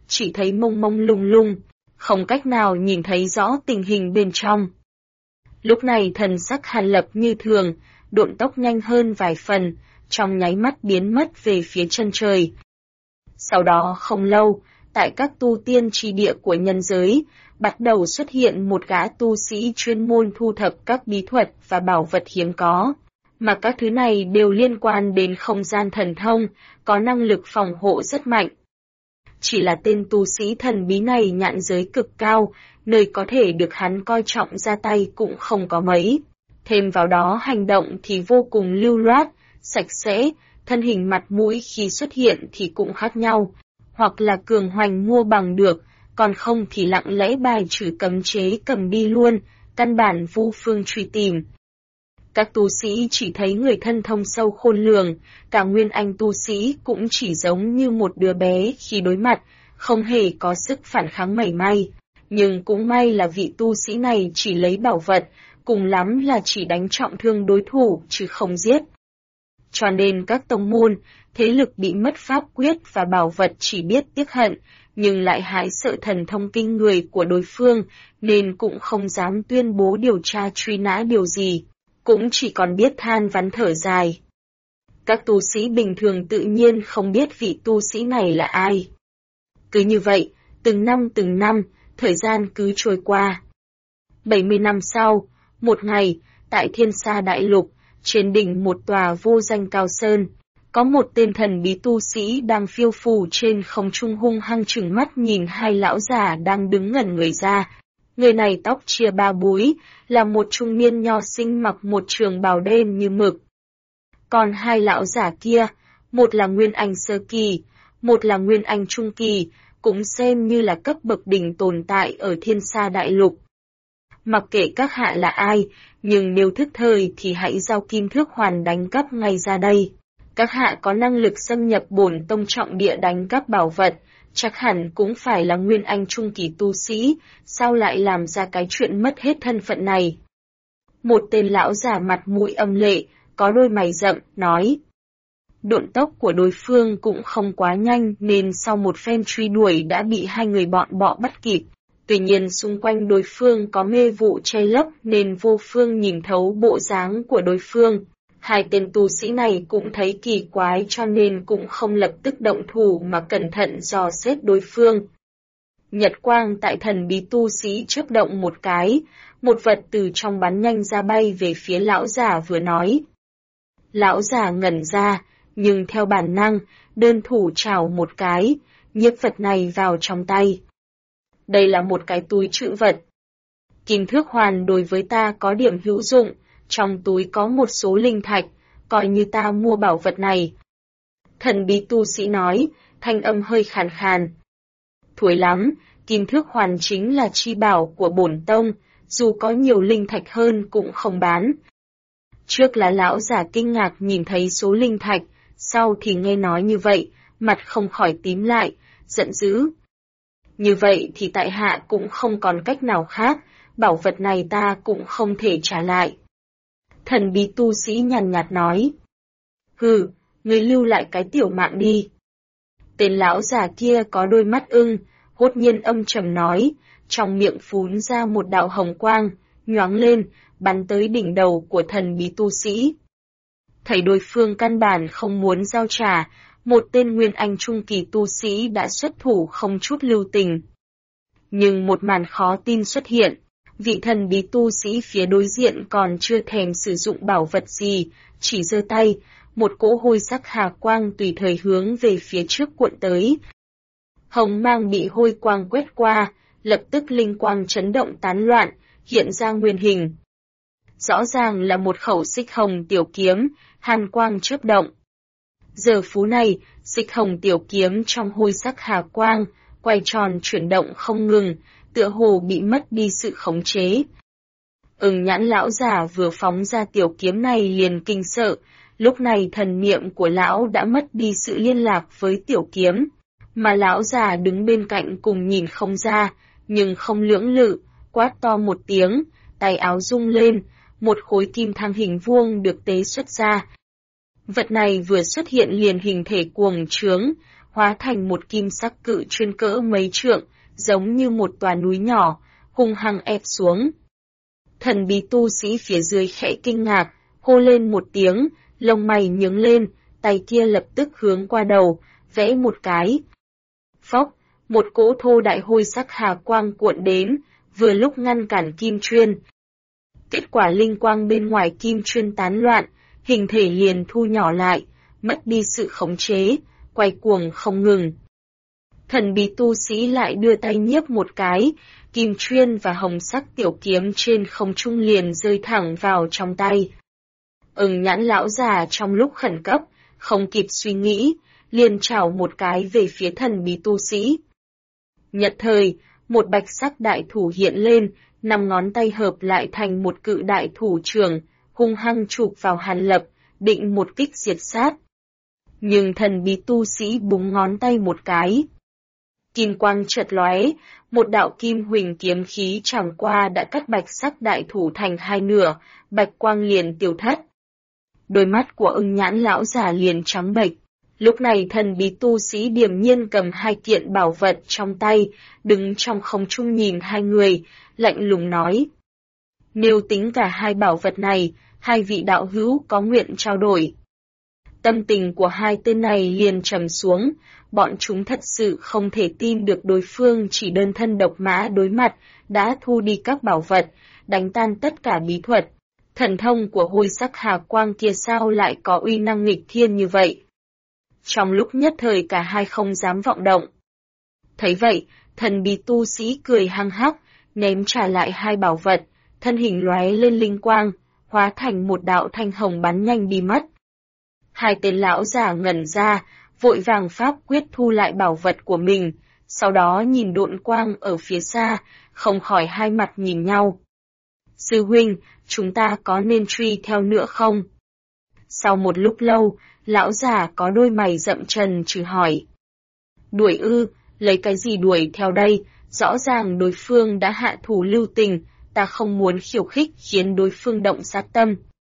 chỉ thấy mông mông lung lung, không cách nào nhìn thấy rõ tình hình bên trong. Lúc này thần sắc Hàn Lập như thường, độn tốc nhanh hơn vài phần, trong nháy mắt biến mất về phía chân trời. Sau đó không lâu, tại các tu tiên tri địa của nhân giới, bắt đầu xuất hiện một gã tu sĩ chuyên môn thu thập các bí thuật và bảo vật hiếm có, mà các thứ này đều liên quan đến không gian thần thông, có năng lực phòng hộ rất mạnh. Chỉ là tên tu sĩ thần bí này nhãn giới cực cao, nơi có thể được hắn coi trọng ra tay cũng không có mấy. Thêm vào đó hành động thì vô cùng lưu loát, sạch sẽ, thân hình mặt mũi khi xuất hiện thì cũng khác nhau, hoặc là cường hoành mua bằng được, còn không thì lặng lẽ bài trừ cấm chế cầm đi luôn, căn bản vô phương truy tìm. Các tu sĩ chỉ thấy người thân thông sâu khôn lường, cả nguyên anh tu sĩ cũng chỉ giống như một đứa bé khi đối mặt, không hề có sức phản kháng mảy may. Nhưng cũng may là vị tu sĩ này chỉ lấy bảo vật, cùng lắm là chỉ đánh trọng thương đối thủ chứ không giết. Cho nên các tông môn, thế lực bị mất pháp quyết và bảo vật chỉ biết tiếc hận, nhưng lại hãi sợ thần thông kinh người của đối phương, nên cũng không dám tuyên bố điều tra truy nã điều gì, cũng chỉ còn biết than vãn thở dài. Các tu sĩ bình thường tự nhiên không biết vị tu sĩ này là ai. Cứ như vậy, từng năm, thời gian cứ trôi qua. 70 năm sau, một ngày, tại Thiên Sa Đại Lục, trên đỉnh một tòa vô danh cao sơn, có một tên thần bí tu sĩ đang phiêu phù trên không trung hung hăng trừng mắt nhìn hai lão già đang đứng ngẩn người ra. Người này tóc chia ba búi, là một trung niên nho sinh mặc một trường bào đen như mực. Còn hai lão già kia, một là Nguyên Anh sơ kỳ, một là Nguyên Anh trung kỳ, cũng xem như là cấp bậc đỉnh tồn tại ở Thiên Sa Đại Lục. Mặc kệ các hạ là ai, nhưng nếu thức thời thì hãy giao kim thước hoàn đánh cắp ngay ra đây. Các hạ có năng lực xâm nhập bổn tông trọng địa đánh cắp bảo vật, chắc hẳn cũng phải là Nguyên Anh trung kỳ tu sĩ, sao lại làm ra cái chuyện mất hết thân phận này. Một tên lão già mặt mũi âm lệ, có đôi mày rậm, nói. Độn tốc của đối phương cũng không quá nhanh nên sau một phen truy đuổi đã bị hai người bọn bọ bắt kịp. Tuy nhiên xung quanh đối phương có mê vụ che lấp nên vô phương nhìn thấu bộ dáng của đối phương. Hai tên tu sĩ này cũng thấy kỳ quái cho nên cũng không lập tức động thủ mà cẩn thận dò xét đối phương. Nhật quang tại thần bí tu sĩ chớp động một cái, một vật từ trong bắn nhanh ra bay về phía lão già vừa nói. Lão già ngẩn ra, nhưng theo bản năng, đơn thủ chảo một cái, nhấc vật này vào trong tay. Đây là một cái túi trữ vật. Kim thước hoàn đối với ta có điểm hữu dụng, trong túi có một số linh thạch, coi như ta mua bảo vật này. Thần bí tu sĩ nói, thanh âm hơi khàn khàn. Thối lắm, kim thước hoàn chính là chi bảo của bổn tông, dù có nhiều linh thạch hơn cũng không bán. Trước là lão già kinh ngạc nhìn thấy số linh thạch, sau thì nghe nói như vậy, mặt không khỏi tím lại, giận dữ. Như vậy thì tại hạ cũng không còn cách nào khác, bảo vật này ta cũng không thể trả lại. Thần bí tu sĩ nhàn nhạt nói. Hừ, ngươi lưu lại cái tiểu mạng đi. Tên lão già kia có đôi mắt ưng, hốt nhiên âm trầm nói, trong miệng phún ra một đạo hồng quang, nhoáng lên, bắn tới đỉnh đầu của thần bí tu sĩ. Thấy đối phương căn bản không muốn giao trả, một tên Nguyên Anh trung kỳ tu sĩ đã xuất thủ không chút lưu tình. Nhưng một màn khó tin xuất hiện, vị thần bí tu sĩ phía đối diện còn chưa thèm sử dụng bảo vật gì, chỉ giơ tay, một cỗ hôi sắc hà quang tùy thời hướng về phía trước cuộn tới. Hồng mang bị hôi quang quét qua, lập tức linh quang chấn động tán loạn, hiện ra nguyên hình. Rõ ràng là một khẩu xích hồng tiểu kiếm, hàn quang chớp động. Giờ phút này, xích hồng tiểu kiếm trong hôi sắc hà quang, quay tròn chuyển động không ngừng, tựa hồ bị mất đi sự khống chế. Nhãn lão già vừa phóng ra tiểu kiếm này liền kinh sợ, lúc này thần niệm của lão đã mất đi sự liên lạc với tiểu kiếm, mà lão già đứng bên cạnh cùng nhìn không ra, nhưng không lưỡng lự, quát to một tiếng, tay áo rung lên, một khối kim thang hình vuông được tế xuất ra. Vật này vừa xuất hiện liền hình thể cuồng trướng, hóa thành một kim sắc cự chuyên cỡ mấy trượng, giống như một tòa núi nhỏ, hung hăng ép xuống. Thần bí tu sĩ phía dưới khẽ kinh ngạc, hô lên một tiếng, lông mày nhướng lên, tay kia lập tức hướng qua đầu, vẽ một cái. Phốc, một cỗ thô đại hôi sắc hà quang cuộn đến, vừa lúc ngăn cản kim chuyên. Kết quả linh quang bên ngoài kim chuyên tán loạn, hình thể liền thu nhỏ lại, mất đi sự khống chế, quay cuồng không ngừng. Thần bí tu sĩ lại đưa tay nhiếp một cái, kim chuyên và hồng sắc tiểu kiếm trên không trung liền rơi thẳng vào trong tay. Nhãn lão già trong lúc khẩn cấp, không kịp suy nghĩ, liền chảo một cái về phía thần bí tu sĩ. Nhất thời, một bạch sắc đại thủ hiện lên, 5 ngón tay hợp lại thành một cự đại thủ trưởng, hung hăng chụp vào Hàn Lập, định một kích diệt sát. Nhưng thần bí tu sĩ búng ngón tay một cái. Kim quang chợt lóe, một đạo kim huỳnh kiếm khí chẳng qua đã cắt bạch sắc đại thủ thành 2 nửa, bạch quang liền tiêu thất. Đôi mắt của nhãn lão già liền trắng bệch. Lúc này thần bí tu sĩ điềm nhiên cầm 2 kiện bảo vật trong tay, đứng trong không trung nhìn 2 người, lạnh lùng nói. Nếu tính cả 2 bảo vật này, 2 vị đạo hữu có nguyện trao đổi. Tâm tình của 2 tên này liền trầm xuống, bọn chúng thật sự không thể tin được đối phương chỉ đơn thân độc mã đối mặt, đã thu đi các bảo vật, đánh tan tất cả bí thuật. Thần thông của hôi sắc hà quang kia sao lại có uy năng nghịch thiên như vậy? Trong lúc nhất thời cả hai không dám vọng động. Thấy vậy, thần bí tu sĩ cười hăng hắc, ném trả lại 2 bảo vật, thân hình lóe lên linh quang, hóa thành một đạo thanh hồng bắn nhanh đi mất. 2 tên lão già ngẩn ra, vội vàng pháp quyết thu lại bảo vật của mình, sau đó nhìn độn quang ở phía xa, không khỏi hai mặt nhìn nhau. Sư huynh, chúng ta có nên truy theo nữa không? Sau một lúc lâu, lão già có đôi mày rậm trần trừ hỏi. Đuổi ư, lấy cái gì đuổi theo đây, rõ ràng đối phương đã hạ thủ lưu tình, ta không muốn khiêu khích khiến đối phương động sát tâm.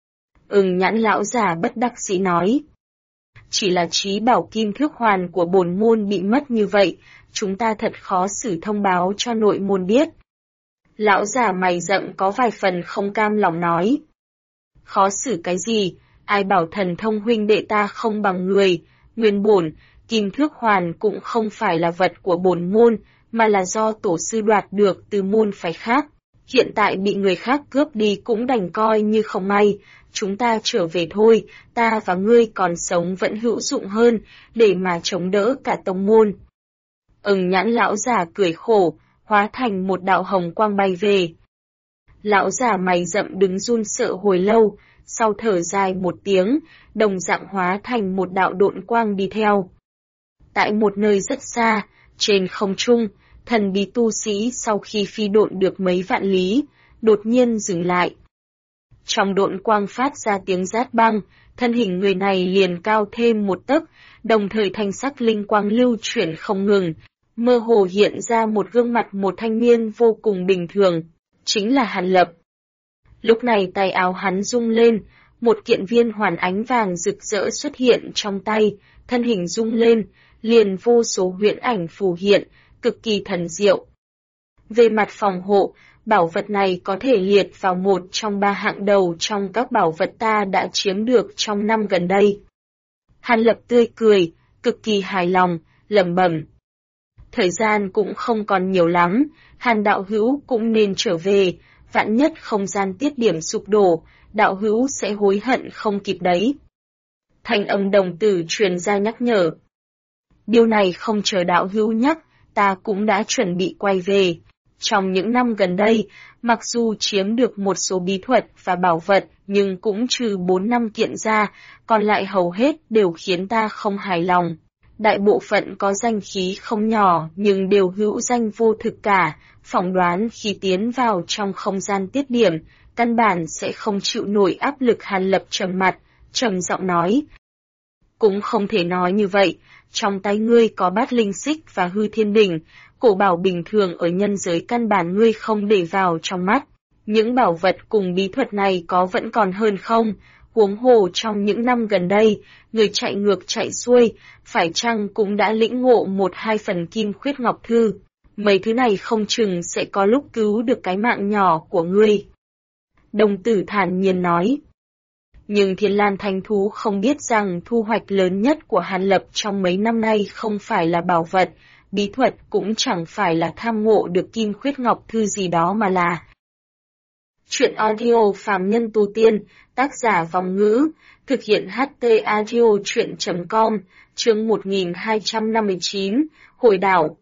Nhãn lão già bất đắc dĩ nói. Chỉ là trí bảo kim thước hoàn của bổn môn bị mất như vậy, chúng ta thật khó xử thông báo cho nội môn biết. Lão già mày rậm có vài phần không cam lòng nói. Khó xử cái gì, ai bảo thần thông huynh đệ ta không bằng người, nguyên bổn, kim thước hoàn cũng không phải là vật của bổn môn, mà là do tổ sư đoạt được từ môn phái khác. Hiện tại bị người khác cướp đi cũng đành coi như không may, chúng ta trở về thôi, ta và ngươi còn sống vẫn hữu dụng hơn, để mà chống đỡ cả tông môn. Nhãn lão già cười khổ, hóa thành một đạo hồng quang bay về. Lão già mày rậm đứng run sợ hồi lâu, sau thở dài một tiếng, đồng dạng hóa thành một đạo độn quang đi theo. Tại một nơi rất xa, trên không trung, thần bí tu sĩ sau khi phi độn được mấy vạn lý, đột nhiên dừng lại. Trong độn quang phát ra tiếng rát băng, thân hình người này liền cao thêm 1 tấc, đồng thời thanh sắc linh quang lưu chuyển không ngừng, mơ hồ hiện ra một gương mặt một thanh niên vô cùng bình thường, chính là Hàn Lập. Lúc này tay áo hắn rung lên, một kiện viên hoàn ánh vàng rực rỡ xuất hiện trong tay, thân hình rung lên, liền vô số huyễn ảnh phù hiện, cực kỳ thần diệu. Về mặt phòng hộ, bảo vật này có thể liệt vào một trong 3 hạng đầu trong các bảo vật ta đã chiếm được trong năm gần đây. Hàn Lập tươi cười, cực kỳ hài lòng, lẩm bẩm. Thời gian cũng không còn nhiều lắm, Hàn đạo hữu cũng nên trở về, vạn nhất không gian tiết điểm sụp đổ, đạo hữu sẽ hối hận không kịp đấy. Thanh âm đồng tử truyền ra nhắc nhở. Điều này không chờ đạo hữu nhắc, ta cũng đã chuẩn bị quay về. Trong những năm gần đây, mặc dù chiếm được một số bí thuật và bảo vật, nhưng cũng trừ 4-5 kiện ra, còn lại hầu hết đều khiến ta không hài lòng. Đại bộ phận có danh khí không nhỏ nhưng đều hữu danh vô thực cả, phỏng đoán khi tiến vào trong không gian tiết điểm, căn bản sẽ không chịu nổi áp lực. Hàn Lập trầm mặt, trầm giọng nói. Cũng không thể nói như vậy, trong tay ngươi có Bát Linh Xích và Hư Thiên Đỉnh, cổ bảo bình thường ở nhân giới căn bản ngươi không để vào trong mắt. Những bảo vật cùng bí thuật này có vẫn còn hơn không, Huống hồ trong những năm gần đây, người chạy ngược chạy xuôi, phải chăng cũng đã lĩnh ngộ 1-2 phần kim khuyết ngọc thư. Mấy thứ này không chừng sẽ có lúc cứu được cái mạng nhỏ của ngươi. Đồng tử thản nhiên nói. Nhưng Thiên Lan Thánh Thú không biết rằng thu hoạch lớn nhất của Hàn Lập trong mấy năm nay không phải là bảo vật, bí thuật, cũng chẳng phải là tham ngộ được kim khuyết ngọc thư gì đó mà là truyện audio phàm nhân tu tiên, tác giả Vòng Ngữ, thực hiện HT Audio truyện.com, chương 1259, Hồi đảo.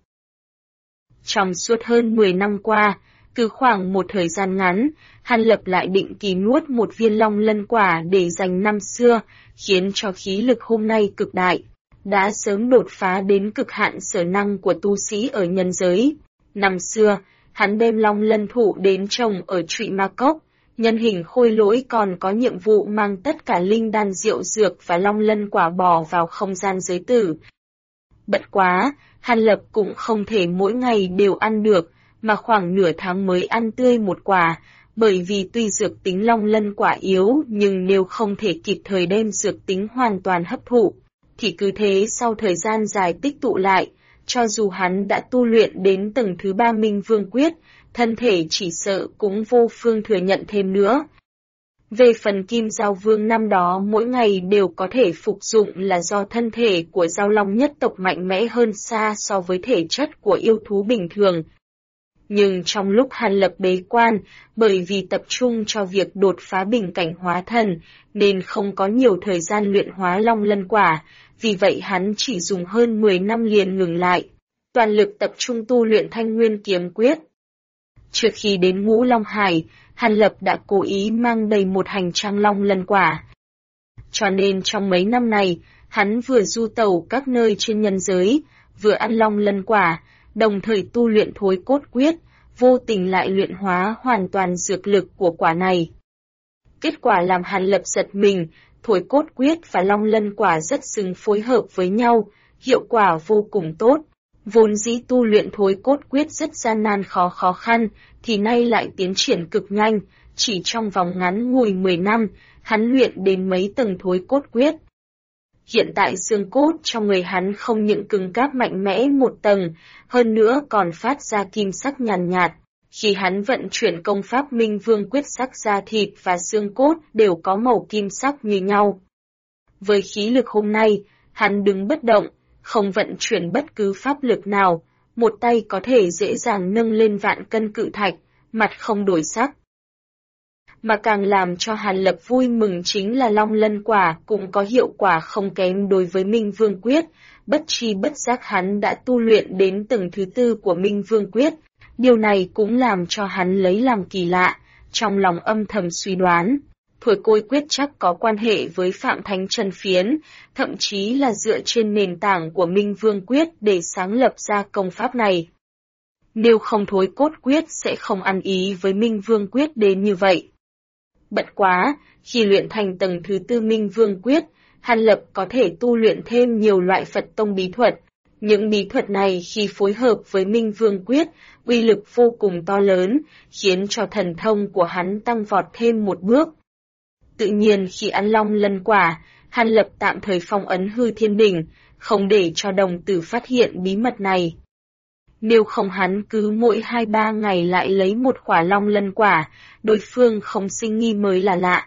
Trong suốt hơn 10 năm qua, cứ khoảng một thời gian ngắn, Hàn Lập lại định kỳ nuốt một viên long lân quả để dành năm xưa, khiến cho khí lực hôm nay cực đại, đã sớm đột phá đến cực hạn sở năng của tu sĩ ở nhân giới. Năm xưa, hắn đem long lân thụ đến trồng ở Trụy Ma Cốc, nhân hình khôi lỗi còn có nhiệm vụ mang tất cả linh đan rượu dược và long lân quả bò vào không gian giới tử. Bất quá, Hàn Lập cũng không thể mỗi ngày đều ăn được, mà khoảng nửa tháng mới ăn tươi một quả, bởi vì tuy dược tính long lân quả yếu nhưng nếu không thể kịp thời đem dược tính hoàn toàn hấp thụ, thì cứ thế sau thời gian dài tích tụ lại, cho dù hắn đã tu luyện đến tầng thứ 3 Minh Vương Quyết, thân thể chỉ sợ cũng vô phương thừa nhận thêm nữa. Về phần Kim Giao Vương năm đó mỗi ngày đều có thể phục dụng là do thân thể của Giao Long nhất tộc mạnh mẽ hơn xa so với thể chất của yêu thú bình thường. Nhưng trong lúc Hàn Lập bế quan, bởi vì tập trung cho việc đột phá bình cảnh hóa thần, nên không có nhiều thời gian luyện hóa long lân quả, vì vậy hắn chỉ dùng hơn 10 năm liền ngừng lại, toàn lực tập trung tu luyện Thanh Nguyên Kiếm Quyết. Trước khi đến Ngũ Long Hải, Hàn Lập đã cố ý mang đầy một hành trang long lân quả. Cho nên trong mấy năm này, hắn vừa du tẩu các nơi trên nhân giới, vừa ăn long lân quả, đồng thời tu luyện Thối Cốt Quyết, vô tình lại luyện hóa hoàn toàn dược lực của quả này. Kết quả làm Hàn Lập giật mình, Thối Cốt Quyết và long lân quả rất xứng phối hợp với nhau, hiệu quả vô cùng tốt. Vốn dĩ tu luyện Thối Cốt Quyết rất gian nan khó khăn, thì nay lại tiến triển cực nhanh, chỉ trong vòng ngắn ngủi 10 năm, hắn luyện đến mấy tầng Thối Cốt Quyết. Hiện tại xương cốt trong người hắn không những cứng cáp mạnh mẽ một tầng, hơn nữa còn phát ra kim sắc nhàn nhạt. Khi hắn vận chuyển công pháp Minh Vương Quyết, sắc da thịt và xương cốt đều có màu kim sắc như nhau. Với khí lực hôm nay, hắn đứng bất động, không vận chuyển bất cứ pháp lực nào, một tay có thể dễ dàng nâng lên vạn cân cự thạch, mặt không đổi sắc. Mà càng làm cho Hàn Lập vui mừng chính là long lân quả cũng có hiệu quả không kém đối với Minh Vương Quyết, bất tri bất giác hắn đã tu luyện đến tầng thứ 4 của Minh Vương Quyết, điều này cũng làm cho hắn lấy làm kỳ lạ, trong lòng âm thầm suy đoán. Thối Cốt Quyết chắc có quan hệ với Phạm Thánh Chân Phiến, thậm chí là dựa trên nền tảng của Minh Vương Quyết để sáng lập ra công pháp này. Nếu không Thối Cốt Quyết sẽ không ăn ý với Minh Vương Quyết đến như vậy. Bất quá, khi luyện thành tầng thứ 4 Minh Vương Quyết, Hàn Lập có thể tu luyện thêm nhiều loại Phật tông bí thuật. Những bí thuật này khi phối hợp với Minh Vương Quyết, uy lực vô cùng to lớn, khiến cho thần thông của hắn tăng vọt thêm một bước. Tự nhiên khi ăn long lân quả, Hàn Lập tạm thời phong ấn Hư Thiên Đỉnh, không để cho đồng tử phát hiện bí mật này. Nếu không hắn cứ mỗi 2-3 ngày lại lấy một quả long lân quả, đối phương không sinh nghi mới là lạ.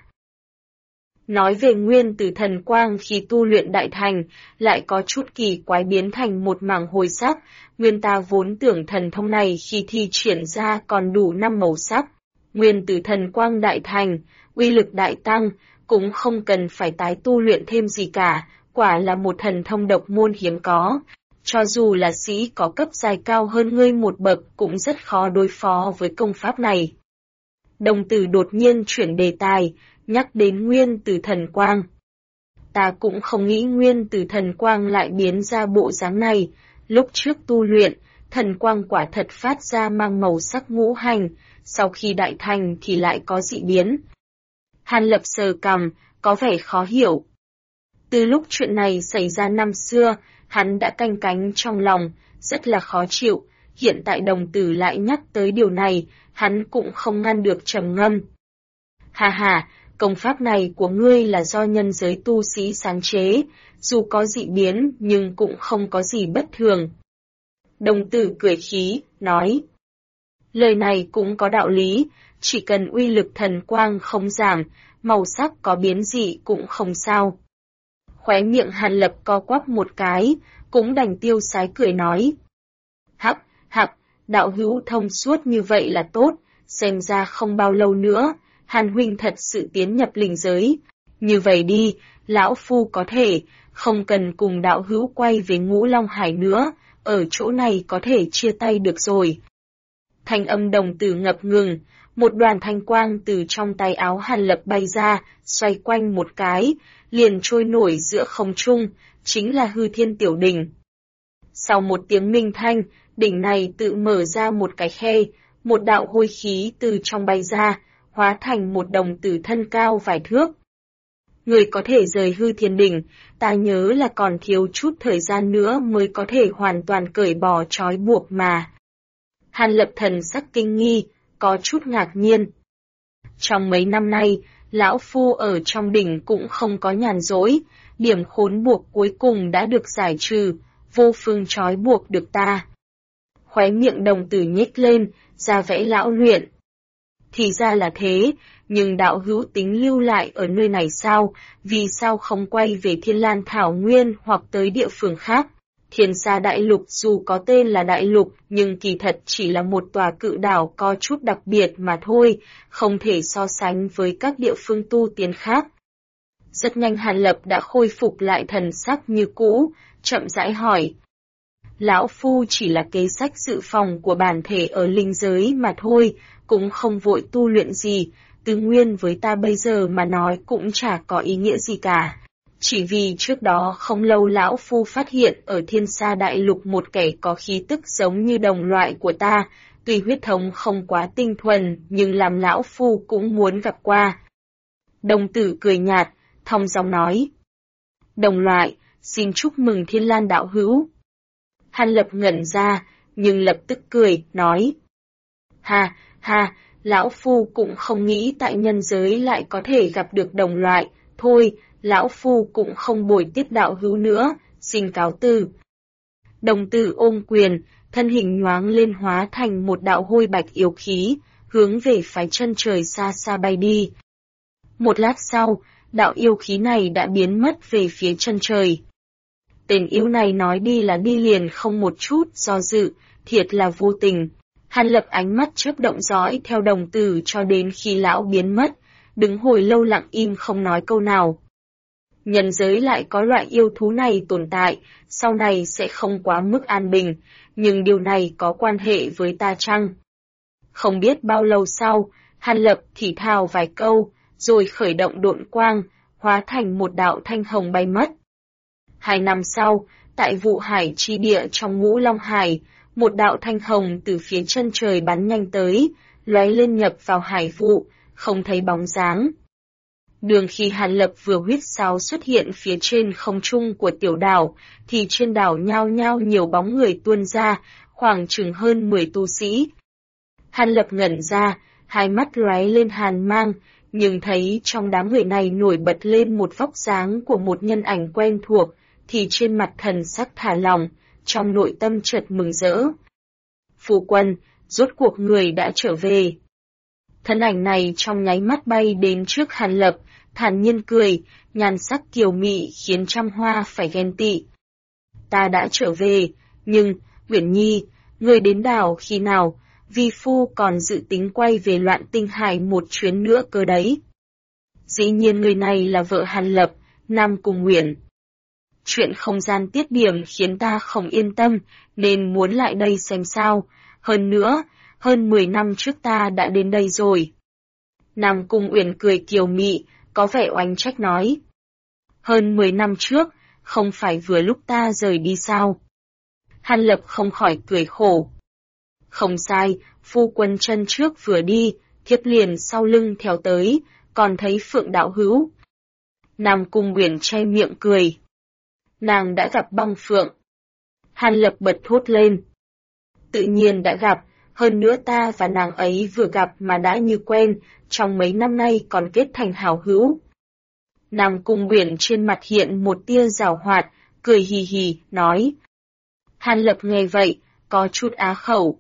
Nói về Nguyên Tử Thần Quang khi tu luyện đại thành, lại có chút kỳ quái biến thành một mảng hồi sắc, nguyên ta vốn tưởng thần thông này khi thi triển ra còn đủ 5 màu sắc. Nguyên Tử Thần Quang đại thành, uy lực đại tăng, cũng không cần phải tái tu luyện thêm gì cả, quả là một thần thông độc môn hiếm có. Cho dù là sĩ có cấp dài cao hơn ngươi một bậc cũng rất khó đối phó với công pháp này. Đồng tử đột nhiên chuyển đề tài, nhắc đến Nguyên Tử Thần Quang. Ta cũng không nghĩ Nguyên Tử Thần Quang lại biến ra bộ dáng này, lúc trước tu luyện, thần quang quả thật phát ra mang màu sắc ngũ hành, sau khi đại thành thì lại có dị biến. Hàn Lập sờ cằm, có vẻ khó hiểu. Từ lúc chuyện này xảy ra năm xưa, hắn đã canh cánh trong lòng, rất là khó chịu, hiện tại đồng tử lại nhắc tới điều này, hắn cũng không ngăn được trầm ngâm. Hà hà, công pháp này của ngươi là do nhân giới tu sĩ sáng chế, dù có dị biến nhưng cũng không có gì bất thường. Đồng tử cười khí, nói. Lời này cũng có đạo lý, chỉ cần uy lực thần quang không giảm, màu sắc có biến dị cũng không sao. Khóe miệng Hàn Lập co quắp một cái, cũng đành tiêu sái cười nói. Hắc, đạo hữu thông suốt như vậy là tốt, xem ra không bao lâu nữa, Hàn huynh thật sự tiến nhập linh giới. Như vậy đi, lão phu có thể, không cần cùng đạo hữu quay về Ngũ Long Hải nữa, ở chỗ này có thể chia tay được rồi. Thanh âm đồng tử ngập ngừng, một đoàn thanh quang từ trong tay áo Hàn Lập bay ra, xoay quanh một cái, liền trôi nổi giữa không trung, chính là Hư Thiên Tiểu Đỉnh. Sau một tiếng minh thanh, đỉnh này tự mở ra một cái khe, một đạo hôi khí từ trong bay ra, hóa thành một đồng tử thân cao vài thước. Người có thể rời Hư Thiên Đỉnh, ta nhớ là còn thiếu chút thời gian nữa mới có thể hoàn toàn cởi bỏ trói buộc mà. Hàn Lập thần sắc kinh nghi, có chút ngạc nhiên. Trong mấy năm nay, lão phu ở trong đỉnh cũng không có nhàn rỗi, điểm khốn buộc cuối cùng đã được giải trừ, vô phương trói buộc được ta. Khóe miệng đồng tử nhếch lên, ra vẽ lão luyện. Thì ra là thế, nhưng đạo hữu tính lưu lại ở nơi này sao, vì sao không quay về Thiên Lan Thảo Nguyên hoặc tới địa phương khác? Thiên Sa Đại Lục dù có tên là Đại Lục, nhưng kỳ thật chỉ là một tòa cự đảo có chút đặc biệt mà thôi, không thể so sánh với các địa phương tu tiến khác. Rất nhanh Hàn Lập đã khôi phục lại thần sắc như cũ, chậm rãi hỏi. Lão phu chỉ là kế sách dự phòng của bản thể ở linh giới mà thôi, cũng không vội tu luyện gì, tứ nguyên với ta bây giờ mà nói cũng chả có ý nghĩa gì cả. Chỉ vì trước đó không lâu lão phu phát hiện ở Thiên Sa Đại Lục một kẻ có khí tức giống như đồng loại của ta, tuy huyết thống không quá tinh thuần nhưng làm lão phu cũng muốn gặp qua. Đồng tử cười nhạt, thong dong nói. Đồng loại, xin chúc mừng Thiên Lan đạo hữu. Hàn Lập ngẩn ra, nhưng lập tức cười, nói. Ha, lão phu cũng không nghĩ tại nhân giới lại có thể gặp được đồng loại, thôi, lão phu cũng không bồi tiếp đạo hữu nữa, xin cáo từ. Đồng tử ôm quyền, thân hình nhoáng lên hóa thành một đạo hôi bạch yếu khí, hướng về phái chân trời xa xa bay đi. Một lát sau, đạo yêu khí này đã biến mất về phía chân trời. Tên yêu này nói đi là đi liền không một chút do dự, thiệt là vô tình. Hàn Lập ánh mắt chớp động dõi theo đồng tử cho đến khi lão biến mất, đứng hồi lâu lặng im không nói câu nào. Nhân giới lại có loại yêu thú này tồn tại, sau này sẽ không quá mức an bình, nhưng điều này có quan hệ với ta chăng? Không biết bao lâu sau, Hàn Lập thì thào vài câu, rồi khởi động độn quang, hóa thành một đạo thanh hồng bay mất. 2 năm sau, tại vụ hải chi địa trong Ngũ Long Hải, một đạo thanh hồng từ phía chân trời bắn nhanh tới, lóe lên nhập vào hải vụ, không thấy bóng dáng. Đường khi Hàn Lập vừa huýt sáo xuất hiện phía trên không trung của tiểu đảo, thì trên đảo nhao nhao nhiều bóng người tuôn ra, khoảng chừng hơn 10 tu sĩ. Hàn Lập ngẩn ra, hai mắt lóe lên hàn mang, nhưng thấy trong đám người này nổi bật lên một vóc dáng của một nhân ảnh quen thuộc, thì trên mặt thần sắc thả lỏng, trong nội tâm chợt mừng rỡ. Phu quân, rốt cuộc người đã trở về. Thân ảnh này trong nháy mắt bay đến trước Hàn Lập, thản nhiên cười, nhan sắc kiều mị khiến trăm hoa phải ghen tị. Ta đã trở về, nhưng, Uyển Nhi, người đến đảo khi nào, vi phu còn dự tính quay về Loạn Tinh Hải một chuyến nữa cơ đấy. Dĩ nhiên người này là vợ Hàn Lập, Nam Cung Uyển. Chuyện không gian tiết điểm khiến ta không yên tâm, nên muốn lại đây xem sao. Hơn nữa, hơn 10 năm trước ta đã đến đây rồi. Nam Cung Uyển cười kiều mị, có vẻ oánh trách nói. Hơn 10 năm trước, không phải vừa lúc ta rời đi sao? Hàn Lập không khỏi cười khổ. Không sai, phu quân chân trước vừa đi, thiếp liền sau lưng theo tới, còn thấy Phượng đạo hữu. Nam Cung Uyển che miệng cười. Nàng đã gặp Băng Phượng. Hàn Lập bật thốt lên. Tự nhiên đã gặp, Hơn nữa ta và nàng ấy vừa gặp mà đã như quen, trong mấy năm nay còn kết thành hảo hữu. Nam Cung Uyển trên mặt hiện một tia giảo hoạt, cười hì hì, nói. Hàn Lập nghe vậy, có chút á khẩu.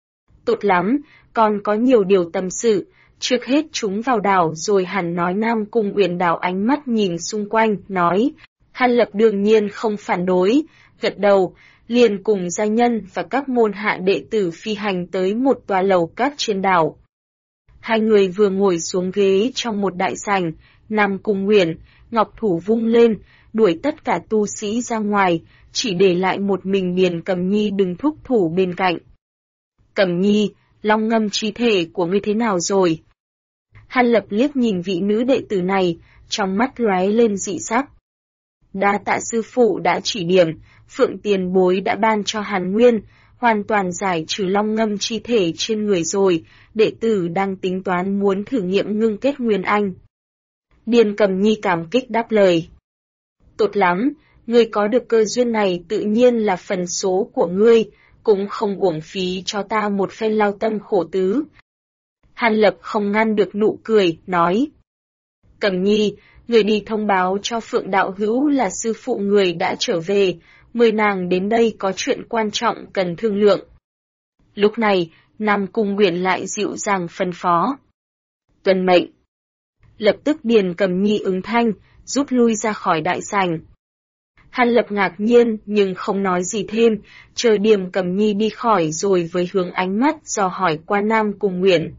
Tốt lắm, còn có nhiều điều tâm sự, trước hết chúng vào đảo rồi hẳn nói. Nam Cung Uyển đảo ánh mắt nhìn xung quanh, nói. Hàn Lập đương nhiên không phản đối, gật đầu, liền cùng gia nhân và các môn hạ đệ tử phi hành tới một tòa lầu các trên đảo. Hai người vừa ngồi xuống ghế trong một đại sảnh, Nam Cung Uyển, ngọc thủ vung lên, đuổi tất cả tu sĩ ra ngoài, chỉ để lại một mình Điền Cầm Nhi đứng thúc thủ bên cạnh. Cầm Nhi, long ngâm chi thể của ngươi thế nào rồi? Hàn Lập liếc nhìn vị nữ đệ tử này, trong mắt lóe lên dị sắc. Đa tạ sư phụ đã chỉ điểm, Phượng tiền bối đã ban cho Hàn Nguyên, hoàn toàn giải trừ long ngâm chi thể trên người rồi, đệ tử đang tính toán muốn thử nghiệm ngưng kết Nguyên Anh. Điền Cầm Nhi cảm kích đáp lời. Tốt lắm, ngươi có được cơ duyên này tự nhiên là phần số của ngươi, cũng không uổng phí cho ta một phen lao tâm khổ tứ. Hàn Lập không ngăn được nụ cười, nói. Cầm Nhi, người đi thông báo cho Phượng đạo hữu là sư phụ người đã trở về, mời nàng đến đây có chuyện quan trọng cần thương lượng. Lúc này, Nam Cung Uyển lại dịu dàng phân phó. Tuân mệnh. Lập tức Điền Cầm Nhi ứng thanh, rút lui ra khỏi đại sảnh. Hàn Lập ngạc nhiên nhưng không nói gì thêm, chờ Điềm Cầm Nhi đi khỏi rồi với hướng ánh mắt dò hỏi qua Nam Cung Uyển.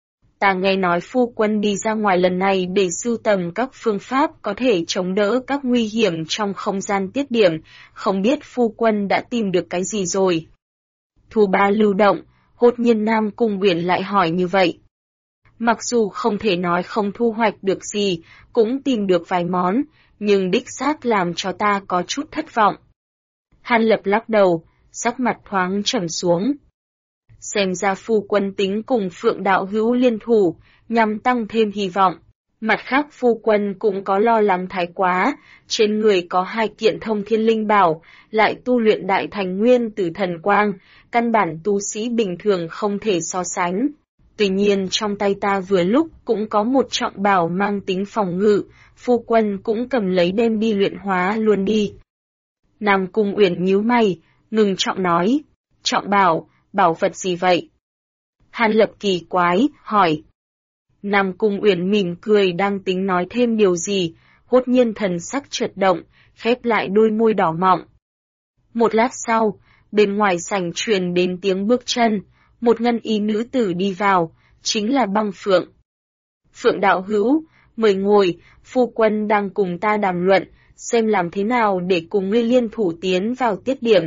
Ta nghe nói phu quân đi ra ngoài lần này để sưu tầm các phương pháp có thể chống đỡ các nguy hiểm trong không gian tiết điểm, không biết phu quân đã tìm được cái gì rồi. Thu ba lưu động, hốt nhiên Nam Cung Uyển lại hỏi như vậy. Mặc dù không thể nói không thu hoạch được gì, cũng tìm được vài món, nhưng đích xác làm cho ta có chút thất vọng. Hàn Lập lắc đầu, sắc mặt thoáng trầm xuống. Xem ra phu quân tính cùng Phượng đạo hữu liên thủ, nhằm tăng thêm hy vọng. Mặt khác phu quân cũng có lo lắng thái quá, trên người có 2 kiện thông thiên linh bảo, lại tu luyện đại thành nguyên tử thần quang, căn bản tu sĩ bình thường không thể so sánh. Tuy nhiên trong tay ta vừa lúc cũng có một trọng bảo mang tính phòng ngự, phu quân cũng cầm lấy đem đi luyện hóa luôn đi. Nam Cung Uyển nhíu mày, ngừng trọng nói, trọng bảo, bảo vật gì vậy? Hàn Lập kỳ quái, hỏi. Nam Cung Uyển mỉm cười đang tính nói thêm điều gì, hốt nhiên thần sắc chợt động, khép lại đôi môi đỏ mọng. Một lát sau, bên ngoài sảnh truyền đến tiếng bước chân, một ngân y nữ tử đi vào, chính là Băng Phượng. Phượng đạo hữu, mời ngồi, phu quân đang cùng ta đàm luận, xem làm thế nào để cùng ngươi liên thủ tiến vào tiết điểm.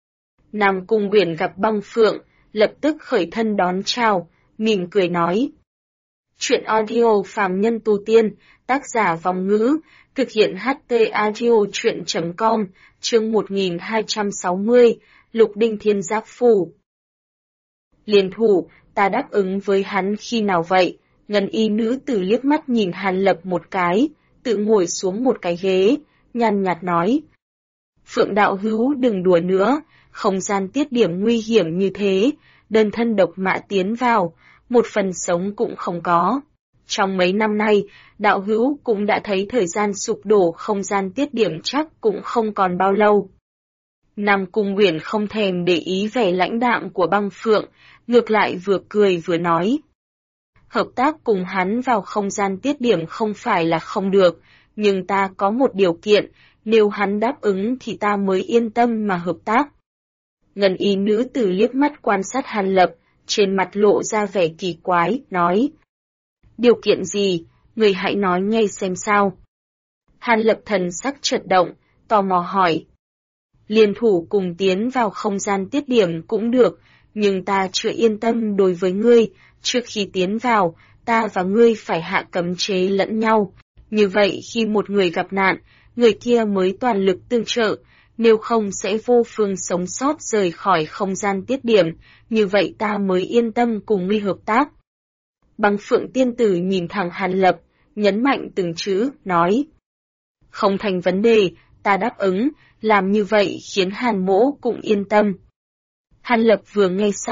Nam Cung Uyển gặp Băng Phượng, lập tức khởi thân đón chào, mỉm cười nói. Chuyện audio phàm nhân tu tiên, tác giả Vòng Ngữ, thực hiện HT audio chuyện.com, chương 1260, Lục Đinh Thiên Giáp Phủ. Liên thủ, ta đáp ứng với hắn khi nào vậy? Ngân y nữ tử liếc mắt nhìn Hàn Lập một cái, tự ngồi xuống một cái ghế, nhàn nhạt nói. Phượng đạo hữu đừng đùa nữa, không gian tiết điểm nguy hiểm như thế, đơn thân độc mã tiến vào, một phần sống cũng không có. Trong mấy năm nay, đạo hữu cũng đã thấy thời gian sụp đổ không gian tiết điểm chắc cũng không còn bao lâu. Nam Cung Uyển không thèm để ý vẻ lãnh đạm của Băng Phượng, ngược lại vừa cười vừa nói. Hợp tác cùng hắn vào không gian tiết điểm không phải là không được, nhưng ta có một điều kiện, nếu hắn đáp ứng thì ta mới yên tâm mà hợp tác. Ngân y nữ tử liếc mắt quan sát Hàn Lập, trên mặt lộ ra vẻ kỳ quái, nói. Điều kiện gì, người hãy nói ngay xem sao. Hàn Lập thần sắc chợt động, tò mò hỏi. Liên thủ cùng tiến vào không gian tiết điểm cũng được, nhưng ta chưa yên tâm đối với ngươi, trước khi tiến vào, ta và ngươi phải hạ cấm chế lẫn nhau. Như vậy khi một người gặp nạn, người kia mới toàn lực tương trợ, nếu không sẽ vô phương sống sót rời khỏi không gian tiết điểm, như vậy ta mới yên tâm cùng ngươi hợp tác. Băng Phượng tiên tử nhìn thẳng Hàn Lập, nhấn mạnh từng chữ, nói. Không thành vấn đề, ta đáp ứng, làm như vậy khiến Hàn mỗ cũng yên tâm. Hàn Lập vừa nghe xong,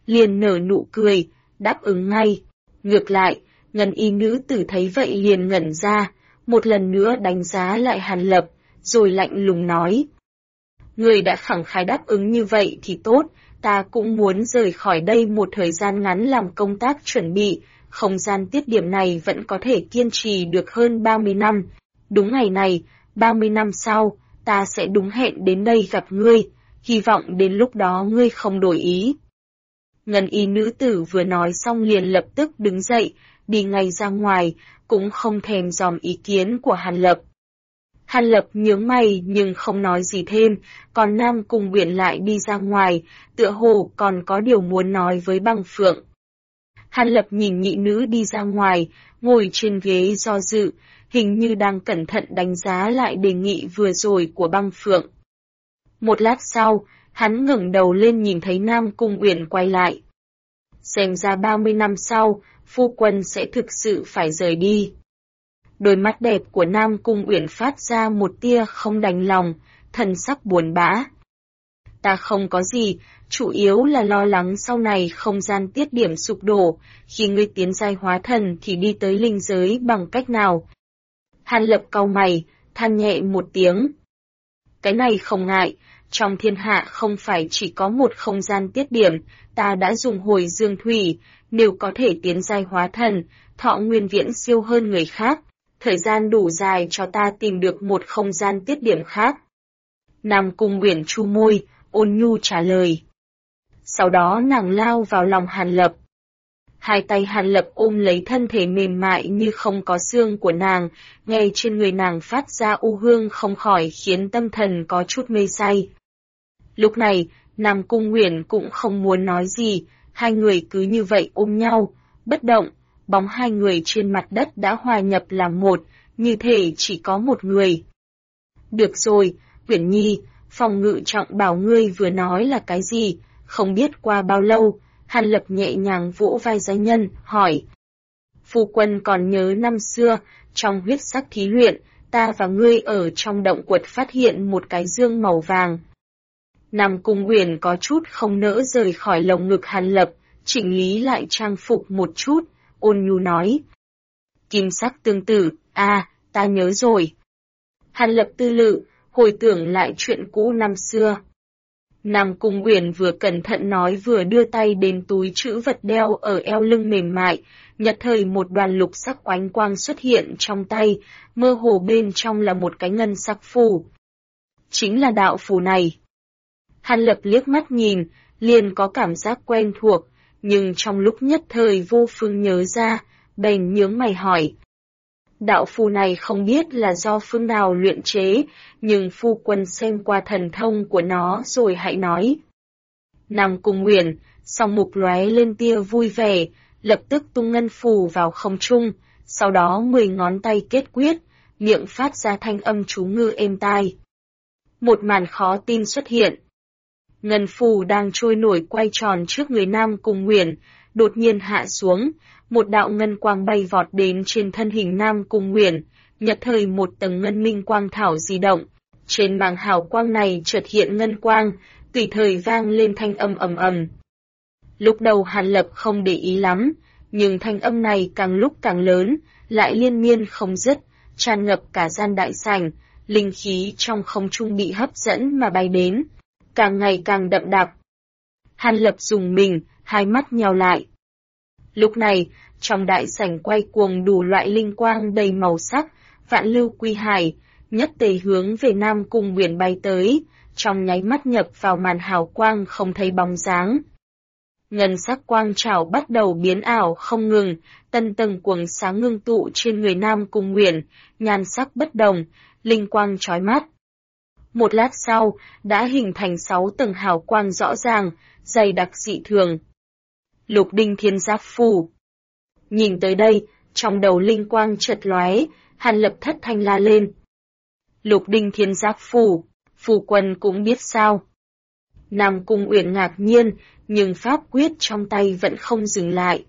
liền nở nụ cười, đáp ứng ngay. Ngược lại, Ngân y nữ tử thấy vậy liền ngẩn ra, một lần nữa đánh giá lại Hàn Lập, rồi lạnh lùng nói. Người đã khẳng khái đáp ứng như vậy thì tốt, ta cũng muốn rời khỏi đây một thời gian ngắn làm công tác chuẩn bị, không gian tiết điểm này vẫn có thể kiên trì được hơn 30 năm. Đúng ngày này, 30 năm sau, ta sẽ đúng hẹn đến đây gặp ngươi, hy vọng đến lúc đó ngươi không đổi ý. Ngân y nữ tử vừa nói xong liền lập tức đứng dậy, đi ngay ra ngoài, cũng không thèm dòm ý kiến của Hàn Lập. Hàn Lập nhướng mày nhưng không nói gì thêm, còn Nam Cung Uyển lại đi ra ngoài, tựa hồ còn có điều muốn nói với Băng Phượng. Hàn Lập nhìn nhị nữ đi ra ngoài, ngồi trên ghế do dự, hình như đang cẩn thận đánh giá lại đề nghị vừa rồi của Băng Phượng. Một lát sau, hắn ngẩng đầu lên nhìn thấy Nam Cung Uyển quay lại. Xem ra 30 năm sau, phu quân sẽ thực sự phải rời đi. Đôi mắt đẹp của Nam Cung Uyển phát ra một tia không đành lòng, thần sắc buồn bã. Ta không có gì, chủ yếu là lo lắng sau này không gian tiết điểm sụp đổ, khi ngươi tiến giai hóa thần thì đi tới linh giới bằng cách nào. Hàn Lập cau mày, than nhẹ một tiếng. Cái này không ngại, trong thiên hạ không phải chỉ có một không gian tiết điểm, ta đã dùng hồi dương thủy, nếu có thể tiến giai hóa thần, thọ nguyên viễn siêu hơn người khác, thời gian đủ dài cho ta tìm được một không gian tiết điểm khác. Nam Cung Uyển chu môi, ôn nhu trả lời. Sau đó nàng lao vào lòng Hàn Lập. Hai tay Hàn Lập ôm lấy thân thể mềm mại như không có xương của nàng, nghe trên người nàng phát ra u hương không khỏi khiến tâm thần có chút mê say. Lúc này, Nam Cung Uyển cũng không muốn nói gì, hai người cứ như vậy ôm nhau, bất động, bóng hai người trên mặt đất đã hòa nhập làm một, như thể chỉ có một người. Được rồi, Uyển Nhi, phòng ngự trọng bảo ngươi vừa nói là cái gì, không biết qua bao lâu, Hàn Lập nhẹ nhàng vỗ vai Giai Nhân, hỏi. Phu quân còn nhớ năm xưa, trong huyết sắc thí luyện, ta và ngươi ở trong động quật phát hiện một cái dương màu vàng. Nam Cung Uyển có chút không nỡ rời khỏi lồng ngực Hàn Lập, chỉnh lý lại trang phục một chút, ôn nhu nói. Kim sắc tương tự, ta nhớ rồi. Hàn Lập tư lự, hồi tưởng lại chuyện cũ năm xưa. Nam Cung Uyển vừa cẩn thận nói vừa đưa tay đến túi trữ vật đeo ở eo lưng mềm mại, nhất thời một đoàn lục sắc oánh quang xuất hiện trong tay, mơ hồ bên trong là một cái ngân sắc phù. Chính là đạo phù này. Hàn Lập liếc mắt nhìn, liền có cảm giác quen thuộc, nhưng trong lúc nhất thời vô phương nhớ ra, bèn nhướng mày hỏi. Đạo phù này không biết là do phương nào luyện chế, nhưng phu quân xem qua thần thông của nó rồi hãy nói. Nam Cung Uyển, song mục lóe lên tia vui vẻ, lập tức tung ngân phù vào không trung, sau đó 10 ngón tay kết quyết, miệng phát ra thanh âm chú ngữ êm tai. Một màn khó tin xuất hiện. Ngân phù đang trôi nổi quay tròn trước người Nam Cung Uyển, đột nhiên hạ xuống, một đạo ngân quang bay vọt đến trên thân hình Nam Cung Uyển, nhất thời một tầng ngân minh quang thảo di động. Trên màng hào quang này chợt hiện ngân quang, tùy thời vang lên thanh âm ầm ầm. Lúc đầu Hàn Lập không để ý lắm, nhưng thanh âm này càng lúc càng lớn, lại liên miên không dứt, tràn ngập cả gian đại sảnh, linh khí trong không trung bị hấp dẫn mà bay đến, càng ngày càng đậm đặc. Hàn Lập rùng mình, hai mắt nheo lại. Lúc này, trong đại sảnh quay cuồng đủ loại linh quang đầy màu sắc, vạn lưu quy hải, nhất tề hướng về Nam Cung Uyển bay tới, trong nháy mắt nhập vào màn hào quang không thấy bóng dáng. Ngân sắc quang trảo bắt đầu biến ảo không ngừng, tân tầng cuồng sáng ngưng tụ trên người Nam Cung Uyển, nhan sắc bất đồng, linh quang chói mắt. Một lát sau, đã hình thành 6 tầng hào quang rõ ràng, dày đặc dị thường. Lục Đinh Thiên Giáp Phù. Nhìn tới đây, trong đầu linh quang chợt lóe, Hàn Lập thất thanh la lên. Lục Đinh Thiên Giáp Phù, phu quân cũng biết sao. Nam Cung Uyển ngạc nhiên, nhưng pháp quyết trong tay vẫn không dừng lại.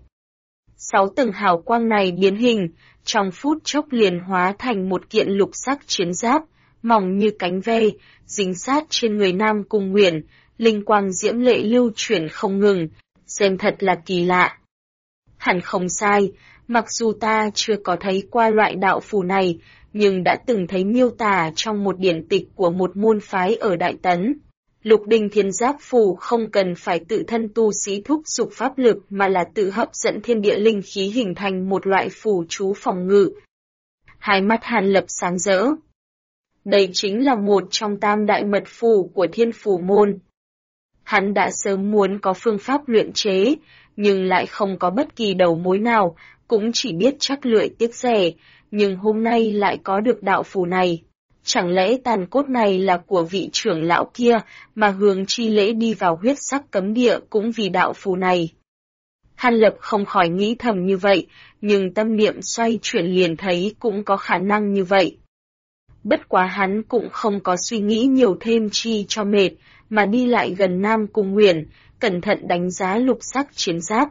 6 tầng hào quang này biến hình, trong phút chốc liền hóa thành một kiện lục sắc chiến giáp, mỏng như cánh ve, dính sát trên người Nam Cung Uyển, linh quang diễm lệ lưu chuyển không ngừng, xem thật là kỳ lạ. Hẳn không sai, mặc dù ta chưa có thấy qua loại đạo phù này, nhưng đã từng thấy miêu tả trong một điển tịch của một môn phái ở Đại Tấn. Lục đinh thiên giáp phù không cần phải tự thân tu sĩ thúc giục pháp lực mà là tự hấp dẫn thiên địa linh khí hình thành một loại phù chú phòng ngự. Hai mắt Hàn Lập sáng rỡ. Đây chính là một trong tam đại mật phù của thiên phù môn. Hắn đã sớm muốn có phương pháp luyện chế, nhưng lại không có bất kỳ đầu mối nào, cũng chỉ biết chắc lưỡi tiếc rẻ, nhưng hôm nay lại có được đạo phù này. Chẳng lẽ tàn cốt này là của vị trưởng lão kia, mà hướng chi lễ đi vào huyết sắc cấm địa cũng vì đạo phù này? Hàn Lập không khỏi nghĩ thầm như vậy, nhưng tâm niệm xoay chuyển liền thấy cũng có khả năng như vậy. Bất quá hắn cũng không có suy nghĩ nhiều thêm chi cho mệt, mà đi lại gần Nam Cung Nguyền, cẩn thận đánh giá lục sắc chiến giáp.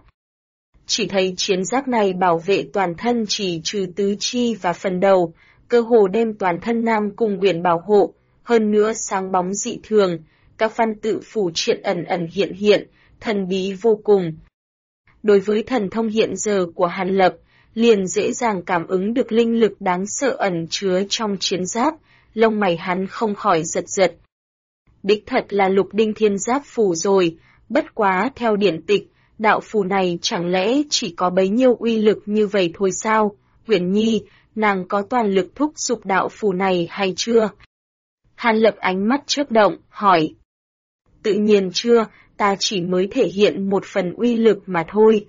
Chỉ thấy chiến giáp này bảo vệ toàn thân chỉ trừ tứ chi và phần đầu, cơ hồ đem toàn thân Nam Cung Nguyền bảo hộ, hơn nữa sáng bóng dị thường, các văn tự phù triện ẩn ẩn hiện hiện, thần bí vô cùng. Đối với thần thông hiện giờ của Hàn Lập, liền dễ dàng cảm ứng được linh lực đáng sợ ẩn chứa trong chiến giáp, lông mày hắn không khỏi giật giật. Đích thật là lục đinh thiên giáp phù rồi, bất quá theo điển tịch, đạo phù này chẳng lẽ chỉ có bấy nhiêu uy lực như vậy thôi sao? Uyển Nhi, nàng có toàn lực thúc giục đạo phù này hay chưa? Hàn Lập ánh mắt chớp động, hỏi. Tự nhiên chưa, ta chỉ mới thể hiện một phần uy lực mà thôi.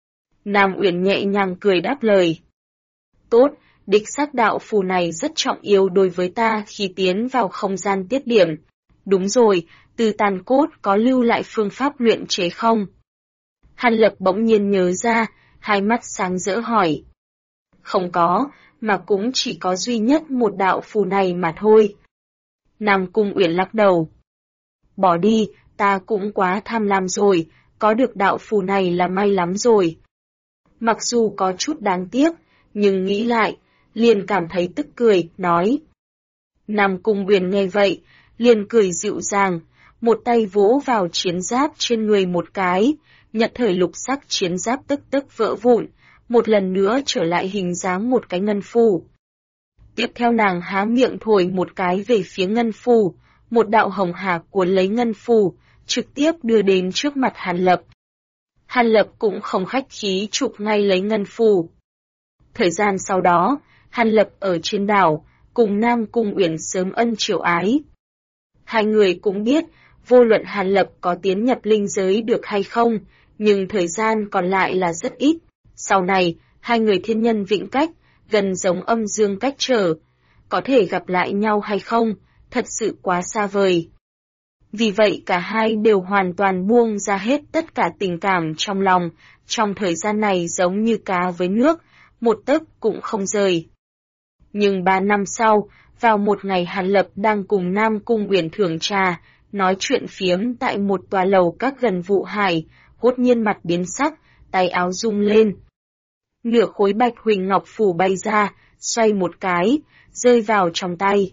Nam Uyển nhẹ nhàng cười đáp lời. Tốt, đích xác đạo phù này rất trọng yếu đối với ta khi tiến vào không gian tiết điểm. Đúng rồi, từ tàn cốt có lưu lại phương pháp luyện chế không? Hàn Lập bỗng nhiên nhớ ra, hai mắt sáng rỡ hỏi. Không có, mà cũng chỉ có duy nhất một đạo phù này mà thôi. Nam Cung Uyển lắc đầu. Bỏ đi, ta cũng quá tham lam rồi, có được đạo phù này là may lắm rồi. Mặc dù có chút đáng tiếc, nhưng nghĩ lại, liền cảm thấy tức cười, nói. Nam Cung Uyển nghe vậy, liền cười dịu dàng, một tay vỗ vào chiến giáp trên người một cái, nhận thời lục sắc chiến giáp tức tức vỡ vụn, một lần nữa trở lại hình dáng một cái ngân phù. Tiếp theo nàng há miệng thổi một cái về phía ngân phù, một đạo hồng hà cuốn lấy ngân phù, trực tiếp đưa đến trước mặt Hàn Lập. Hàn Lập cũng không khách khí chụp ngay lấy ngân phù. Thời gian sau đó, Hàn Lập ở trên đảo, cùng Nam Cung Uyển sớm ân chiều ái. Hai người cũng biết, vô luận Hàn Lập có tiến nhập linh giới được hay không, nhưng thời gian còn lại là rất ít. Sau này, hai người thiên nhân vĩnh cách, gần giống âm dương cách trở. Có thể gặp lại nhau hay không, thật sự quá xa vời. Vì vậy cả hai đều hoàn toàn buông ra hết tất cả tình cảm trong lòng, trong thời gian này giống như cá với nước, một tấc cũng không rời. Nhưng 3 năm sau, vào một ngày Hàn Lập đang cùng Nam Cung Uyển thưởng trà, nói chuyện phiếm tại một tòa lầu các gần Vụ Hải, hốt nhiên mặt biến sắc, tay áo rung lên. Nửa khối bạch huỳnh ngọc phù bay ra, xoay một cái, rơi vào trong tay.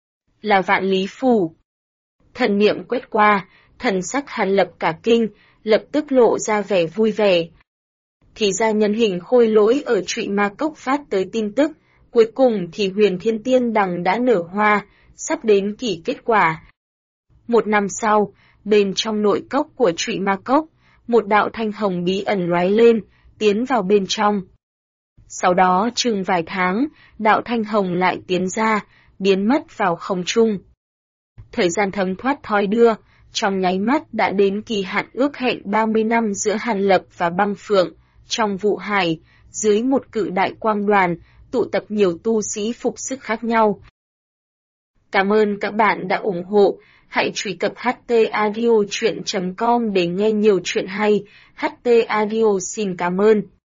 Là Vạn Lý Phù. Thần niệm quét qua, thần sắc Hàn Lập cả kinh, lập tức lộ ra vẻ vui vẻ. Thì ra nhân hình khôi lỗi ở Trụy Ma Cốc phát tới tin tức, cuối cùng thì Huyền Thiên Tiên Đằng đã nở hoa, sắp đến kỳ kết quả. 1 năm sau, bên trong nội cốc của Trụy Ma Cốc, một đạo thanh hồng bí ẩn lóe lên, tiến vào bên trong. Sau đó chừng vài tháng, đạo thanh hồng lại tiến ra, biến mất vào không trung. Thời gian thấm thoát thoi đưa, trong nháy mắt đã đến kỳ hạn ước hẹn 30 năm giữa Hàn Lập và Băng Phượng, trong Vụ Hải, dưới một cự đại quang đoàn, tụ tập nhiều tu sĩ phục sức khác nhau. Cảm ơn các bạn đã ủng hộ, hãy truy cập htaudio.com để nghe nhiều chuyện hay, HT Audio xin cảm ơn.